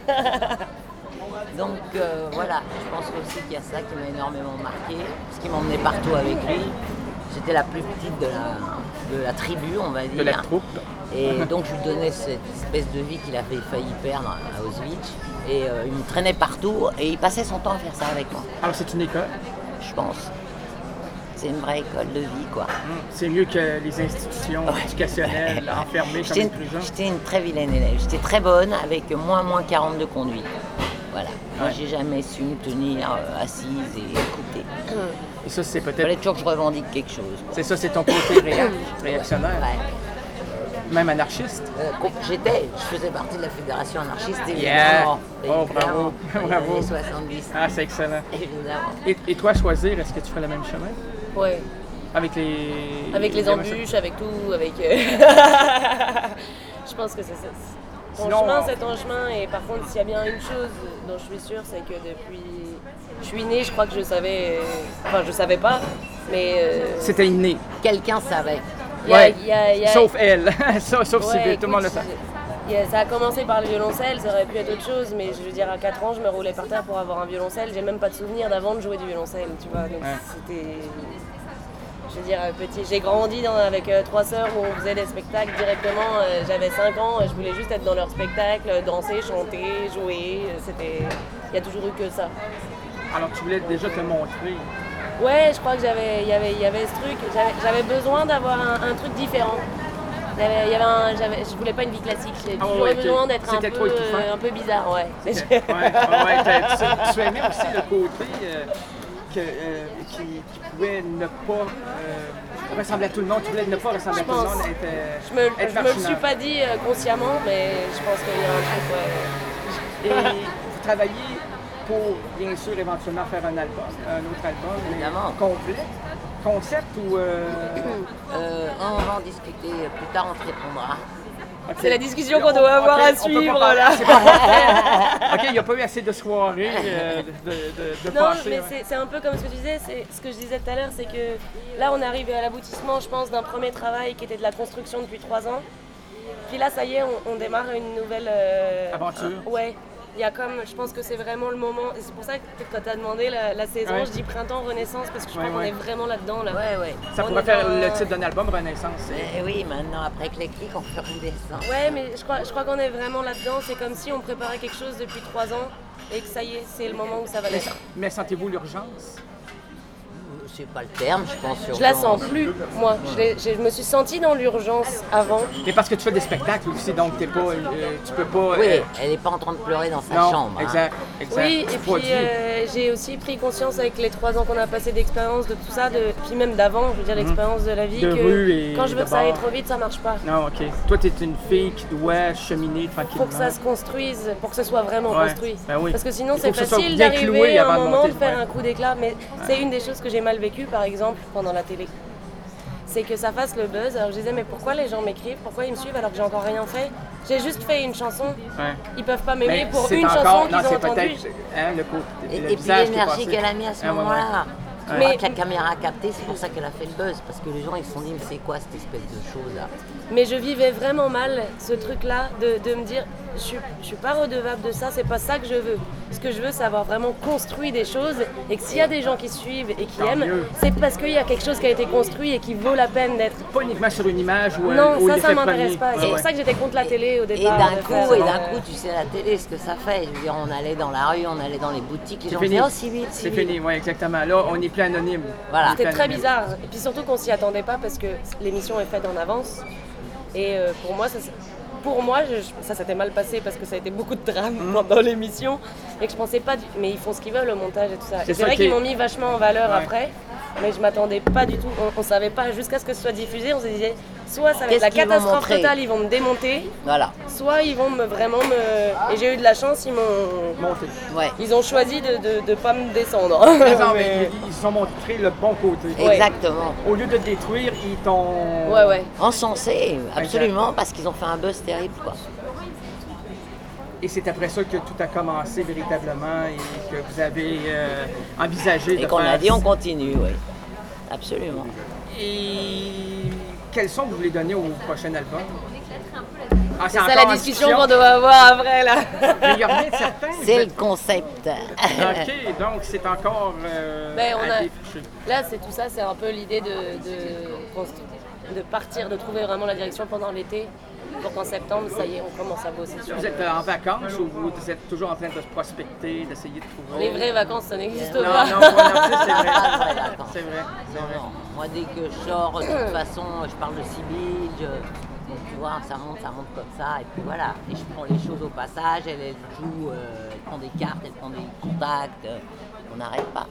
Donc euh, voilà, je pense aussi qu'il y a ça qui m'a énormément marqué, parce qu'il m'emmenait partout avec lui. J'étais la plus petite de la, de la tribu, on va dire. De la troupe. Et donc je lui donnais cette espèce de vie qu'il avait failli perdre à Auschwitz. Et euh, il me traînait partout et il passait son temps à faire ça avec moi. Alors c'est une école? Je pense. C'est une vraie école de vie, quoi. Mmh. C'est mieux que les institutions ouais. éducationnelles enfermées comme les plus jeunes. J'étais une très vilaine élève. J'étais très bonne avec moins moins quarante de conduite. Voilà. Moi, ouais. j'ai jamais su me tenir euh, assise et écouter. Et ça, c'est peut-être... Il fallait toujours que je revendique quelque chose. C'est ça, c'est ton côté réac... réactionnaire. Ouais. Même anarchiste. Euh, j'étais, je faisais partie de la fédération anarchiste, évidemment. Yeah. Oh, bravo, bravo. bravo. Les années soixante-dix. Ah, c'est excellent. Évidemment. Et, et toi, choisir, est-ce que tu fais le même chemin? Oui. Avec les... Avec les, les embûches, avec tout, avec... Euh... je pense que c'est ça. Ton Sinon, chemin, on... c'est ton chemin. Et par contre, s'il y a bien une chose dont je suis sûre, c'est que depuis... Je suis née, je crois que je savais... Enfin, je savais pas, mais... Euh... C'était inné. Quelqu'un savait. Y a, ouais. y a, y a... Sauf elle. sauf sauf ouais, si écoute, tout le monde le sait. A, ça a commencé par le violoncelle, ça aurait pu être autre chose, mais je veux dire, à quatre ans, je me roulais par terre pour avoir un violoncelle. J'ai même pas de souvenir d'avant de jouer du violoncelle, tu vois. Donc ouais. c'était... Je veux dire, petit. J'ai grandi dans, avec euh, trois sœurs où on faisait des spectacles directement. Euh, j'avais cinq ans, je voulais juste être dans leur spectacle, danser, chanter, jouer. C'était... Il y a toujours eu que ça. Alors tu voulais déjà te montrer? Ouais, je crois que j'avais, il y avait, il y avait ce truc. J'avais, j'avais besoin d'avoir un, un truc différent. Il y avait, il y avait un, j'avais, je voulais pas une vie classique. J'ai toujours oh, ouais, besoin d'être un peu, euh, un peu bizarre, ouais. ouais, ouais, ouais tu, tu aimais aussi le côté euh, que, euh, qui, qui pouvait ne pas euh, ressembler à tout le monde. Tu voulais ne pas ressembler je à tout le monde. Être, je me, être je me le suis pas dit euh, consciemment, mais je pense qu'il y a un truc. Ouais. Et vous travaillez pour, bien sûr, éventuellement faire un album, un autre album, évidemment, complet, concept ou... Euh... Euh, on va en discuter plus tard, on te répondra. Okay. C'est la discussion qu'on doit avoir okay, à suivre, là. OK, il n'y a pas eu assez de soirées euh, de, de, de Non, passer, mais ouais. c'est, c'est un peu comme ce que tu disais, c'est ce que je disais tout à l'heure, c'est que là, on arrive à l'aboutissement, je pense, d'un premier travail qui était de la construction depuis trois ans. Puis là, ça y est, on, on démarre une nouvelle... Euh, aventure. Euh, ouais. Il y a comme, je pense que c'est vraiment le moment, et c'est pour ça que quand tu as demandé la, la saison, ouais. je dis printemps, renaissance, parce que je ouais, crois ouais. qu'on est vraiment là-dedans. Là. Ouais, ouais. Ça on pourrait faire dans... le titre d'un album, Renaissance. Eh oui, maintenant, après Éclectique, on fait Renaissance. Ouais, mais je crois, je crois qu'on est vraiment là-dedans. C'est comme si on préparait quelque chose depuis trois ans, et que ça y est, c'est le moment où ça va naître. Mais sentez-vous l'urgence? C'est pas le terme, je pense. Je la sens plus, moi. Je, je me suis sentie dans l'urgence avant. Mais parce que tu fais des spectacles aussi, donc t'es pas, euh, tu peux pas... Oui, euh... elle n'est pas en train de pleurer dans sa non, chambre. Exact, hein. exact. Oui, et puis euh, j'ai aussi pris conscience avec les trois ans qu'on a passé d'expérience, de tout ça, de, puis même d'avant, je veux dire, l'expérience mm-hmm. de la vie, de que rue et quand je veux que ça aille trop vite, ça marche pas. Non, OK. Toi, t'es une fille qui doit cheminer tranquillement. Faut que ça se construise, pour que ce soit vraiment ouais. construit. Ben oui. Parce que sinon, c'est facile d'arriver à un moment de faire un coup d'éclat, mais ouais. c'est une des choses que j'ai mal vécues, par exemple, pendant la télé. C'est que ça fasse le buzz. Alors je disais, mais pourquoi les gens m'écrivent? Pourquoi ils me suivent alors que j'ai encore rien fait? J'ai juste fait une chanson. Ouais. Ils peuvent pas m'aimer mais pour une encore, chanson qu'ils non, ont entendue. Hein, le coup, et, le et puis l'énergie qu'elle a mis à ce moment-là. Ouais. Mais que la caméra a capté, c'est pour ça qu'elle a fait le buzz. Parce que les gens ils se sont dit, mais c'est quoi cette espèce de chose-là? Mais je vivais vraiment mal ce truc-là de, de me dire, je suis, je suis pas redevable de ça, c'est pas ça que je veux. Ce que je veux, c'est avoir vraiment construit des choses et que s'il y a des gens qui suivent et qui Tant aiment, mieux. c'est parce qu'il y a quelque chose qui a été construit et qui vaut la peine d'être. Pas uniquement sur une image ou un Non, ou ça, l'effet ça m'intéresse premier. pas. C'est Ouais, pour ouais. ça que j'étais contre la télé au Et départ. d'un de coup, faire- et d'un coup, tu sais, la télé, ce que ça fait. Je veux dire, on allait dans la rue, on allait dans les boutiques, les C'est gens fini. disaient, oh, civil, C'est civil. fini, oui, exactement. Là, on n'est plus anonyme. Voilà. On est plus C'était très anonyme. bizarre. Et puis surtout qu'on s'y attendait pas parce que l'émission est faite en avance. Et euh, pour moi, ça, pour moi je- ça s'était mal passé parce que ça a été beaucoup de drame Mm. pendant l'émission. Et que je pensais pas. Du... Mais ils font ce qu'ils veulent au montage et tout ça. C'est Et c'est ça vrai qui qu'ils est- m'ont mis vachement en valeur Ouais. après. Mais je m'attendais pas du tout. On, on savait pas jusqu'à ce que ce soit diffusé. On se disait soit ça va être Qu'est-ce la qu'ils vont catastrophe montrer totale, ils vont me démonter. Voilà. Soit ils vont me vraiment me. Et j'ai eu de la chance, ils m'ont. Monté. Ouais. Ils ont choisi de ne de, de pas me descendre. Non, mais Mais- ils, ils ont montré le bon côté. Ouais. Exactement. Au lieu de te détruire, ils t'ont. Ouais, ouais. Encensé, absolument, parce qu'ils ont fait un buzz terrible, quoi. Et c'est après ça que tout a commencé véritablement et que vous avez euh, envisagé Et de qu'on faire... a dit, on continue, oui. Absolument. Et quel son vous voulez donner au prochain album? Ah, C'est ça encore la en discussion qu'on doit avoir après là. Mais il n'y a rien de certain. C'est le concept. OK, donc c'est encore euh, Ben, on à a- défricher. Là, c'est tout ça, c'est un peu l'idée de, de, de partir, de trouver vraiment la direction pendant l'été, pour qu'en septembre, ça y est, on commence à bosser sur. Vous êtes euh, en vacances ou vous êtes toujours en train de se prospecter, d'essayer de trouver... Les vraies vacances, ça n'existe Non, pas. non, pour un artiste, c'est vrai. Pas de vraies vacances. C'est vrai, c'est Non, vrai. non. Moi, dès que je sors, de toute façon, je parle de Sibylle, je... donc tu vois, ça monte, ça monte comme ça, et puis voilà. Et je prends les choses au passage, elle, elle joue, euh, elle prend des cartes, elle prend des contacts, euh, on n'arrête pas.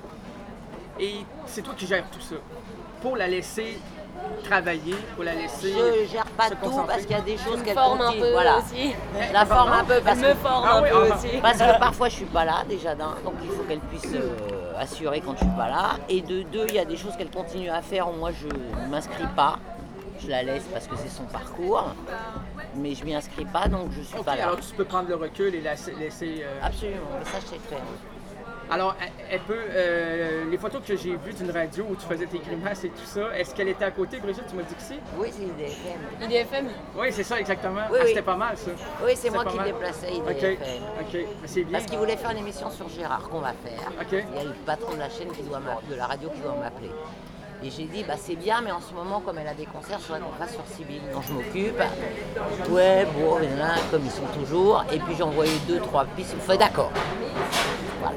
Et c'est toi qui gères tout ça. Pour la laisser travailler, pour la laisser... Je gère pas se tout concentrer. parce qu'il y a des choses me qu'elle forme un continue, peu voilà. aussi. Je la forme un peu parce Elle me que, forme Ah un oui, peu ah, aussi. parce que parfois je suis pas là déjà d'un, donc il faut qu'elle puisse euh, assurer quand je suis pas là. Et de deux, il y a des choses qu'elle continue à faire où moi je ne m'inscris pas. Je la laisse parce que c'est son parcours, mais je m'y inscris pas donc je suis OK, pas là. alors tu peux prendre le recul et laisser... laisser, euh, Absolument, mais ça je sais faire. Alors, elle, elle peut... euh, les photos que j'ai vues d'une radio où tu faisais tes grimaces et tout ça, est-ce qu'elle était à côté, Brigitte? Tu m'as dit que si? Oui, c'est I D F M. I D F M. Oui, c'est ça, exactement. Oui, Ah, oui. c'était pas mal, ça. Oui, c'est C'était moi pas qui mal. déplaçais I D OK, F M. OK. Mais c'est bien. Parce qu'il voulait faire une émission sur Gérard qu'on va faire. OK. Il y a le patron de la chaîne qui doit m'appeler, de la radio qui doit m'appeler. Et j'ai dit, bah c'est bien, mais en ce moment, comme elle a des concerts, il faudrait qu'on fasse sur Sibylle. Donc je m'occupe. Ouais, bon, il y en a, comme ils sont toujours. Et puis j'ai envoyé deux, trois pistes. Fait d'accord. Voilà.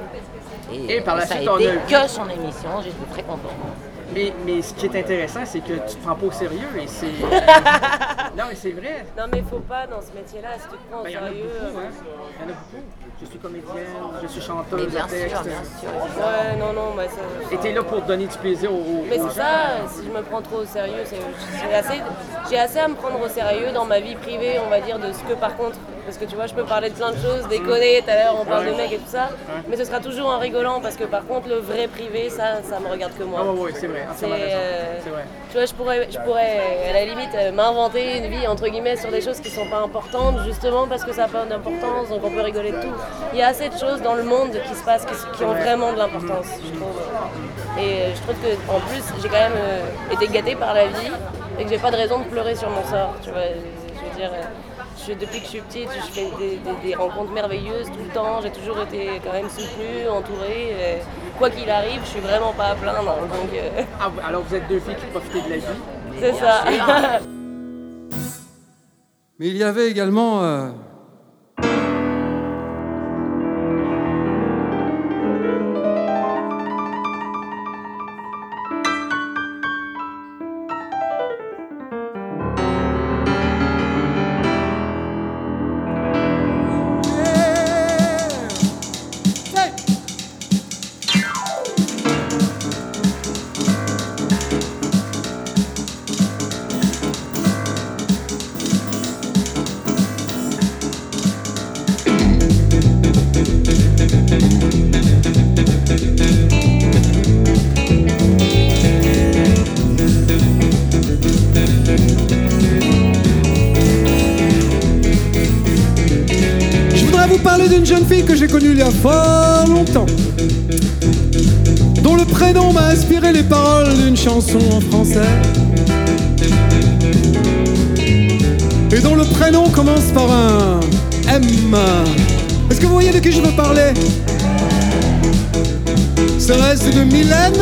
Et par la ça suite, a on été a vu- que son émission, j'étais très contente. Mais, mais ce qui est intéressant, c'est que tu te prends pas au sérieux et c'est... non, mais c'est vrai. Non, mais faut pas dans ce métier-là, si tu te prends au Ben, il y en a sérieux. beaucoup, hein. Il y en a beaucoup. Je suis comédienne, je suis Mais chanteuse bien de texte. sûr, bien sûr. Ouais, non, non, bah ça. Et t'es là pour donner du plaisir aux, aux Mais gens. c'est ça, si je me prends trop au sérieux, c'est- j'ai assez, j'ai assez à me prendre au sérieux dans ma vie privée, on va dire, de ce que par contre, parce que tu vois, je peux parler de plein de choses, déconner, tout à l'heure on parle de mecs et tout ça, mais ce sera toujours en rigolant parce que par contre, le vrai privé, ça, ça me regarde que moi. Ah ouais, ouais, c'est vrai, C'est, entièrement raison. euh, C'est vrai. Tu vois, je pourrais, je pourrais à la limite euh, m'inventer une vie entre guillemets sur des choses qui sont pas importantes, justement parce que ça n'a pas d'importance, donc on peut rigoler de tout. Il y a assez de choses dans le monde qui se passent qui, qui ont vraiment de l'importance, je trouve. Et euh, je trouve que en plus, j'ai quand même euh, été gâtée par la vie et que j'ai pas de raison de pleurer sur mon sort. Tu vois, je, je veux dire. euh, Je, depuis que je suis petite, je fais des, des- des rencontres merveilleuses tout le temps. J'ai toujours été quand même soutenue, entourée. Et quoi qu'il arrive, je suis vraiment pas à plaindre. Donc, euh, Ah, alors vous êtes deux filles qui profitez de la vie. c'est ça. Mais il y avait également euh, Je voudrais vous parler d'une jeune fille que j'ai connue il y a fort longtemps, dont le prénom m'a inspiré les paroles d'une chanson en français, et dont le prénom commence par un M. Est-ce que vous voyez de qui je veux parler? Serait-ce de Mylène?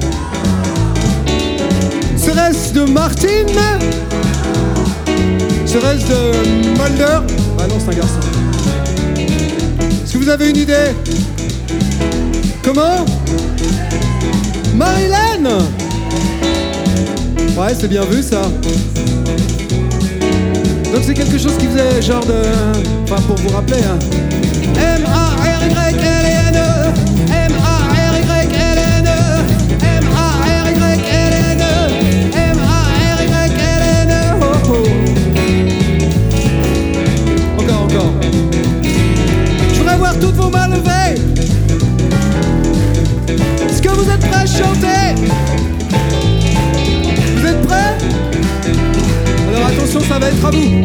Serait-ce de Martine? Serait-ce de Mulder? Ah non, c'est un garçon. Est-ce que vous avez une idée? Comment? Marilyn? Ouais, c'est bien vu ça. Donc c'est quelque chose qui faisait genre de... Enfin, pour vous rappeler, hein. M A R Y L E N E M A R Y L E N E M A R Y L E N E M A R Y L E N E Oh oh. Encore, encore. Je voudrais voir toutes vos mains levées. Est-ce que vous êtes prêts à chanter? Vous êtes prêts? Alors attention, ça va être à vous.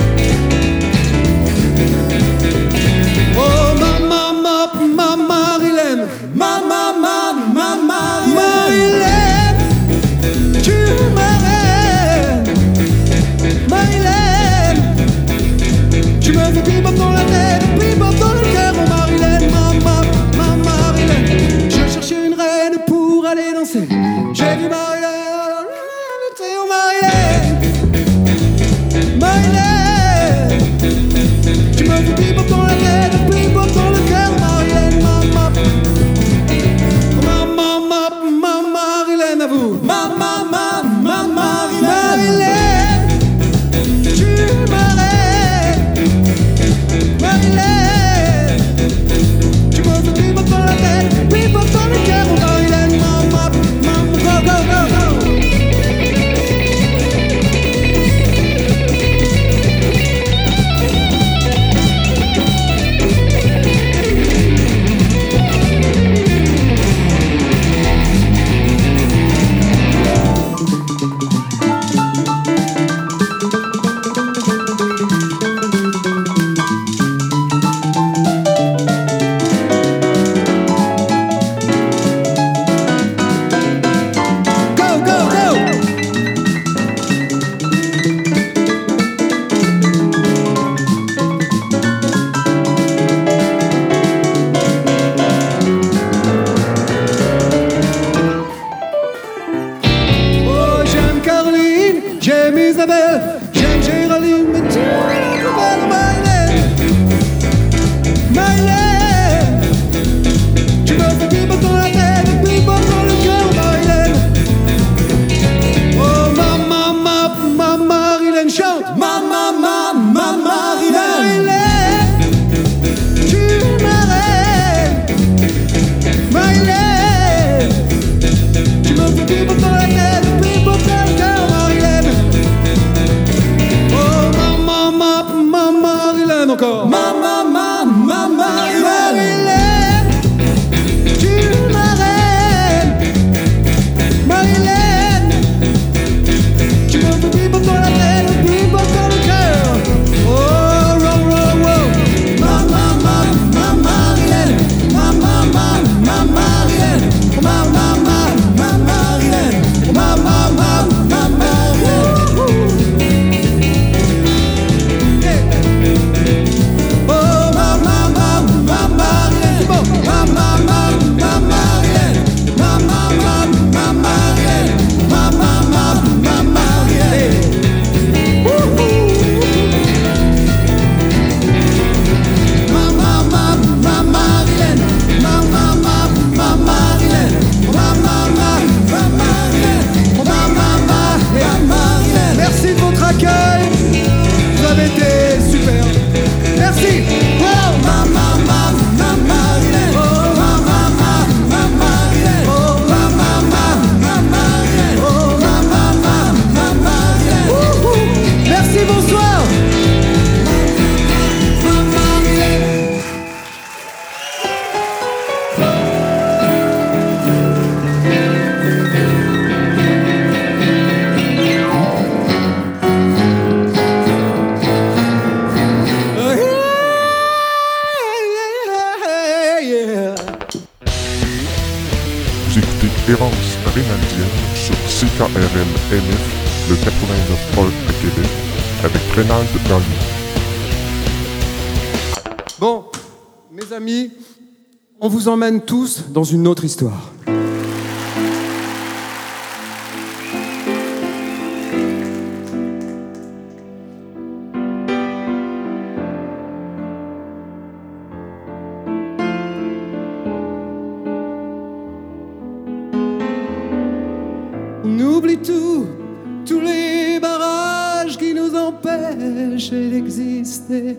Oh ma ma ma ma Marilyn, ma ma ma ma Marilyn, tu m'arrêtes. Marilyn, tu me fais bebop dans la tête, bebop dans le cœur. Oh Marilyn, ma ma ma Marilyn, je cherchais une reine pour aller danser. J'ai vu Marilyn, le trio Marilyn. Marilyn, tu me fais bebop dans la tête, bebop dans le cœur, Marilyn, ma ma ma ma ma Marilyn, à vous. Ma ma ma ma Marilyn, tu m'arrêtes. Marilyn, tu me fais bebop dans la tête, bebop dans le cœur, Marilyn, ma ma ma go go go go. Errance Rénaldienne sur C K R L M F, le quatre-vingt-neuf point un à Québec, avec Rénald dans le Bon, mes amis, on vous emmène tous dans une autre histoire. On oublie tout, tous les barrages qui nous empêchent d'exister.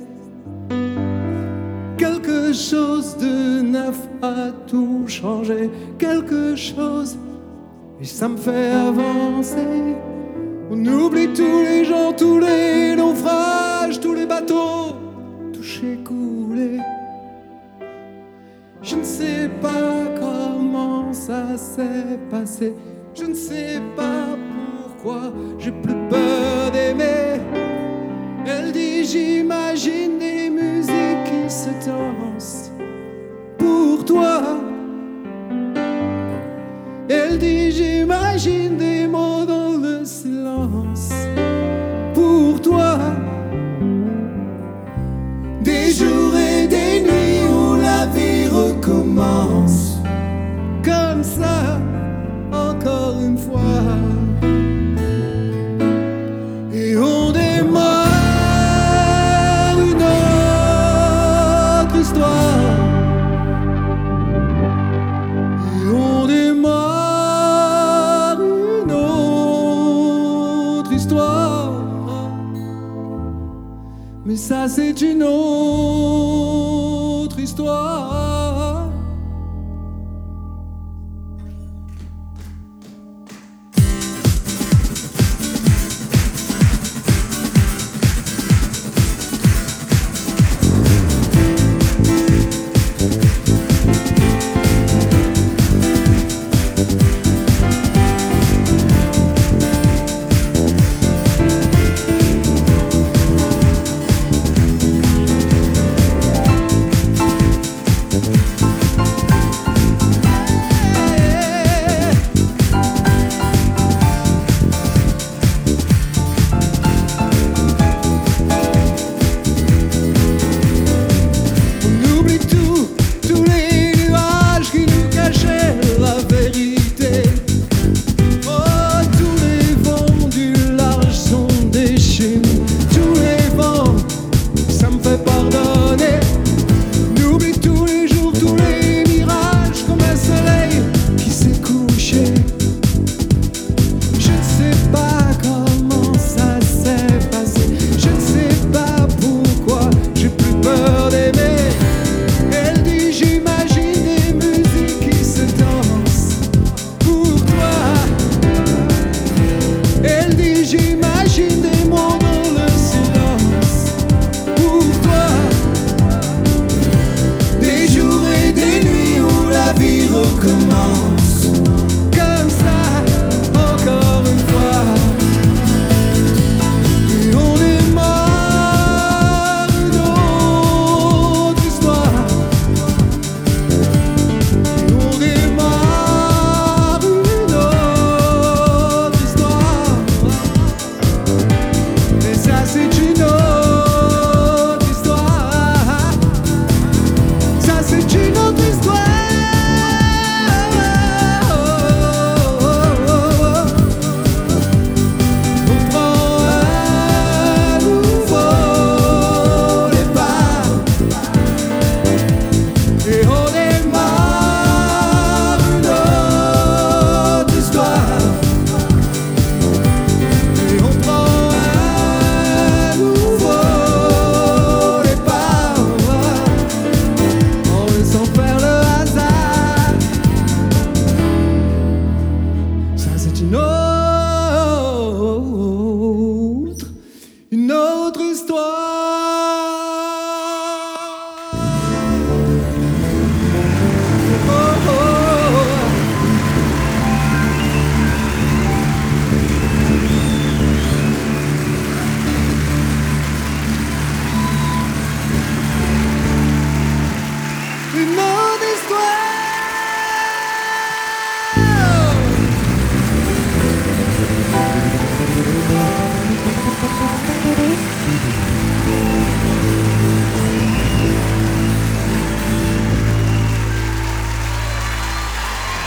Quelque chose de neuf a tout changé, quelque chose, et ça me fait avancer. On oublie tous les gens, tous les naufrages, tous les bateaux touchés, coulés. Je ne sais pas comment ça s'est passé, je ne sais pas pourquoi j'ai plus peur d'aimer. Elle dit j'imagine des musiques qui se dansent pour toi. Elle dit j'imagine des mots dans le silence pour toi. Des jours et des nuits où la vie recommence comme ça, encore une fois. Et on démarre une autre histoire. Et on démarre une autre histoire. Mais ça c'est une autre histoire.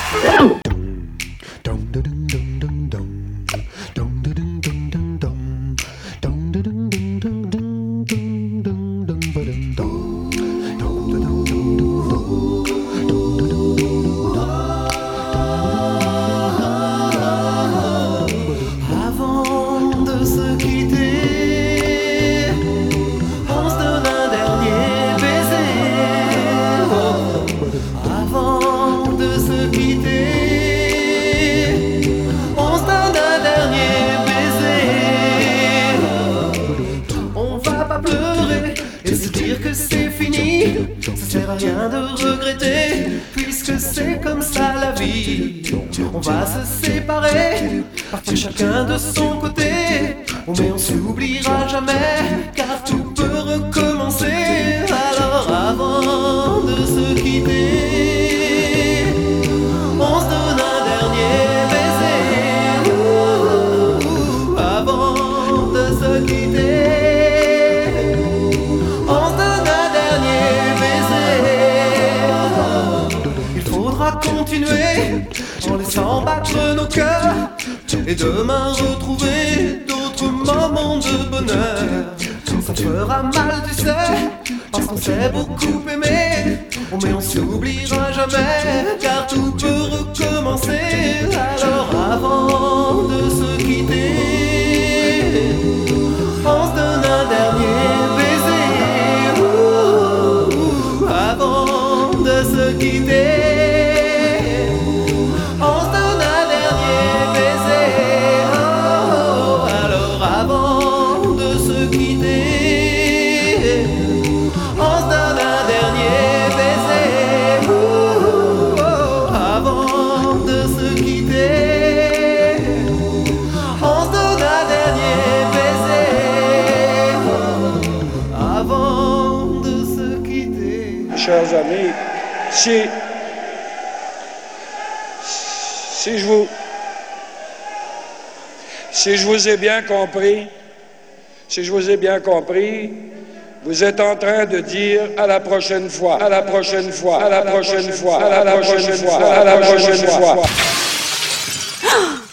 Rien de regretter, puisque c'est comme ça la vie. On va se séparer, partir chacun de son côté. Oh, mais on s'oubliera jamais, car tout peut recommencer. Alors avant de se quitter, on se donne un dernier baiser. Ouh, ouh, avant de se quitter. Continuer en laissant battre nos cœurs et demain retrouver d'autres moments de bonheur. Ça fera mal, tu sais, parce qu'on s'est beaucoup aimé. Oh, mais on s'oubliera jamais, car tout peut recommencer. Alors avant de se quitter, on se donne un dernier baiser. Ouh, ouh, avant de se quitter. Chers amis, si, si, je vous, si je vous ai bien compris, si je vous ai bien compris, vous êtes en train de dire à la prochaine fois, à la prochaine fois, à la prochaine fois, à la prochaine fois, à la prochaine fois.